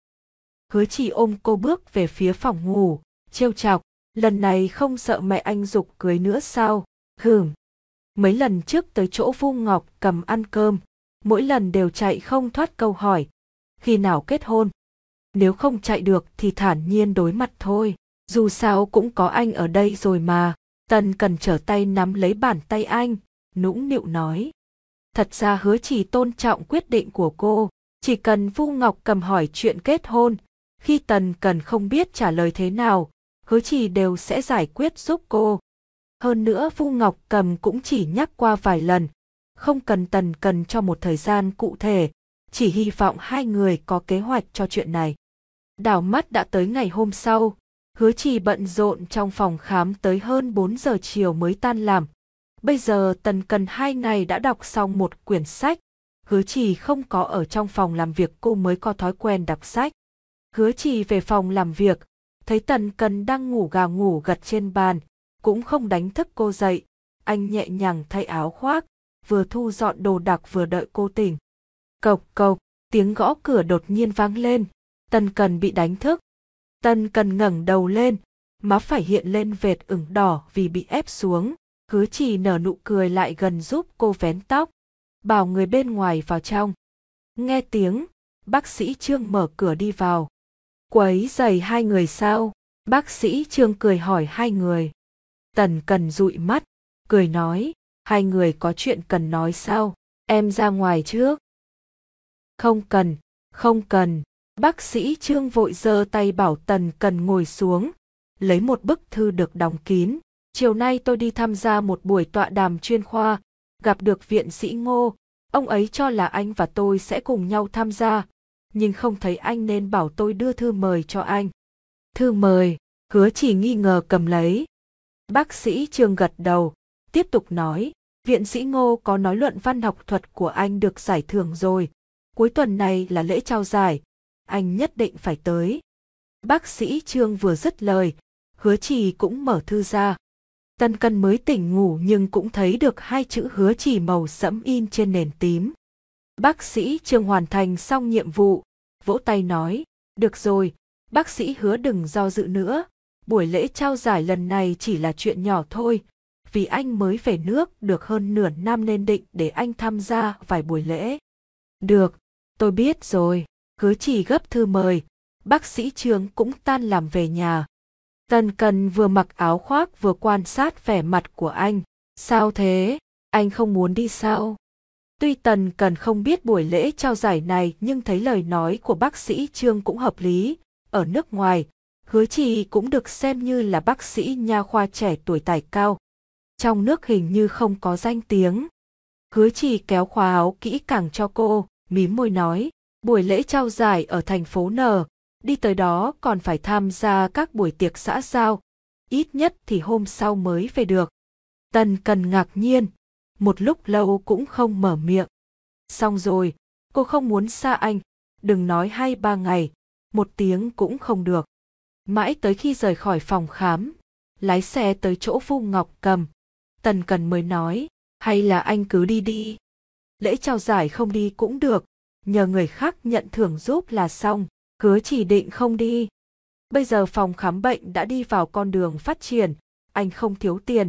Hứa Chỉ ôm cô bước về phía phòng ngủ, trêu chọc, lần này không sợ mẹ anh giục cưới nữa sao? Hừm. Mấy lần trước tới chỗ Vu Ngọc Cầm ăn cơm, mỗi lần đều chạy không thoát câu hỏi, khi nào kết hôn? Nếu không chạy được thì thản nhiên đối mặt thôi, dù sao cũng có anh ở đây rồi mà. Tần Cần trở tay nắm lấy bàn tay anh, nũng nịu nói. Thật ra Hứa Chỉ tôn trọng quyết định của cô, chỉ cần Vu Ngọc Cầm hỏi chuyện kết hôn, khi Tần Cần không biết trả lời thế nào, Hứa Chỉ đều sẽ giải quyết giúp cô. Hơn nữa Vu Ngọc Cầm cũng chỉ nhắc qua vài lần, không cần Tần Cần cho một thời gian cụ thể, chỉ hy vọng hai người có kế hoạch cho chuyện này. Đảo mắt đã tới ngày hôm sau, Hứa Chỉ bận rộn trong phòng khám tới hơn bốn giờ chiều mới tan làm. Bây giờ Tần Cần hai ngày đã đọc xong một quyển sách, Hứa Chỉ không có ở trong phòng làm việc cô mới có thói quen đọc sách. Hứa Chỉ về phòng làm việc, thấy Tần Cần đang ngủ gà ngủ gật trên bàn, cũng không đánh thức cô dậy, anh nhẹ nhàng thay áo khoác, vừa thu dọn đồ đạc vừa đợi cô tỉnh. Cộc cộc, tiếng gõ cửa đột nhiên vang lên, Tần Cần bị đánh thức. Tần Cần ngẩng đầu lên, má phải hiện lên vệt ửng đỏ vì bị ép xuống. Hứa Chỉ nở nụ cười lại gần giúp cô vén tóc, bảo người bên ngoài vào trong. Nghe tiếng, bác sĩ Trương mở cửa đi vào. Quấy rầy hai người sao? Bác sĩ Trương cười hỏi hai người. Tần Cần dụi mắt, cười nói, hai người có chuyện cần nói sao? Em ra ngoài trước. Không cần, không cần. Bác sĩ Trương vội giơ tay bảo Tần Cần ngồi xuống, lấy một bức thư được đóng kín. Chiều nay tôi đi tham gia một buổi tọa đàm chuyên khoa, gặp được viện sĩ Ngô, ông ấy cho là anh và tôi sẽ cùng nhau tham gia, nhưng không thấy anh nên bảo tôi đưa thư mời cho anh. Thư mời, Hứa Chỉ nghi ngờ cầm lấy. Bác sĩ Trương gật đầu, tiếp tục nói, viện sĩ Ngô có nói luận văn học thuật của anh được giải thưởng rồi, cuối tuần này là lễ trao giải, anh nhất định phải tới. Bác sĩ Trương vừa dứt lời, Hứa Chỉ cũng mở thư ra. Tần Cần mới tỉnh ngủ nhưng cũng thấy được hai chữ Hứa Chỉ màu sẫm in trên nền tím. Bác sĩ Trương hoàn thành xong nhiệm vụ, vỗ tay nói, được rồi, bác sĩ Hứa đừng do dự nữa, buổi lễ trao giải lần này chỉ là chuyện nhỏ thôi, vì anh mới về nước được hơn nửa năm nên định để anh tham gia vài buổi lễ. Được, tôi biết rồi. Hứa Chỉ gấp thư mời, bác sĩ Trương cũng tan làm về nhà. Tần Cần vừa mặc áo khoác vừa quan sát vẻ mặt của anh. Sao thế? Anh không muốn đi sao? Tuy Tần Cần không biết buổi lễ trao giải này nhưng thấy lời nói của bác sĩ Trương cũng hợp lý. Ở nước ngoài, Hứa Chỉ cũng được xem như là bác sĩ nha khoa trẻ tuổi tài cao. Trong nước hình như không có danh tiếng. Hứa Chỉ kéo khóa áo kỹ càng cho cô, mím môi nói, buổi lễ trao giải ở thành phố N, đi tới đó còn phải tham gia các buổi tiệc xã giao, ít nhất thì hôm sau mới về được. Tần Cần ngạc nhiên, một lúc lâu cũng không mở miệng. Xong rồi, cô không muốn xa anh, đừng nói hai ba ngày, một tiếng cũng không được. Mãi tới khi rời khỏi phòng khám, lái xe tới chỗ Vu Ngọc Cầm, Tần Cần mới nói, hay là anh cứ đi đi. Lễ trao giải không đi cũng được, nhờ người khác nhận thưởng giúp là xong. Hứa Chỉ định không đi. Bây giờ phòng khám bệnh đã đi vào con đường phát triển, anh không thiếu tiền,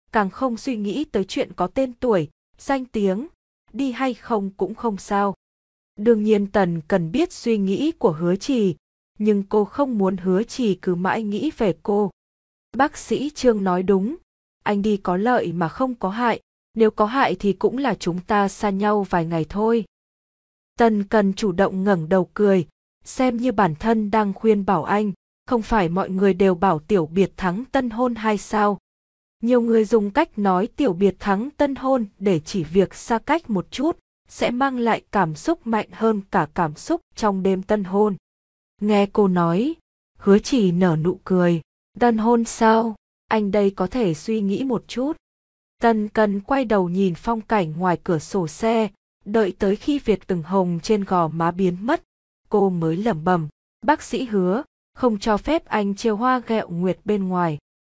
càng không suy nghĩ tới chuyện có tên tuổi, danh tiếng, đi hay không cũng không sao. Đương nhiên Tần Cần biết suy nghĩ của Hứa Trì, nhưng cô không muốn Hứa Trì cứ mãi nghĩ về cô. Bác sĩ Trương nói đúng, anh đi có lợi mà không có hại, nếu có hại thì cũng là chúng ta xa nhau vài ngày thôi. Tần Cần chủ động ngẩng đầu cười, xem như bản thân đang khuyên bảo anh, không phải mọi người đều bảo tiểu biệt thắng tân hôn hay sao? Nhiều người dùng cách nói tiểu biệt thắng tân hôn để chỉ việc xa cách một chút, sẽ mang lại cảm xúc mạnh hơn cả cảm xúc trong đêm tân hôn. Nghe cô nói, Hứa Trì nở nụ cười, tân hôn sao? Anh đây có thể suy nghĩ một chút. Tần Cần quay đầu nhìn phong cảnh ngoài cửa sổ xe, đợi tới khi Việt ửng hồng trên gò má biến mất, cô mới lẩm bẩm, bác sĩ Hứa, không cho phép anh trêu hoa ghẹo nguyệt bên ngoài.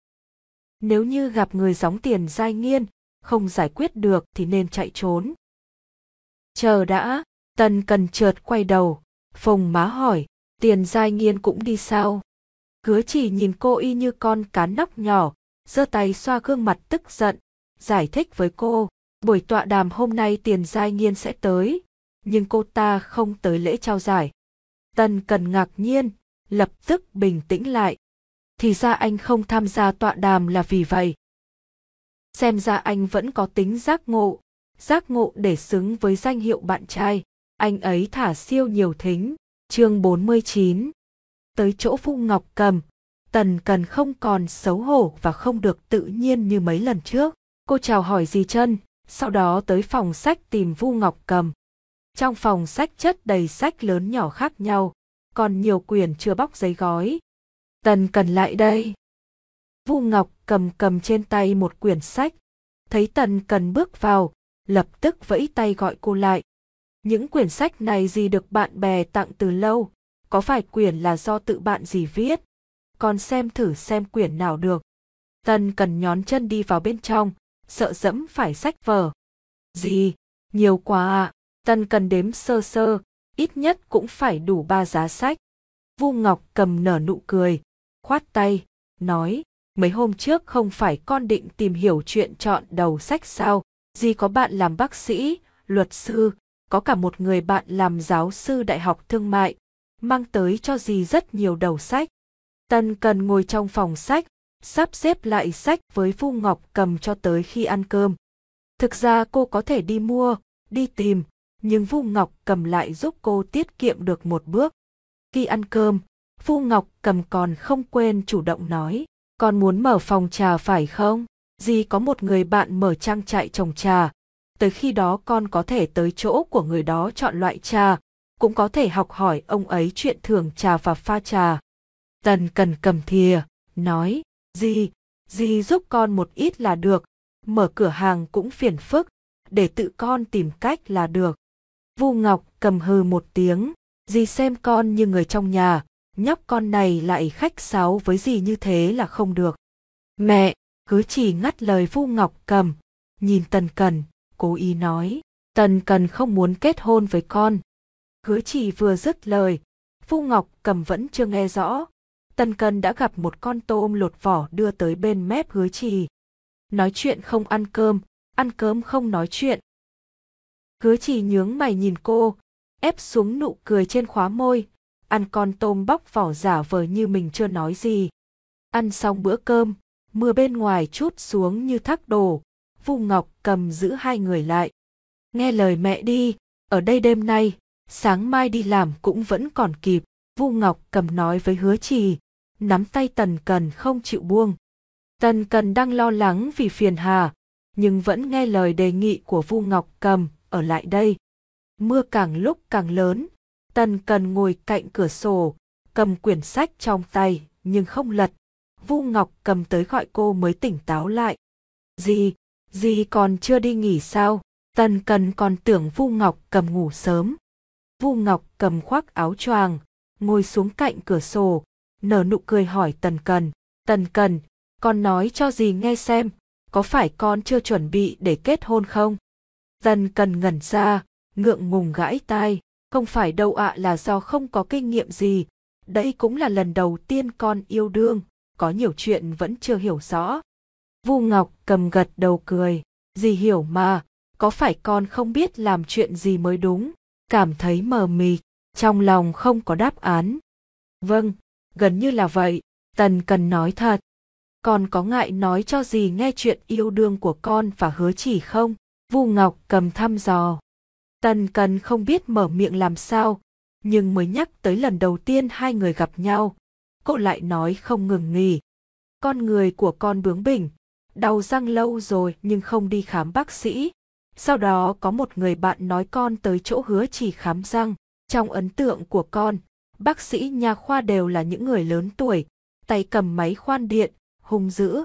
Nếu như gặp người gióng Tiền Giai Nghiên, không giải quyết được thì nên chạy trốn. Chờ đã, Tần Cần chợt quay đầu, phồng má hỏi, Tiền Giai Nghiên cũng đi sao? Hứa Trì nhìn cô y như con cá nóc nhỏ, giơ tay xoa gương mặt tức giận, giải thích với cô, buổi tọa đàm hôm nay Tiền Giai Nghiên sẽ tới, nhưng cô ta không tới lễ trao giải. Tần Cần ngạc nhiên, lập tức bình tĩnh lại. Thì ra anh không tham gia tọa đàm là vì vậy. Xem ra anh vẫn có tính giác ngộ, giác ngộ để xứng với danh hiệu bạn trai. Anh ấy thả siêu nhiều thính. Chương bốn mươi chín. Tới chỗ Vu Ngọc Cầm, Tần Cần không còn xấu hổ và không được tự nhiên như mấy lần trước. Cô chào hỏi dì Trân, sau đó tới phòng sách tìm Vu Ngọc Cầm. Trong phòng sách chất đầy sách lớn nhỏ khác nhau, còn nhiều quyển chưa bóc giấy gói. Tần Cần lại đây. Vu Ngọc Cầm cầm trên tay một quyển sách, thấy Tần Cần bước vào, lập tức vẫy tay gọi cô lại. Những quyển sách này dì được bạn bè tặng từ lâu, có phải quyển là do tự bạn dì viết? Con xem thử xem quyển nào được. Tần Cần nhón chân đi vào bên trong, sợ dẫm phải sách vở. Dì, nhiều quá à. Tần Cần đếm sơ sơ, ít nhất cũng phải đủ ba giá sách. Vu Ngọc Cầm nở nụ cười, khoát tay, nói, mấy hôm trước không phải con định tìm hiểu chuyện chọn đầu sách sao? Dì có bạn làm bác sĩ, luật sư, có cả một người bạn làm giáo sư đại học thương mại, mang tới cho dì rất nhiều đầu sách. Tần Cần ngồi trong phòng sách, sắp xếp lại sách với Vu Ngọc Cầm cho tới khi ăn cơm. Thực ra cô có thể đi mua, đi tìm, nhưng Vu Ngọc Cầm lại giúp cô tiết kiệm được một bước. Khi ăn cơm, Vu Ngọc Cầm còn không quên chủ động nói, con muốn mở phòng trà phải không? Dì có một người bạn mở trang trại trồng trà, tới khi đó con có thể tới chỗ của người đó chọn loại trà, cũng có thể học hỏi ông ấy chuyện thưởng trà và pha trà. Tần Cần cầm thìa, nói, dì, dì giúp con một ít là được, mở cửa hàng cũng phiền phức, để tự con tìm cách là được. Vu Ngọc Cầm hừ một tiếng, dì xem con như người trong nhà, nhóc con này lại khách sáo với dì như thế là không được. Mẹ, Hứa Trì ngắt lời Vu Ngọc Cầm, nhìn Tần Cần, cố ý nói, Tần Cần không muốn kết hôn với con. Hứa Trì vừa dứt lời, Vu Ngọc Cầm vẫn chưa nghe rõ. Tần Cần đã gặp một con tôm lột vỏ đưa tới bên mép Hứa Trì. Nói chuyện không ăn cơm, ăn cơm không nói chuyện. Hứa Trì nhướng mày nhìn cô, ép xuống nụ cười trên khóe môi, ăn con tôm bóc vỏ giả vờ như mình chưa nói gì. Ăn xong bữa cơm, mưa bên ngoài trút xuống như thác đổ, Vu Ngọc Cầm giữ hai người lại. Nghe lời mẹ đi, ở đây đêm nay, sáng mai đi làm cũng vẫn còn kịp, Vu Ngọc Cầm nói với Hứa Trì, nắm tay Tần Cần không chịu buông. Tần Cần đang lo lắng vì phiền hà, nhưng vẫn nghe lời đề nghị của Vu Ngọc Cầm, ở lại đây. Mưa càng lúc càng lớn, Tần Cần ngồi cạnh cửa sổ, cầm quyển sách trong tay, nhưng không lật. Vu Ngọc Cầm tới gọi cô mới tỉnh táo lại. Dì, dì còn chưa đi nghỉ sao? Tần Cần còn tưởng Vu Ngọc Cầm ngủ sớm. Vu Ngọc Cầm khoác áo choàng, ngồi xuống cạnh cửa sổ, nở nụ cười hỏi Tần Cần. Tần Cần, con nói cho dì nghe xem, có phải con chưa chuẩn bị để kết hôn không? Tần Cần ngẩn ra, ngượng ngùng gãi tai, không phải đâu ạ, là do không có kinh nghiệm gì. Đây cũng là lần đầu tiên con yêu đương, có nhiều chuyện vẫn chưa hiểu rõ. Vu Ngọc Cầm gật đầu cười. Dì hiểu mà, có phải con không biết làm chuyện gì mới đúng, cảm thấy mờ mịt, trong lòng không có đáp án. Vâng, gần như là vậy, Tần Cần nói thật. Con có ngại nói cho dì nghe chuyện yêu đương của con và Hứa Chỉ không? Vu Ngọc Cầm thăm dò. Tần Cần không biết mở miệng làm sao, nhưng mới nhắc tới lần đầu tiên hai người gặp nhau, cô lại nói không ngừng nghỉ. Con người của con bướng bỉnh, đau răng lâu rồi nhưng không đi khám bác sĩ. Sau đó có một người bạn nói con tới chỗ Hứa Chỉ khám răng. Trong ấn tượng của con, bác sĩ nha khoa đều là những người lớn tuổi, tay cầm máy khoan điện, hung dữ.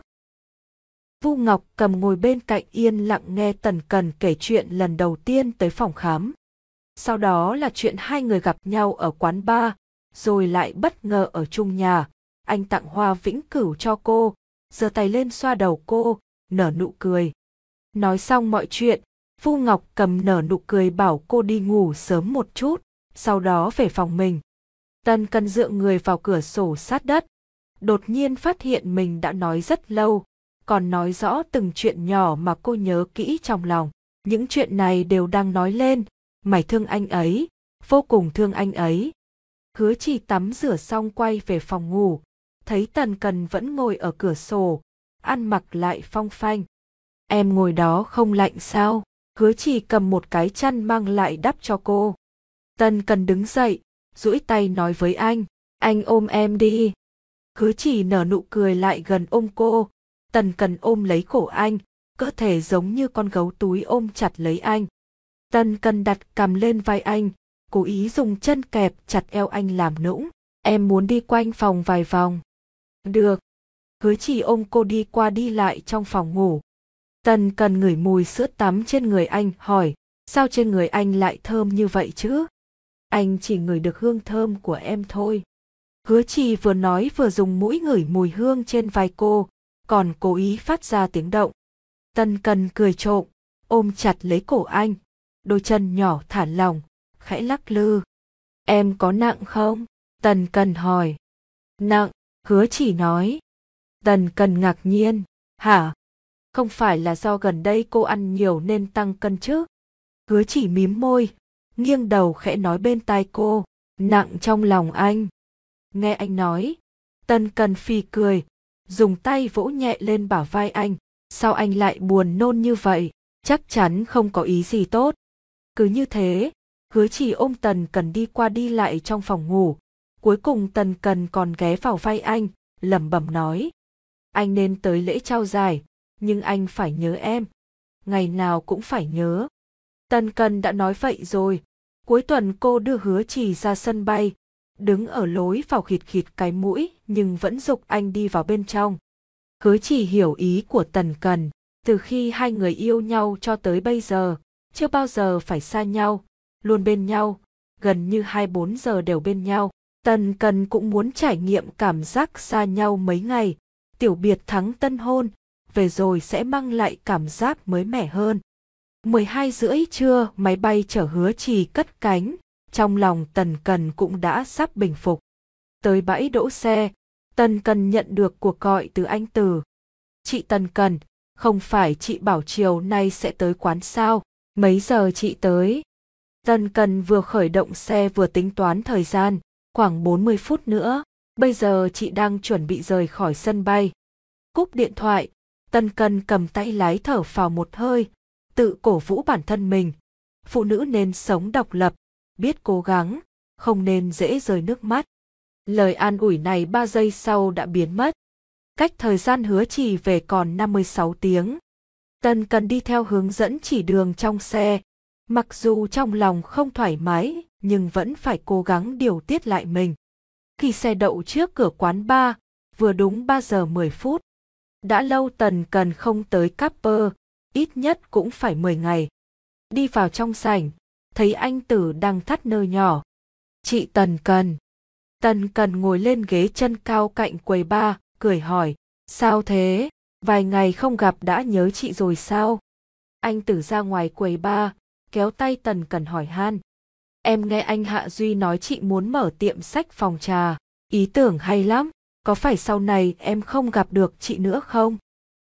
Vu Ngọc Cầm ngồi bên cạnh yên lặng nghe Tần Cần kể chuyện lần đầu tiên tới phòng khám. Sau đó là chuyện hai người gặp nhau ở quán bar, rồi lại bất ngờ ở chung nhà. Anh tặng hoa vĩnh cửu cho cô, giơ tay lên xoa đầu cô, nở nụ cười. Nói xong mọi chuyện, Vu Ngọc Cầm nở nụ cười bảo cô đi ngủ sớm một chút, sau đó về phòng mình. Tần Cần dựa người vào cửa sổ sát đất, đột nhiên phát hiện mình đã nói rất lâu, còn nói rõ từng chuyện nhỏ mà cô nhớ kỹ trong lòng. Những chuyện này đều đang nói lên, mày thương anh ấy, vô cùng thương anh ấy. Hứa Chỉ tắm rửa xong quay về phòng ngủ, thấy Tần Cần vẫn ngồi ở cửa sổ, ăn mặc lại phong phanh. Em ngồi đó không lạnh sao? Hứa Chỉ cầm một cái chăn mang lại đắp cho cô. Tần Cần đứng dậy, duỗi tay nói với anh, anh ôm em đi. Hứa Chỉ nở nụ cười lại gần ôm cô. Tần Cần ôm lấy cổ anh, cơ thể giống như con gấu túi ôm chặt lấy anh. Tần Cần đặt cằm lên vai anh, cố ý dùng chân kẹp chặt eo anh làm nũng. Em muốn đi quanh phòng vài vòng. Được. Hứa Chỉ ôm cô đi qua đi lại trong phòng ngủ. Tần Cần ngửi mùi sữa tắm trên người anh, hỏi, sao trên người anh lại thơm như vậy chứ? Anh chỉ ngửi được hương thơm của em thôi. Hứa Chỉ vừa nói vừa dùng mũi ngửi mùi hương trên vai cô, còn cố ý phát ra tiếng động. Tần Cần cười trộm, ôm chặt lấy cổ anh, đôi chân nhỏ thả lỏng, khẽ lắc lư. Em có nặng không? Tần Cần hỏi. Nặng, Hứa Chỉ nói. Tần Cần ngạc nhiên, hả? Không phải là do gần đây cô ăn nhiều nên tăng cân chứ? Hứa Chỉ mím môi, nghiêng đầu khẽ nói bên tai cô, nặng trong lòng anh. Nghe anh nói, Tần Cần phì cười, dùng tay vỗ nhẹ lên bả vai anh. Sao anh lại buồn nôn như vậy? Chắc chắn không có ý gì tốt. Cứ như thế, Hứa Chỉ ôm Tần Cần đi qua đi lại trong phòng ngủ. Cuối cùng Tần Cần còn ghé vào vai anh, lẩm bẩm nói. Anh nên tới lễ trao giải, nhưng anh phải nhớ em. Ngày nào cũng phải nhớ. Tần Cần đã nói vậy rồi. Cuối tuần cô đưa Hứa Chỉ ra sân bay, đứng ở lối vào khịt khịt cái mũi nhưng vẫn giục anh đi vào bên trong. Hứa Chỉ hiểu ý của Tần Cần, từ khi hai người yêu nhau cho tới bây giờ, chưa bao giờ phải xa nhau, luôn bên nhau, gần như hai mươi bốn giờ đều bên nhau. Tần Cần cũng muốn trải nghiệm cảm giác xa nhau mấy ngày, tiểu biệt thắng tân hôn, về rồi sẽ mang lại cảm giác mới mẻ hơn. mười hai rưỡi trưa máy bay chở Hứa Chỉ cất cánh, trong lòng Tần Cần cũng đã sắp bình phục. Tới bãi đỗ xe, Tần Cần nhận được cuộc gọi từ anh Từ. Chị Tần Cần, không phải chị bảo chiều nay sẽ tới quán sao? Mấy giờ chị tới? Tần Cần vừa khởi động xe vừa tính toán thời gian, khoảng bốn mươi phút nữa. Bây giờ chị đang chuẩn bị rời khỏi sân bay. Cúp điện thoại, Tần Cần cầm tay lái thở phào một hơi, tự cổ vũ bản thân mình. Phụ nữ nên sống độc lập, biết cố gắng, không nên dễ rơi nước mắt. Lời an ủi này ba giây sau đã biến mất. Cách thời gian Hứa Chỉ về còn năm mươi sáu tiếng. Tần Cần đi theo hướng dẫn chỉ đường trong xe. Mặc dù trong lòng không thoải mái, nhưng vẫn phải cố gắng điều tiết lại mình. Khi xe đậu trước cửa quán bar, vừa đúng ba giờ mười phút. Đã lâu Tần Cần không tới Capper, ít nhất cũng phải mười ngày. Đi vào trong sảnh, thấy anh Tử đang thắt nơ nhỏ. Chị Tần Cần. Tần Cần ngồi lên ghế chân cao cạnh quầy bar, cười hỏi, sao thế? Vài ngày không gặp đã nhớ chị rồi sao? Anh Tử ra ngoài quầy bar, kéo tay Tần Cần hỏi han. Em nghe anh Hạ Duy nói chị muốn mở tiệm sách phòng trà, ý tưởng hay lắm, có phải sau này em không gặp được chị nữa không?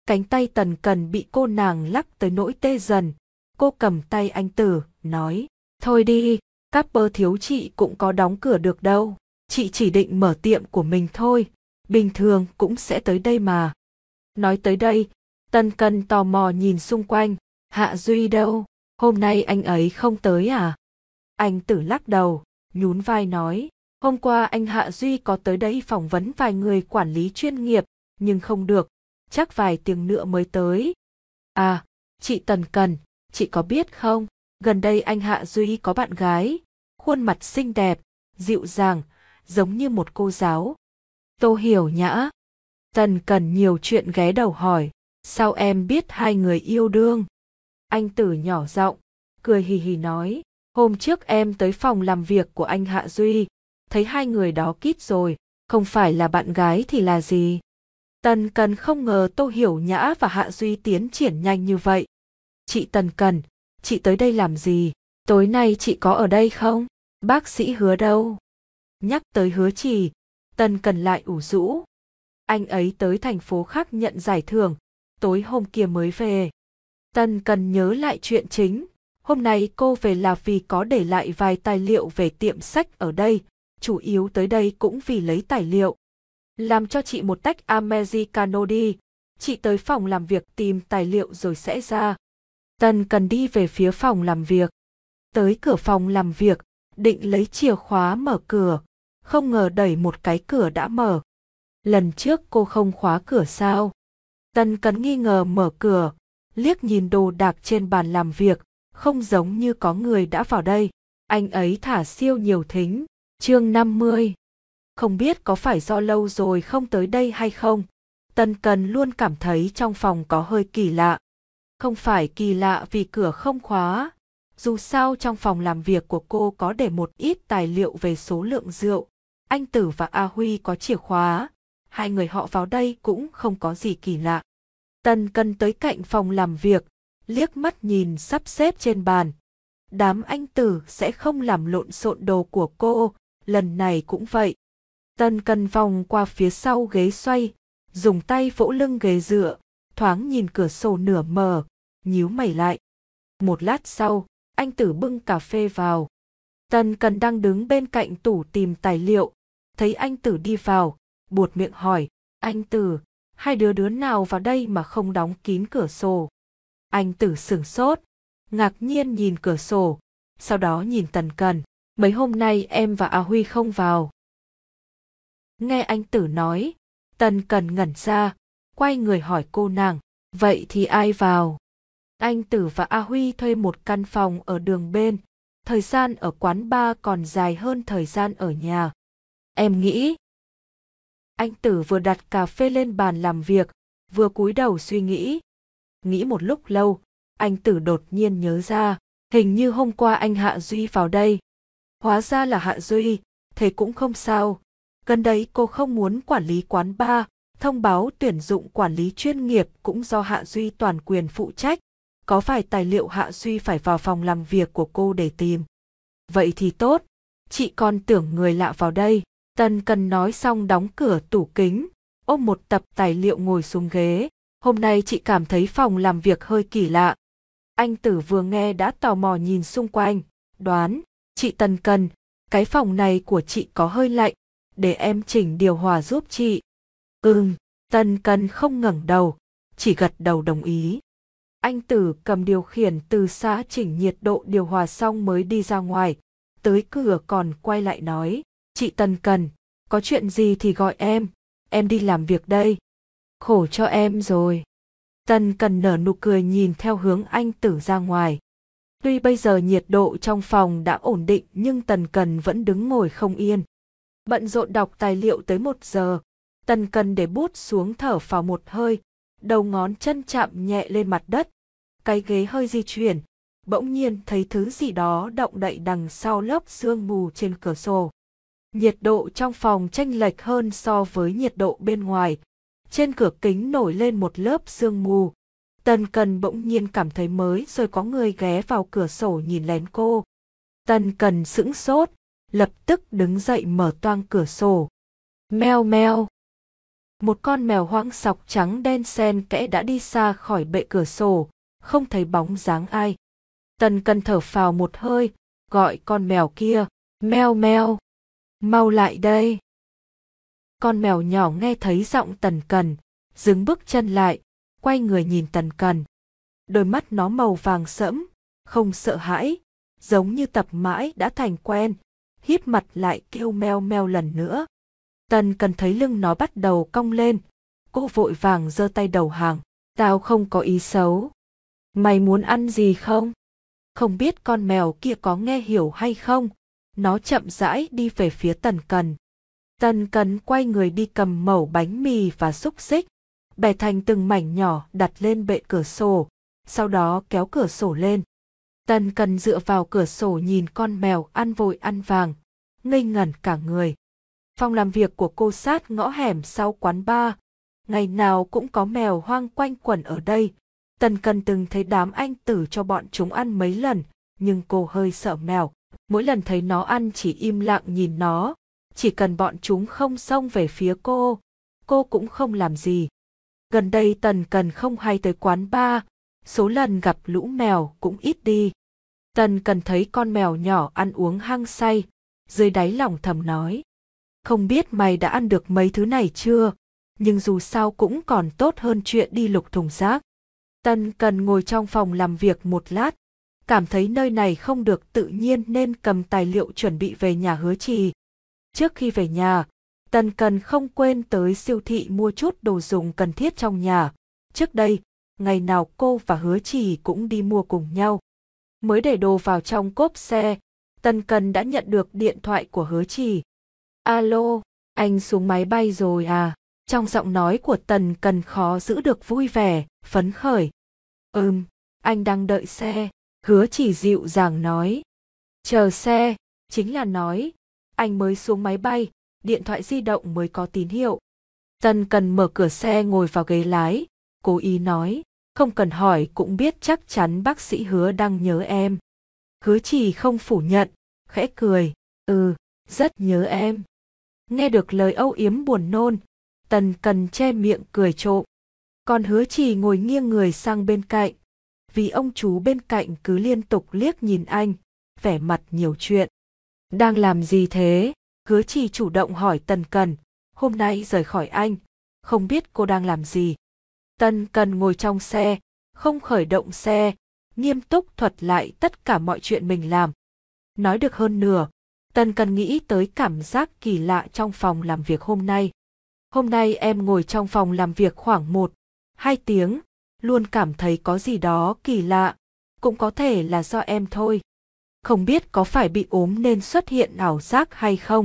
Cánh tay Tần Cần bị cô nàng lắc tới nỗi tê dần. Cô cầm tay anh Tử, nói, thôi đi, các bơ thiếu chị cũng có đóng cửa được đâu. Chị chỉ định mở tiệm của mình thôi, bình thường cũng sẽ tới đây mà. Nói tới đây, Tần Cần tò mò nhìn xung quanh, Hạ Duy đâu, hôm nay anh ấy không tới à? Anh Tử lắc đầu, nhún vai nói, hôm qua anh Hạ Duy có tới đây phỏng vấn vài người quản lý chuyên nghiệp, nhưng không được, chắc vài tiếng nữa mới tới. À, chị Tần Cần, chị có biết không, gần đây anh Hạ Duy có bạn gái, khuôn mặt xinh đẹp, dịu dàng, giống như một cô giáo. Tô Hiểu Nhã. Tần Cần nhiều chuyện ghé đầu hỏi, sao em biết hai người yêu đương? Anh Tử nhỏ giọng, cười hì hì nói, hôm trước em tới phòng làm việc của anh Hạ Duy, thấy hai người đó kít rồi, không phải là bạn gái thì là gì? Tần Cần không ngờ Tô Hiểu Nhã và Hạ Duy tiến triển nhanh như vậy. Chị Tần Cần, chị tới đây làm gì? Tối nay chị có ở đây không? Bác sĩ Hứa đâu? Nhắc tới Hứa Trì, Tần Cần lại ủ rũ. Anh ấy tới thành phố khác nhận giải thưởng, tối hôm kia mới về. Tần Cần nhớ lại chuyện chính, hôm nay cô về là vì có để lại vài tài liệu về tiệm sách ở đây, chủ yếu tới đây cũng vì lấy tài liệu. Làm cho chị một tách Americano đi, chị tới phòng làm việc tìm tài liệu rồi sẽ ra. Tần Cần đi về phía phòng làm việc. Tới cửa phòng làm việc, định lấy chìa khóa mở cửa, không ngờ đẩy một cái cửa đã mở. Lần trước cô không khóa cửa sao? Tần Cần nghi ngờ mở cửa, liếc nhìn đồ đạc trên bàn làm việc, không giống như có người đã vào đây. Anh ấy thả siêu nhiều thính. Chương năm mươi. Không biết có phải do lâu rồi không tới đây hay không, Tần Cần luôn cảm thấy trong phòng có hơi kỳ lạ. Không phải kỳ lạ vì cửa không khóa, dù sao trong phòng làm việc của cô có để một ít tài liệu về số lượng rượu. Anh Tử và A Huy có chìa khóa, hai người họ vào đây cũng không có gì kỳ lạ. Tần Cần tới cạnh phòng làm việc, liếc mắt nhìn sắp xếp trên bàn. Đám anh Tử sẽ không làm lộn xộn đồ của cô, lần này cũng vậy. Tần Cần vòng qua phía sau ghế xoay, dùng tay vỗ lưng ghế dựa, thoáng nhìn cửa sổ nửa mờ, nhíu mày lại. Một lát sau, anh Tử bưng cà phê vào. Tần Cần đang đứng bên cạnh tủ tìm tài liệu, thấy anh Tử đi vào, buột miệng hỏi, anh Tử, hai đứa đứa nào vào đây mà không đóng kín cửa sổ? Anh Tử sửng sốt, ngạc nhiên nhìn cửa sổ, sau đó nhìn Tần Cần, mấy hôm nay em và A Huy không vào. Nghe anh Tử nói, Tần Cần ngẩn ra, quay người hỏi cô nàng, vậy thì ai vào? Anh Tử và A Huy thuê một căn phòng ở đường bên, thời gian ở quán bar còn dài hơn thời gian ở nhà. Em nghĩ. Anh Tử vừa đặt cà phê lên bàn làm việc, vừa cúi đầu suy nghĩ. Nghĩ một lúc lâu, anh Tử đột nhiên nhớ ra, hình như hôm qua anh Hạ Duy vào đây. Hóa ra là Hạ Duy, thế cũng không sao. Gần đấy cô không muốn quản lý quán bar, thông báo tuyển dụng quản lý chuyên nghiệp cũng do Hạ Duy toàn quyền phụ trách. Có vài tài liệu Hạ Duy phải vào phòng làm việc của cô để tìm. Vậy thì tốt, chị còn tưởng người lạ vào đây. Tần Cần nói xong đóng cửa tủ kính, ôm một tập tài liệu ngồi xuống ghế. Hôm nay chị cảm thấy phòng làm việc hơi kỳ lạ. Anh Tử vừa nghe đã tò mò nhìn xung quanh, đoán, chị Tần Cần, cái phòng này của chị có hơi lạnh, để em chỉnh điều hòa giúp chị. Ừm, Tần Cần không ngẩng đầu, chỉ gật đầu đồng ý. Anh Tử cầm điều khiển từ xa chỉnh nhiệt độ điều hòa xong mới đi ra ngoài, tới cửa còn quay lại nói, chị Tần Cần, có chuyện gì thì gọi em, em đi làm việc đây. Khổ cho em rồi. Tần Cần nở nụ cười nhìn theo hướng anh Tử ra ngoài. Tuy bây giờ nhiệt độ trong phòng đã ổn định nhưng Tần Cần vẫn đứng ngồi không yên. Bận rộn đọc tài liệu tới một giờ, Tần Cần để bút xuống thở phào một hơi, đầu ngón chân chạm nhẹ lên mặt đất. Cái ghế hơi di chuyển, bỗng nhiên thấy thứ gì đó động đậy đằng sau lớp sương mù trên cửa sổ. Nhiệt độ trong phòng chênh lệch hơn so với nhiệt độ bên ngoài. Trên cửa kính nổi lên một lớp sương mù. Tần Cần bỗng nhiên cảm thấy mới rồi có người ghé vào cửa sổ nhìn lén cô. Tần Cần sững sốt, lập tức đứng dậy mở toang cửa sổ. Meo meo. Một con mèo hoang sọc trắng đen xen kẽ đã đi xa khỏi bệ cửa sổ, không thấy bóng dáng ai. Tần Cần thở phào một hơi, gọi con mèo kia, meo meo, mau lại đây. Con mèo nhỏ nghe thấy giọng Tần Cần, dừng bước chân lại, quay người nhìn Tần Cần. Đôi mắt nó màu vàng sẫm, không sợ hãi, giống như tập mãi đã thành quen, híp mặt lại kêu meo meo lần nữa. Tần Cần thấy lưng nó bắt đầu cong lên, cô vội vàng giơ tay đầu hàng, tao không có ý xấu. Mày muốn ăn gì không? Không biết con mèo kia có nghe hiểu hay không, nó chậm rãi đi về phía Tần Cần. Tần Cần quay người đi cầm mẩu bánh mì và xúc xích, bẻ thành từng mảnh nhỏ đặt lên bệ cửa sổ, sau đó kéo cửa sổ lên. Tần Cần dựa vào cửa sổ nhìn con mèo ăn vội ăn vàng, ngây ngẩn cả người. Phòng làm việc của cô sát ngõ hẻm sau quán bar, ngày nào cũng có mèo hoang quanh quẩn ở đây. Tần Cần từng thấy đám anh tử cho bọn chúng ăn mấy lần, nhưng cô hơi sợ mèo. Mỗi lần thấy nó ăn chỉ im lặng nhìn nó, chỉ cần bọn chúng không xông về phía cô, cô cũng không làm gì. Gần đây Tần Cần không hay tới quán bar, số lần gặp lũ mèo cũng ít đi. Tần Cần thấy con mèo nhỏ ăn uống hăng say, dưới đáy lòng thầm nói. Không biết mày đã ăn được mấy thứ này chưa, nhưng dù sao cũng còn tốt hơn chuyện đi lục thùng rác. Tần Cần ngồi trong phòng làm việc một lát, cảm thấy nơi này không được tự nhiên nên cầm tài liệu chuẩn bị về nhà Hứa Trì. Trước khi về nhà, Tần Cần không quên tới siêu thị mua chút đồ dùng cần thiết trong nhà. Trước đây, ngày nào cô và Hứa Trì cũng đi mua cùng nhau. Mới để đồ vào trong cốp xe, Tần Cần đã nhận được điện thoại của Hứa Trì. Alo, anh xuống máy bay rồi à? Trong giọng nói của Tần Cần khó giữ được vui vẻ, phấn khởi. Ừm, anh đang đợi xe, Hứa Trì dịu dàng nói. Chờ xe, chính là nói, anh mới xuống máy bay, điện thoại di động mới có tín hiệu. Tần Cần mở cửa xe ngồi vào ghế lái, cố ý nói, không cần hỏi cũng biết chắc chắn bác sĩ Hứa đang nhớ em. Hứa Trì không phủ nhận, khẽ cười, ừ, rất nhớ em. Nghe được lời âu yếm buồn nôn, Tần Cần che miệng cười trộm. Còn Hứa Trì ngồi nghiêng người sang bên cạnh, vì ông chú bên cạnh cứ liên tục liếc nhìn anh, vẻ mặt nhiều chuyện. Đang làm gì thế? Hứa Trì chủ động hỏi Tần Cần, hôm nay rời khỏi anh, không biết cô đang làm gì. Tần Cần ngồi trong xe, không khởi động xe, nghiêm túc thuật lại tất cả mọi chuyện mình làm. Nói được hơn nửa, Tần Cần nghĩ tới cảm giác kỳ lạ trong phòng làm việc hôm nay. Hôm nay em ngồi trong phòng làm việc khoảng một, hai tiếng, luôn cảm thấy có gì đó kỳ lạ, cũng có thể là do em thôi. Không biết có phải bị ốm nên xuất hiện ảo giác hay không?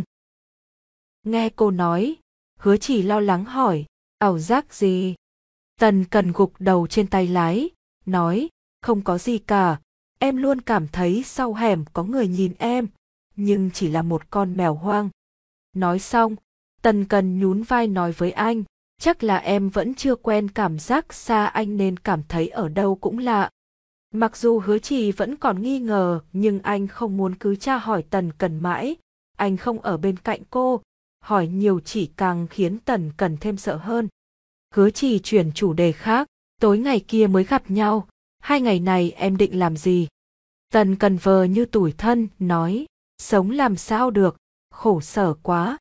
Nghe cô nói, Hứa Trì lo lắng hỏi, ảo giác gì? Tần Cần gục đầu trên tay lái, nói, không có gì cả, em luôn cảm thấy sau hẻm có người nhìn em, nhưng chỉ là một con mèo hoang. Nói xong, Tần Cần nhún vai nói với anh, chắc là em vẫn chưa quen cảm giác xa anh nên cảm thấy ở đâu cũng lạ. Mặc dù Hứa Trì vẫn còn nghi ngờ nhưng anh không muốn cứ tra hỏi Tần Cần mãi, anh không ở bên cạnh cô, hỏi nhiều chỉ càng khiến Tần Cần thêm sợ hơn. Hứa Trì chuyển chủ đề khác, tối ngày kia mới gặp nhau, hai ngày này em định làm gì? Tần Cần vờ như tủi thân, nói, sống làm sao được, khổ sở quá.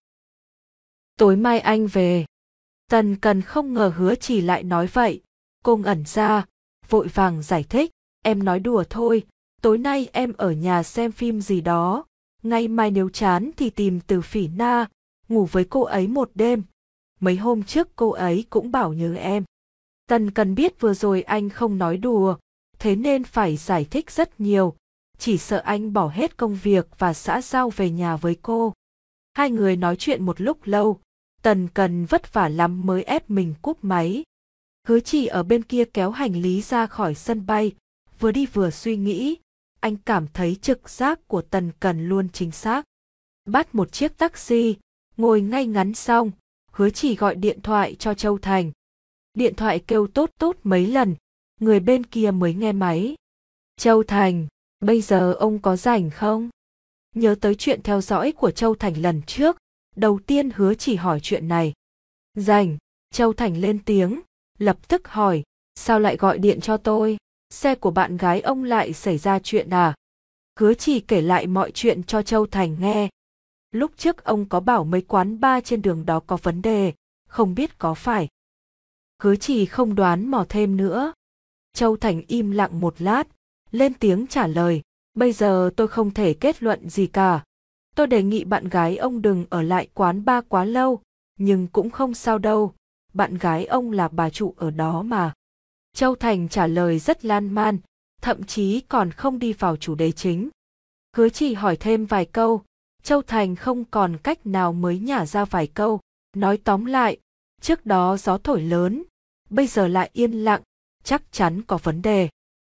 Tối mai anh về. Tần Cần không ngờ Hứa Trì lại nói vậy, cô ngẩn ra, vội vàng giải thích, em nói đùa thôi, tối nay em ở nhà xem phim gì đó, ngày mai nếu chán thì tìm Từ Phỉ Na, ngủ với cô ấy một đêm. Mấy hôm trước cô ấy cũng bảo nhớ em. Tần Cần biết vừa rồi anh không nói đùa, thế nên phải giải thích rất nhiều, chỉ sợ anh bỏ hết công việc và xã giao về nhà với cô. Hai người nói chuyện một lúc lâu, Tần Cần vất vả lắm mới ép mình cúp máy. Hứa Trì ở bên kia kéo hành lý ra khỏi sân bay, vừa đi vừa suy nghĩ, anh cảm thấy trực giác của Tần Cần luôn chính xác. Bắt một chiếc taxi, ngồi ngay ngắn xong, Hứa Trì gọi điện thoại cho Châu Thành. Điện thoại kêu tốt tốt mấy lần, người bên kia mới nghe máy. Châu Thành, bây giờ ông có rảnh không? Nhớ tới chuyện theo dõi của Châu Thành lần trước, đầu tiên Hứa Trì hỏi chuyện này. Rảnh, Châu Thành lên tiếng, lập tức hỏi, sao lại gọi điện cho tôi? Xe của bạn gái ông lại xảy ra chuyện à? Hứa Trì kể lại mọi chuyện cho Châu Thành nghe. Lúc trước ông có bảo mấy quán bar trên đường đó có vấn đề, không biết có phải. Hứa Trì không đoán mò thêm nữa. Châu Thành im lặng một lát, lên tiếng trả lời, bây giờ tôi không thể kết luận gì cả. Tôi đề nghị bạn gái ông đừng ở lại quán bar quá lâu, nhưng cũng không sao đâu, bạn gái ông là bà chủ ở đó mà. Châu Thành trả lời rất lan man, thậm chí còn không đi vào chủ đề chính. Hứa Trì hỏi thêm vài câu, Châu Thành không còn cách nào mới nhả ra vài câu, nói tóm lại, trước đó gió thổi lớn, bây giờ lại yên lặng, chắc chắn có vấn đề.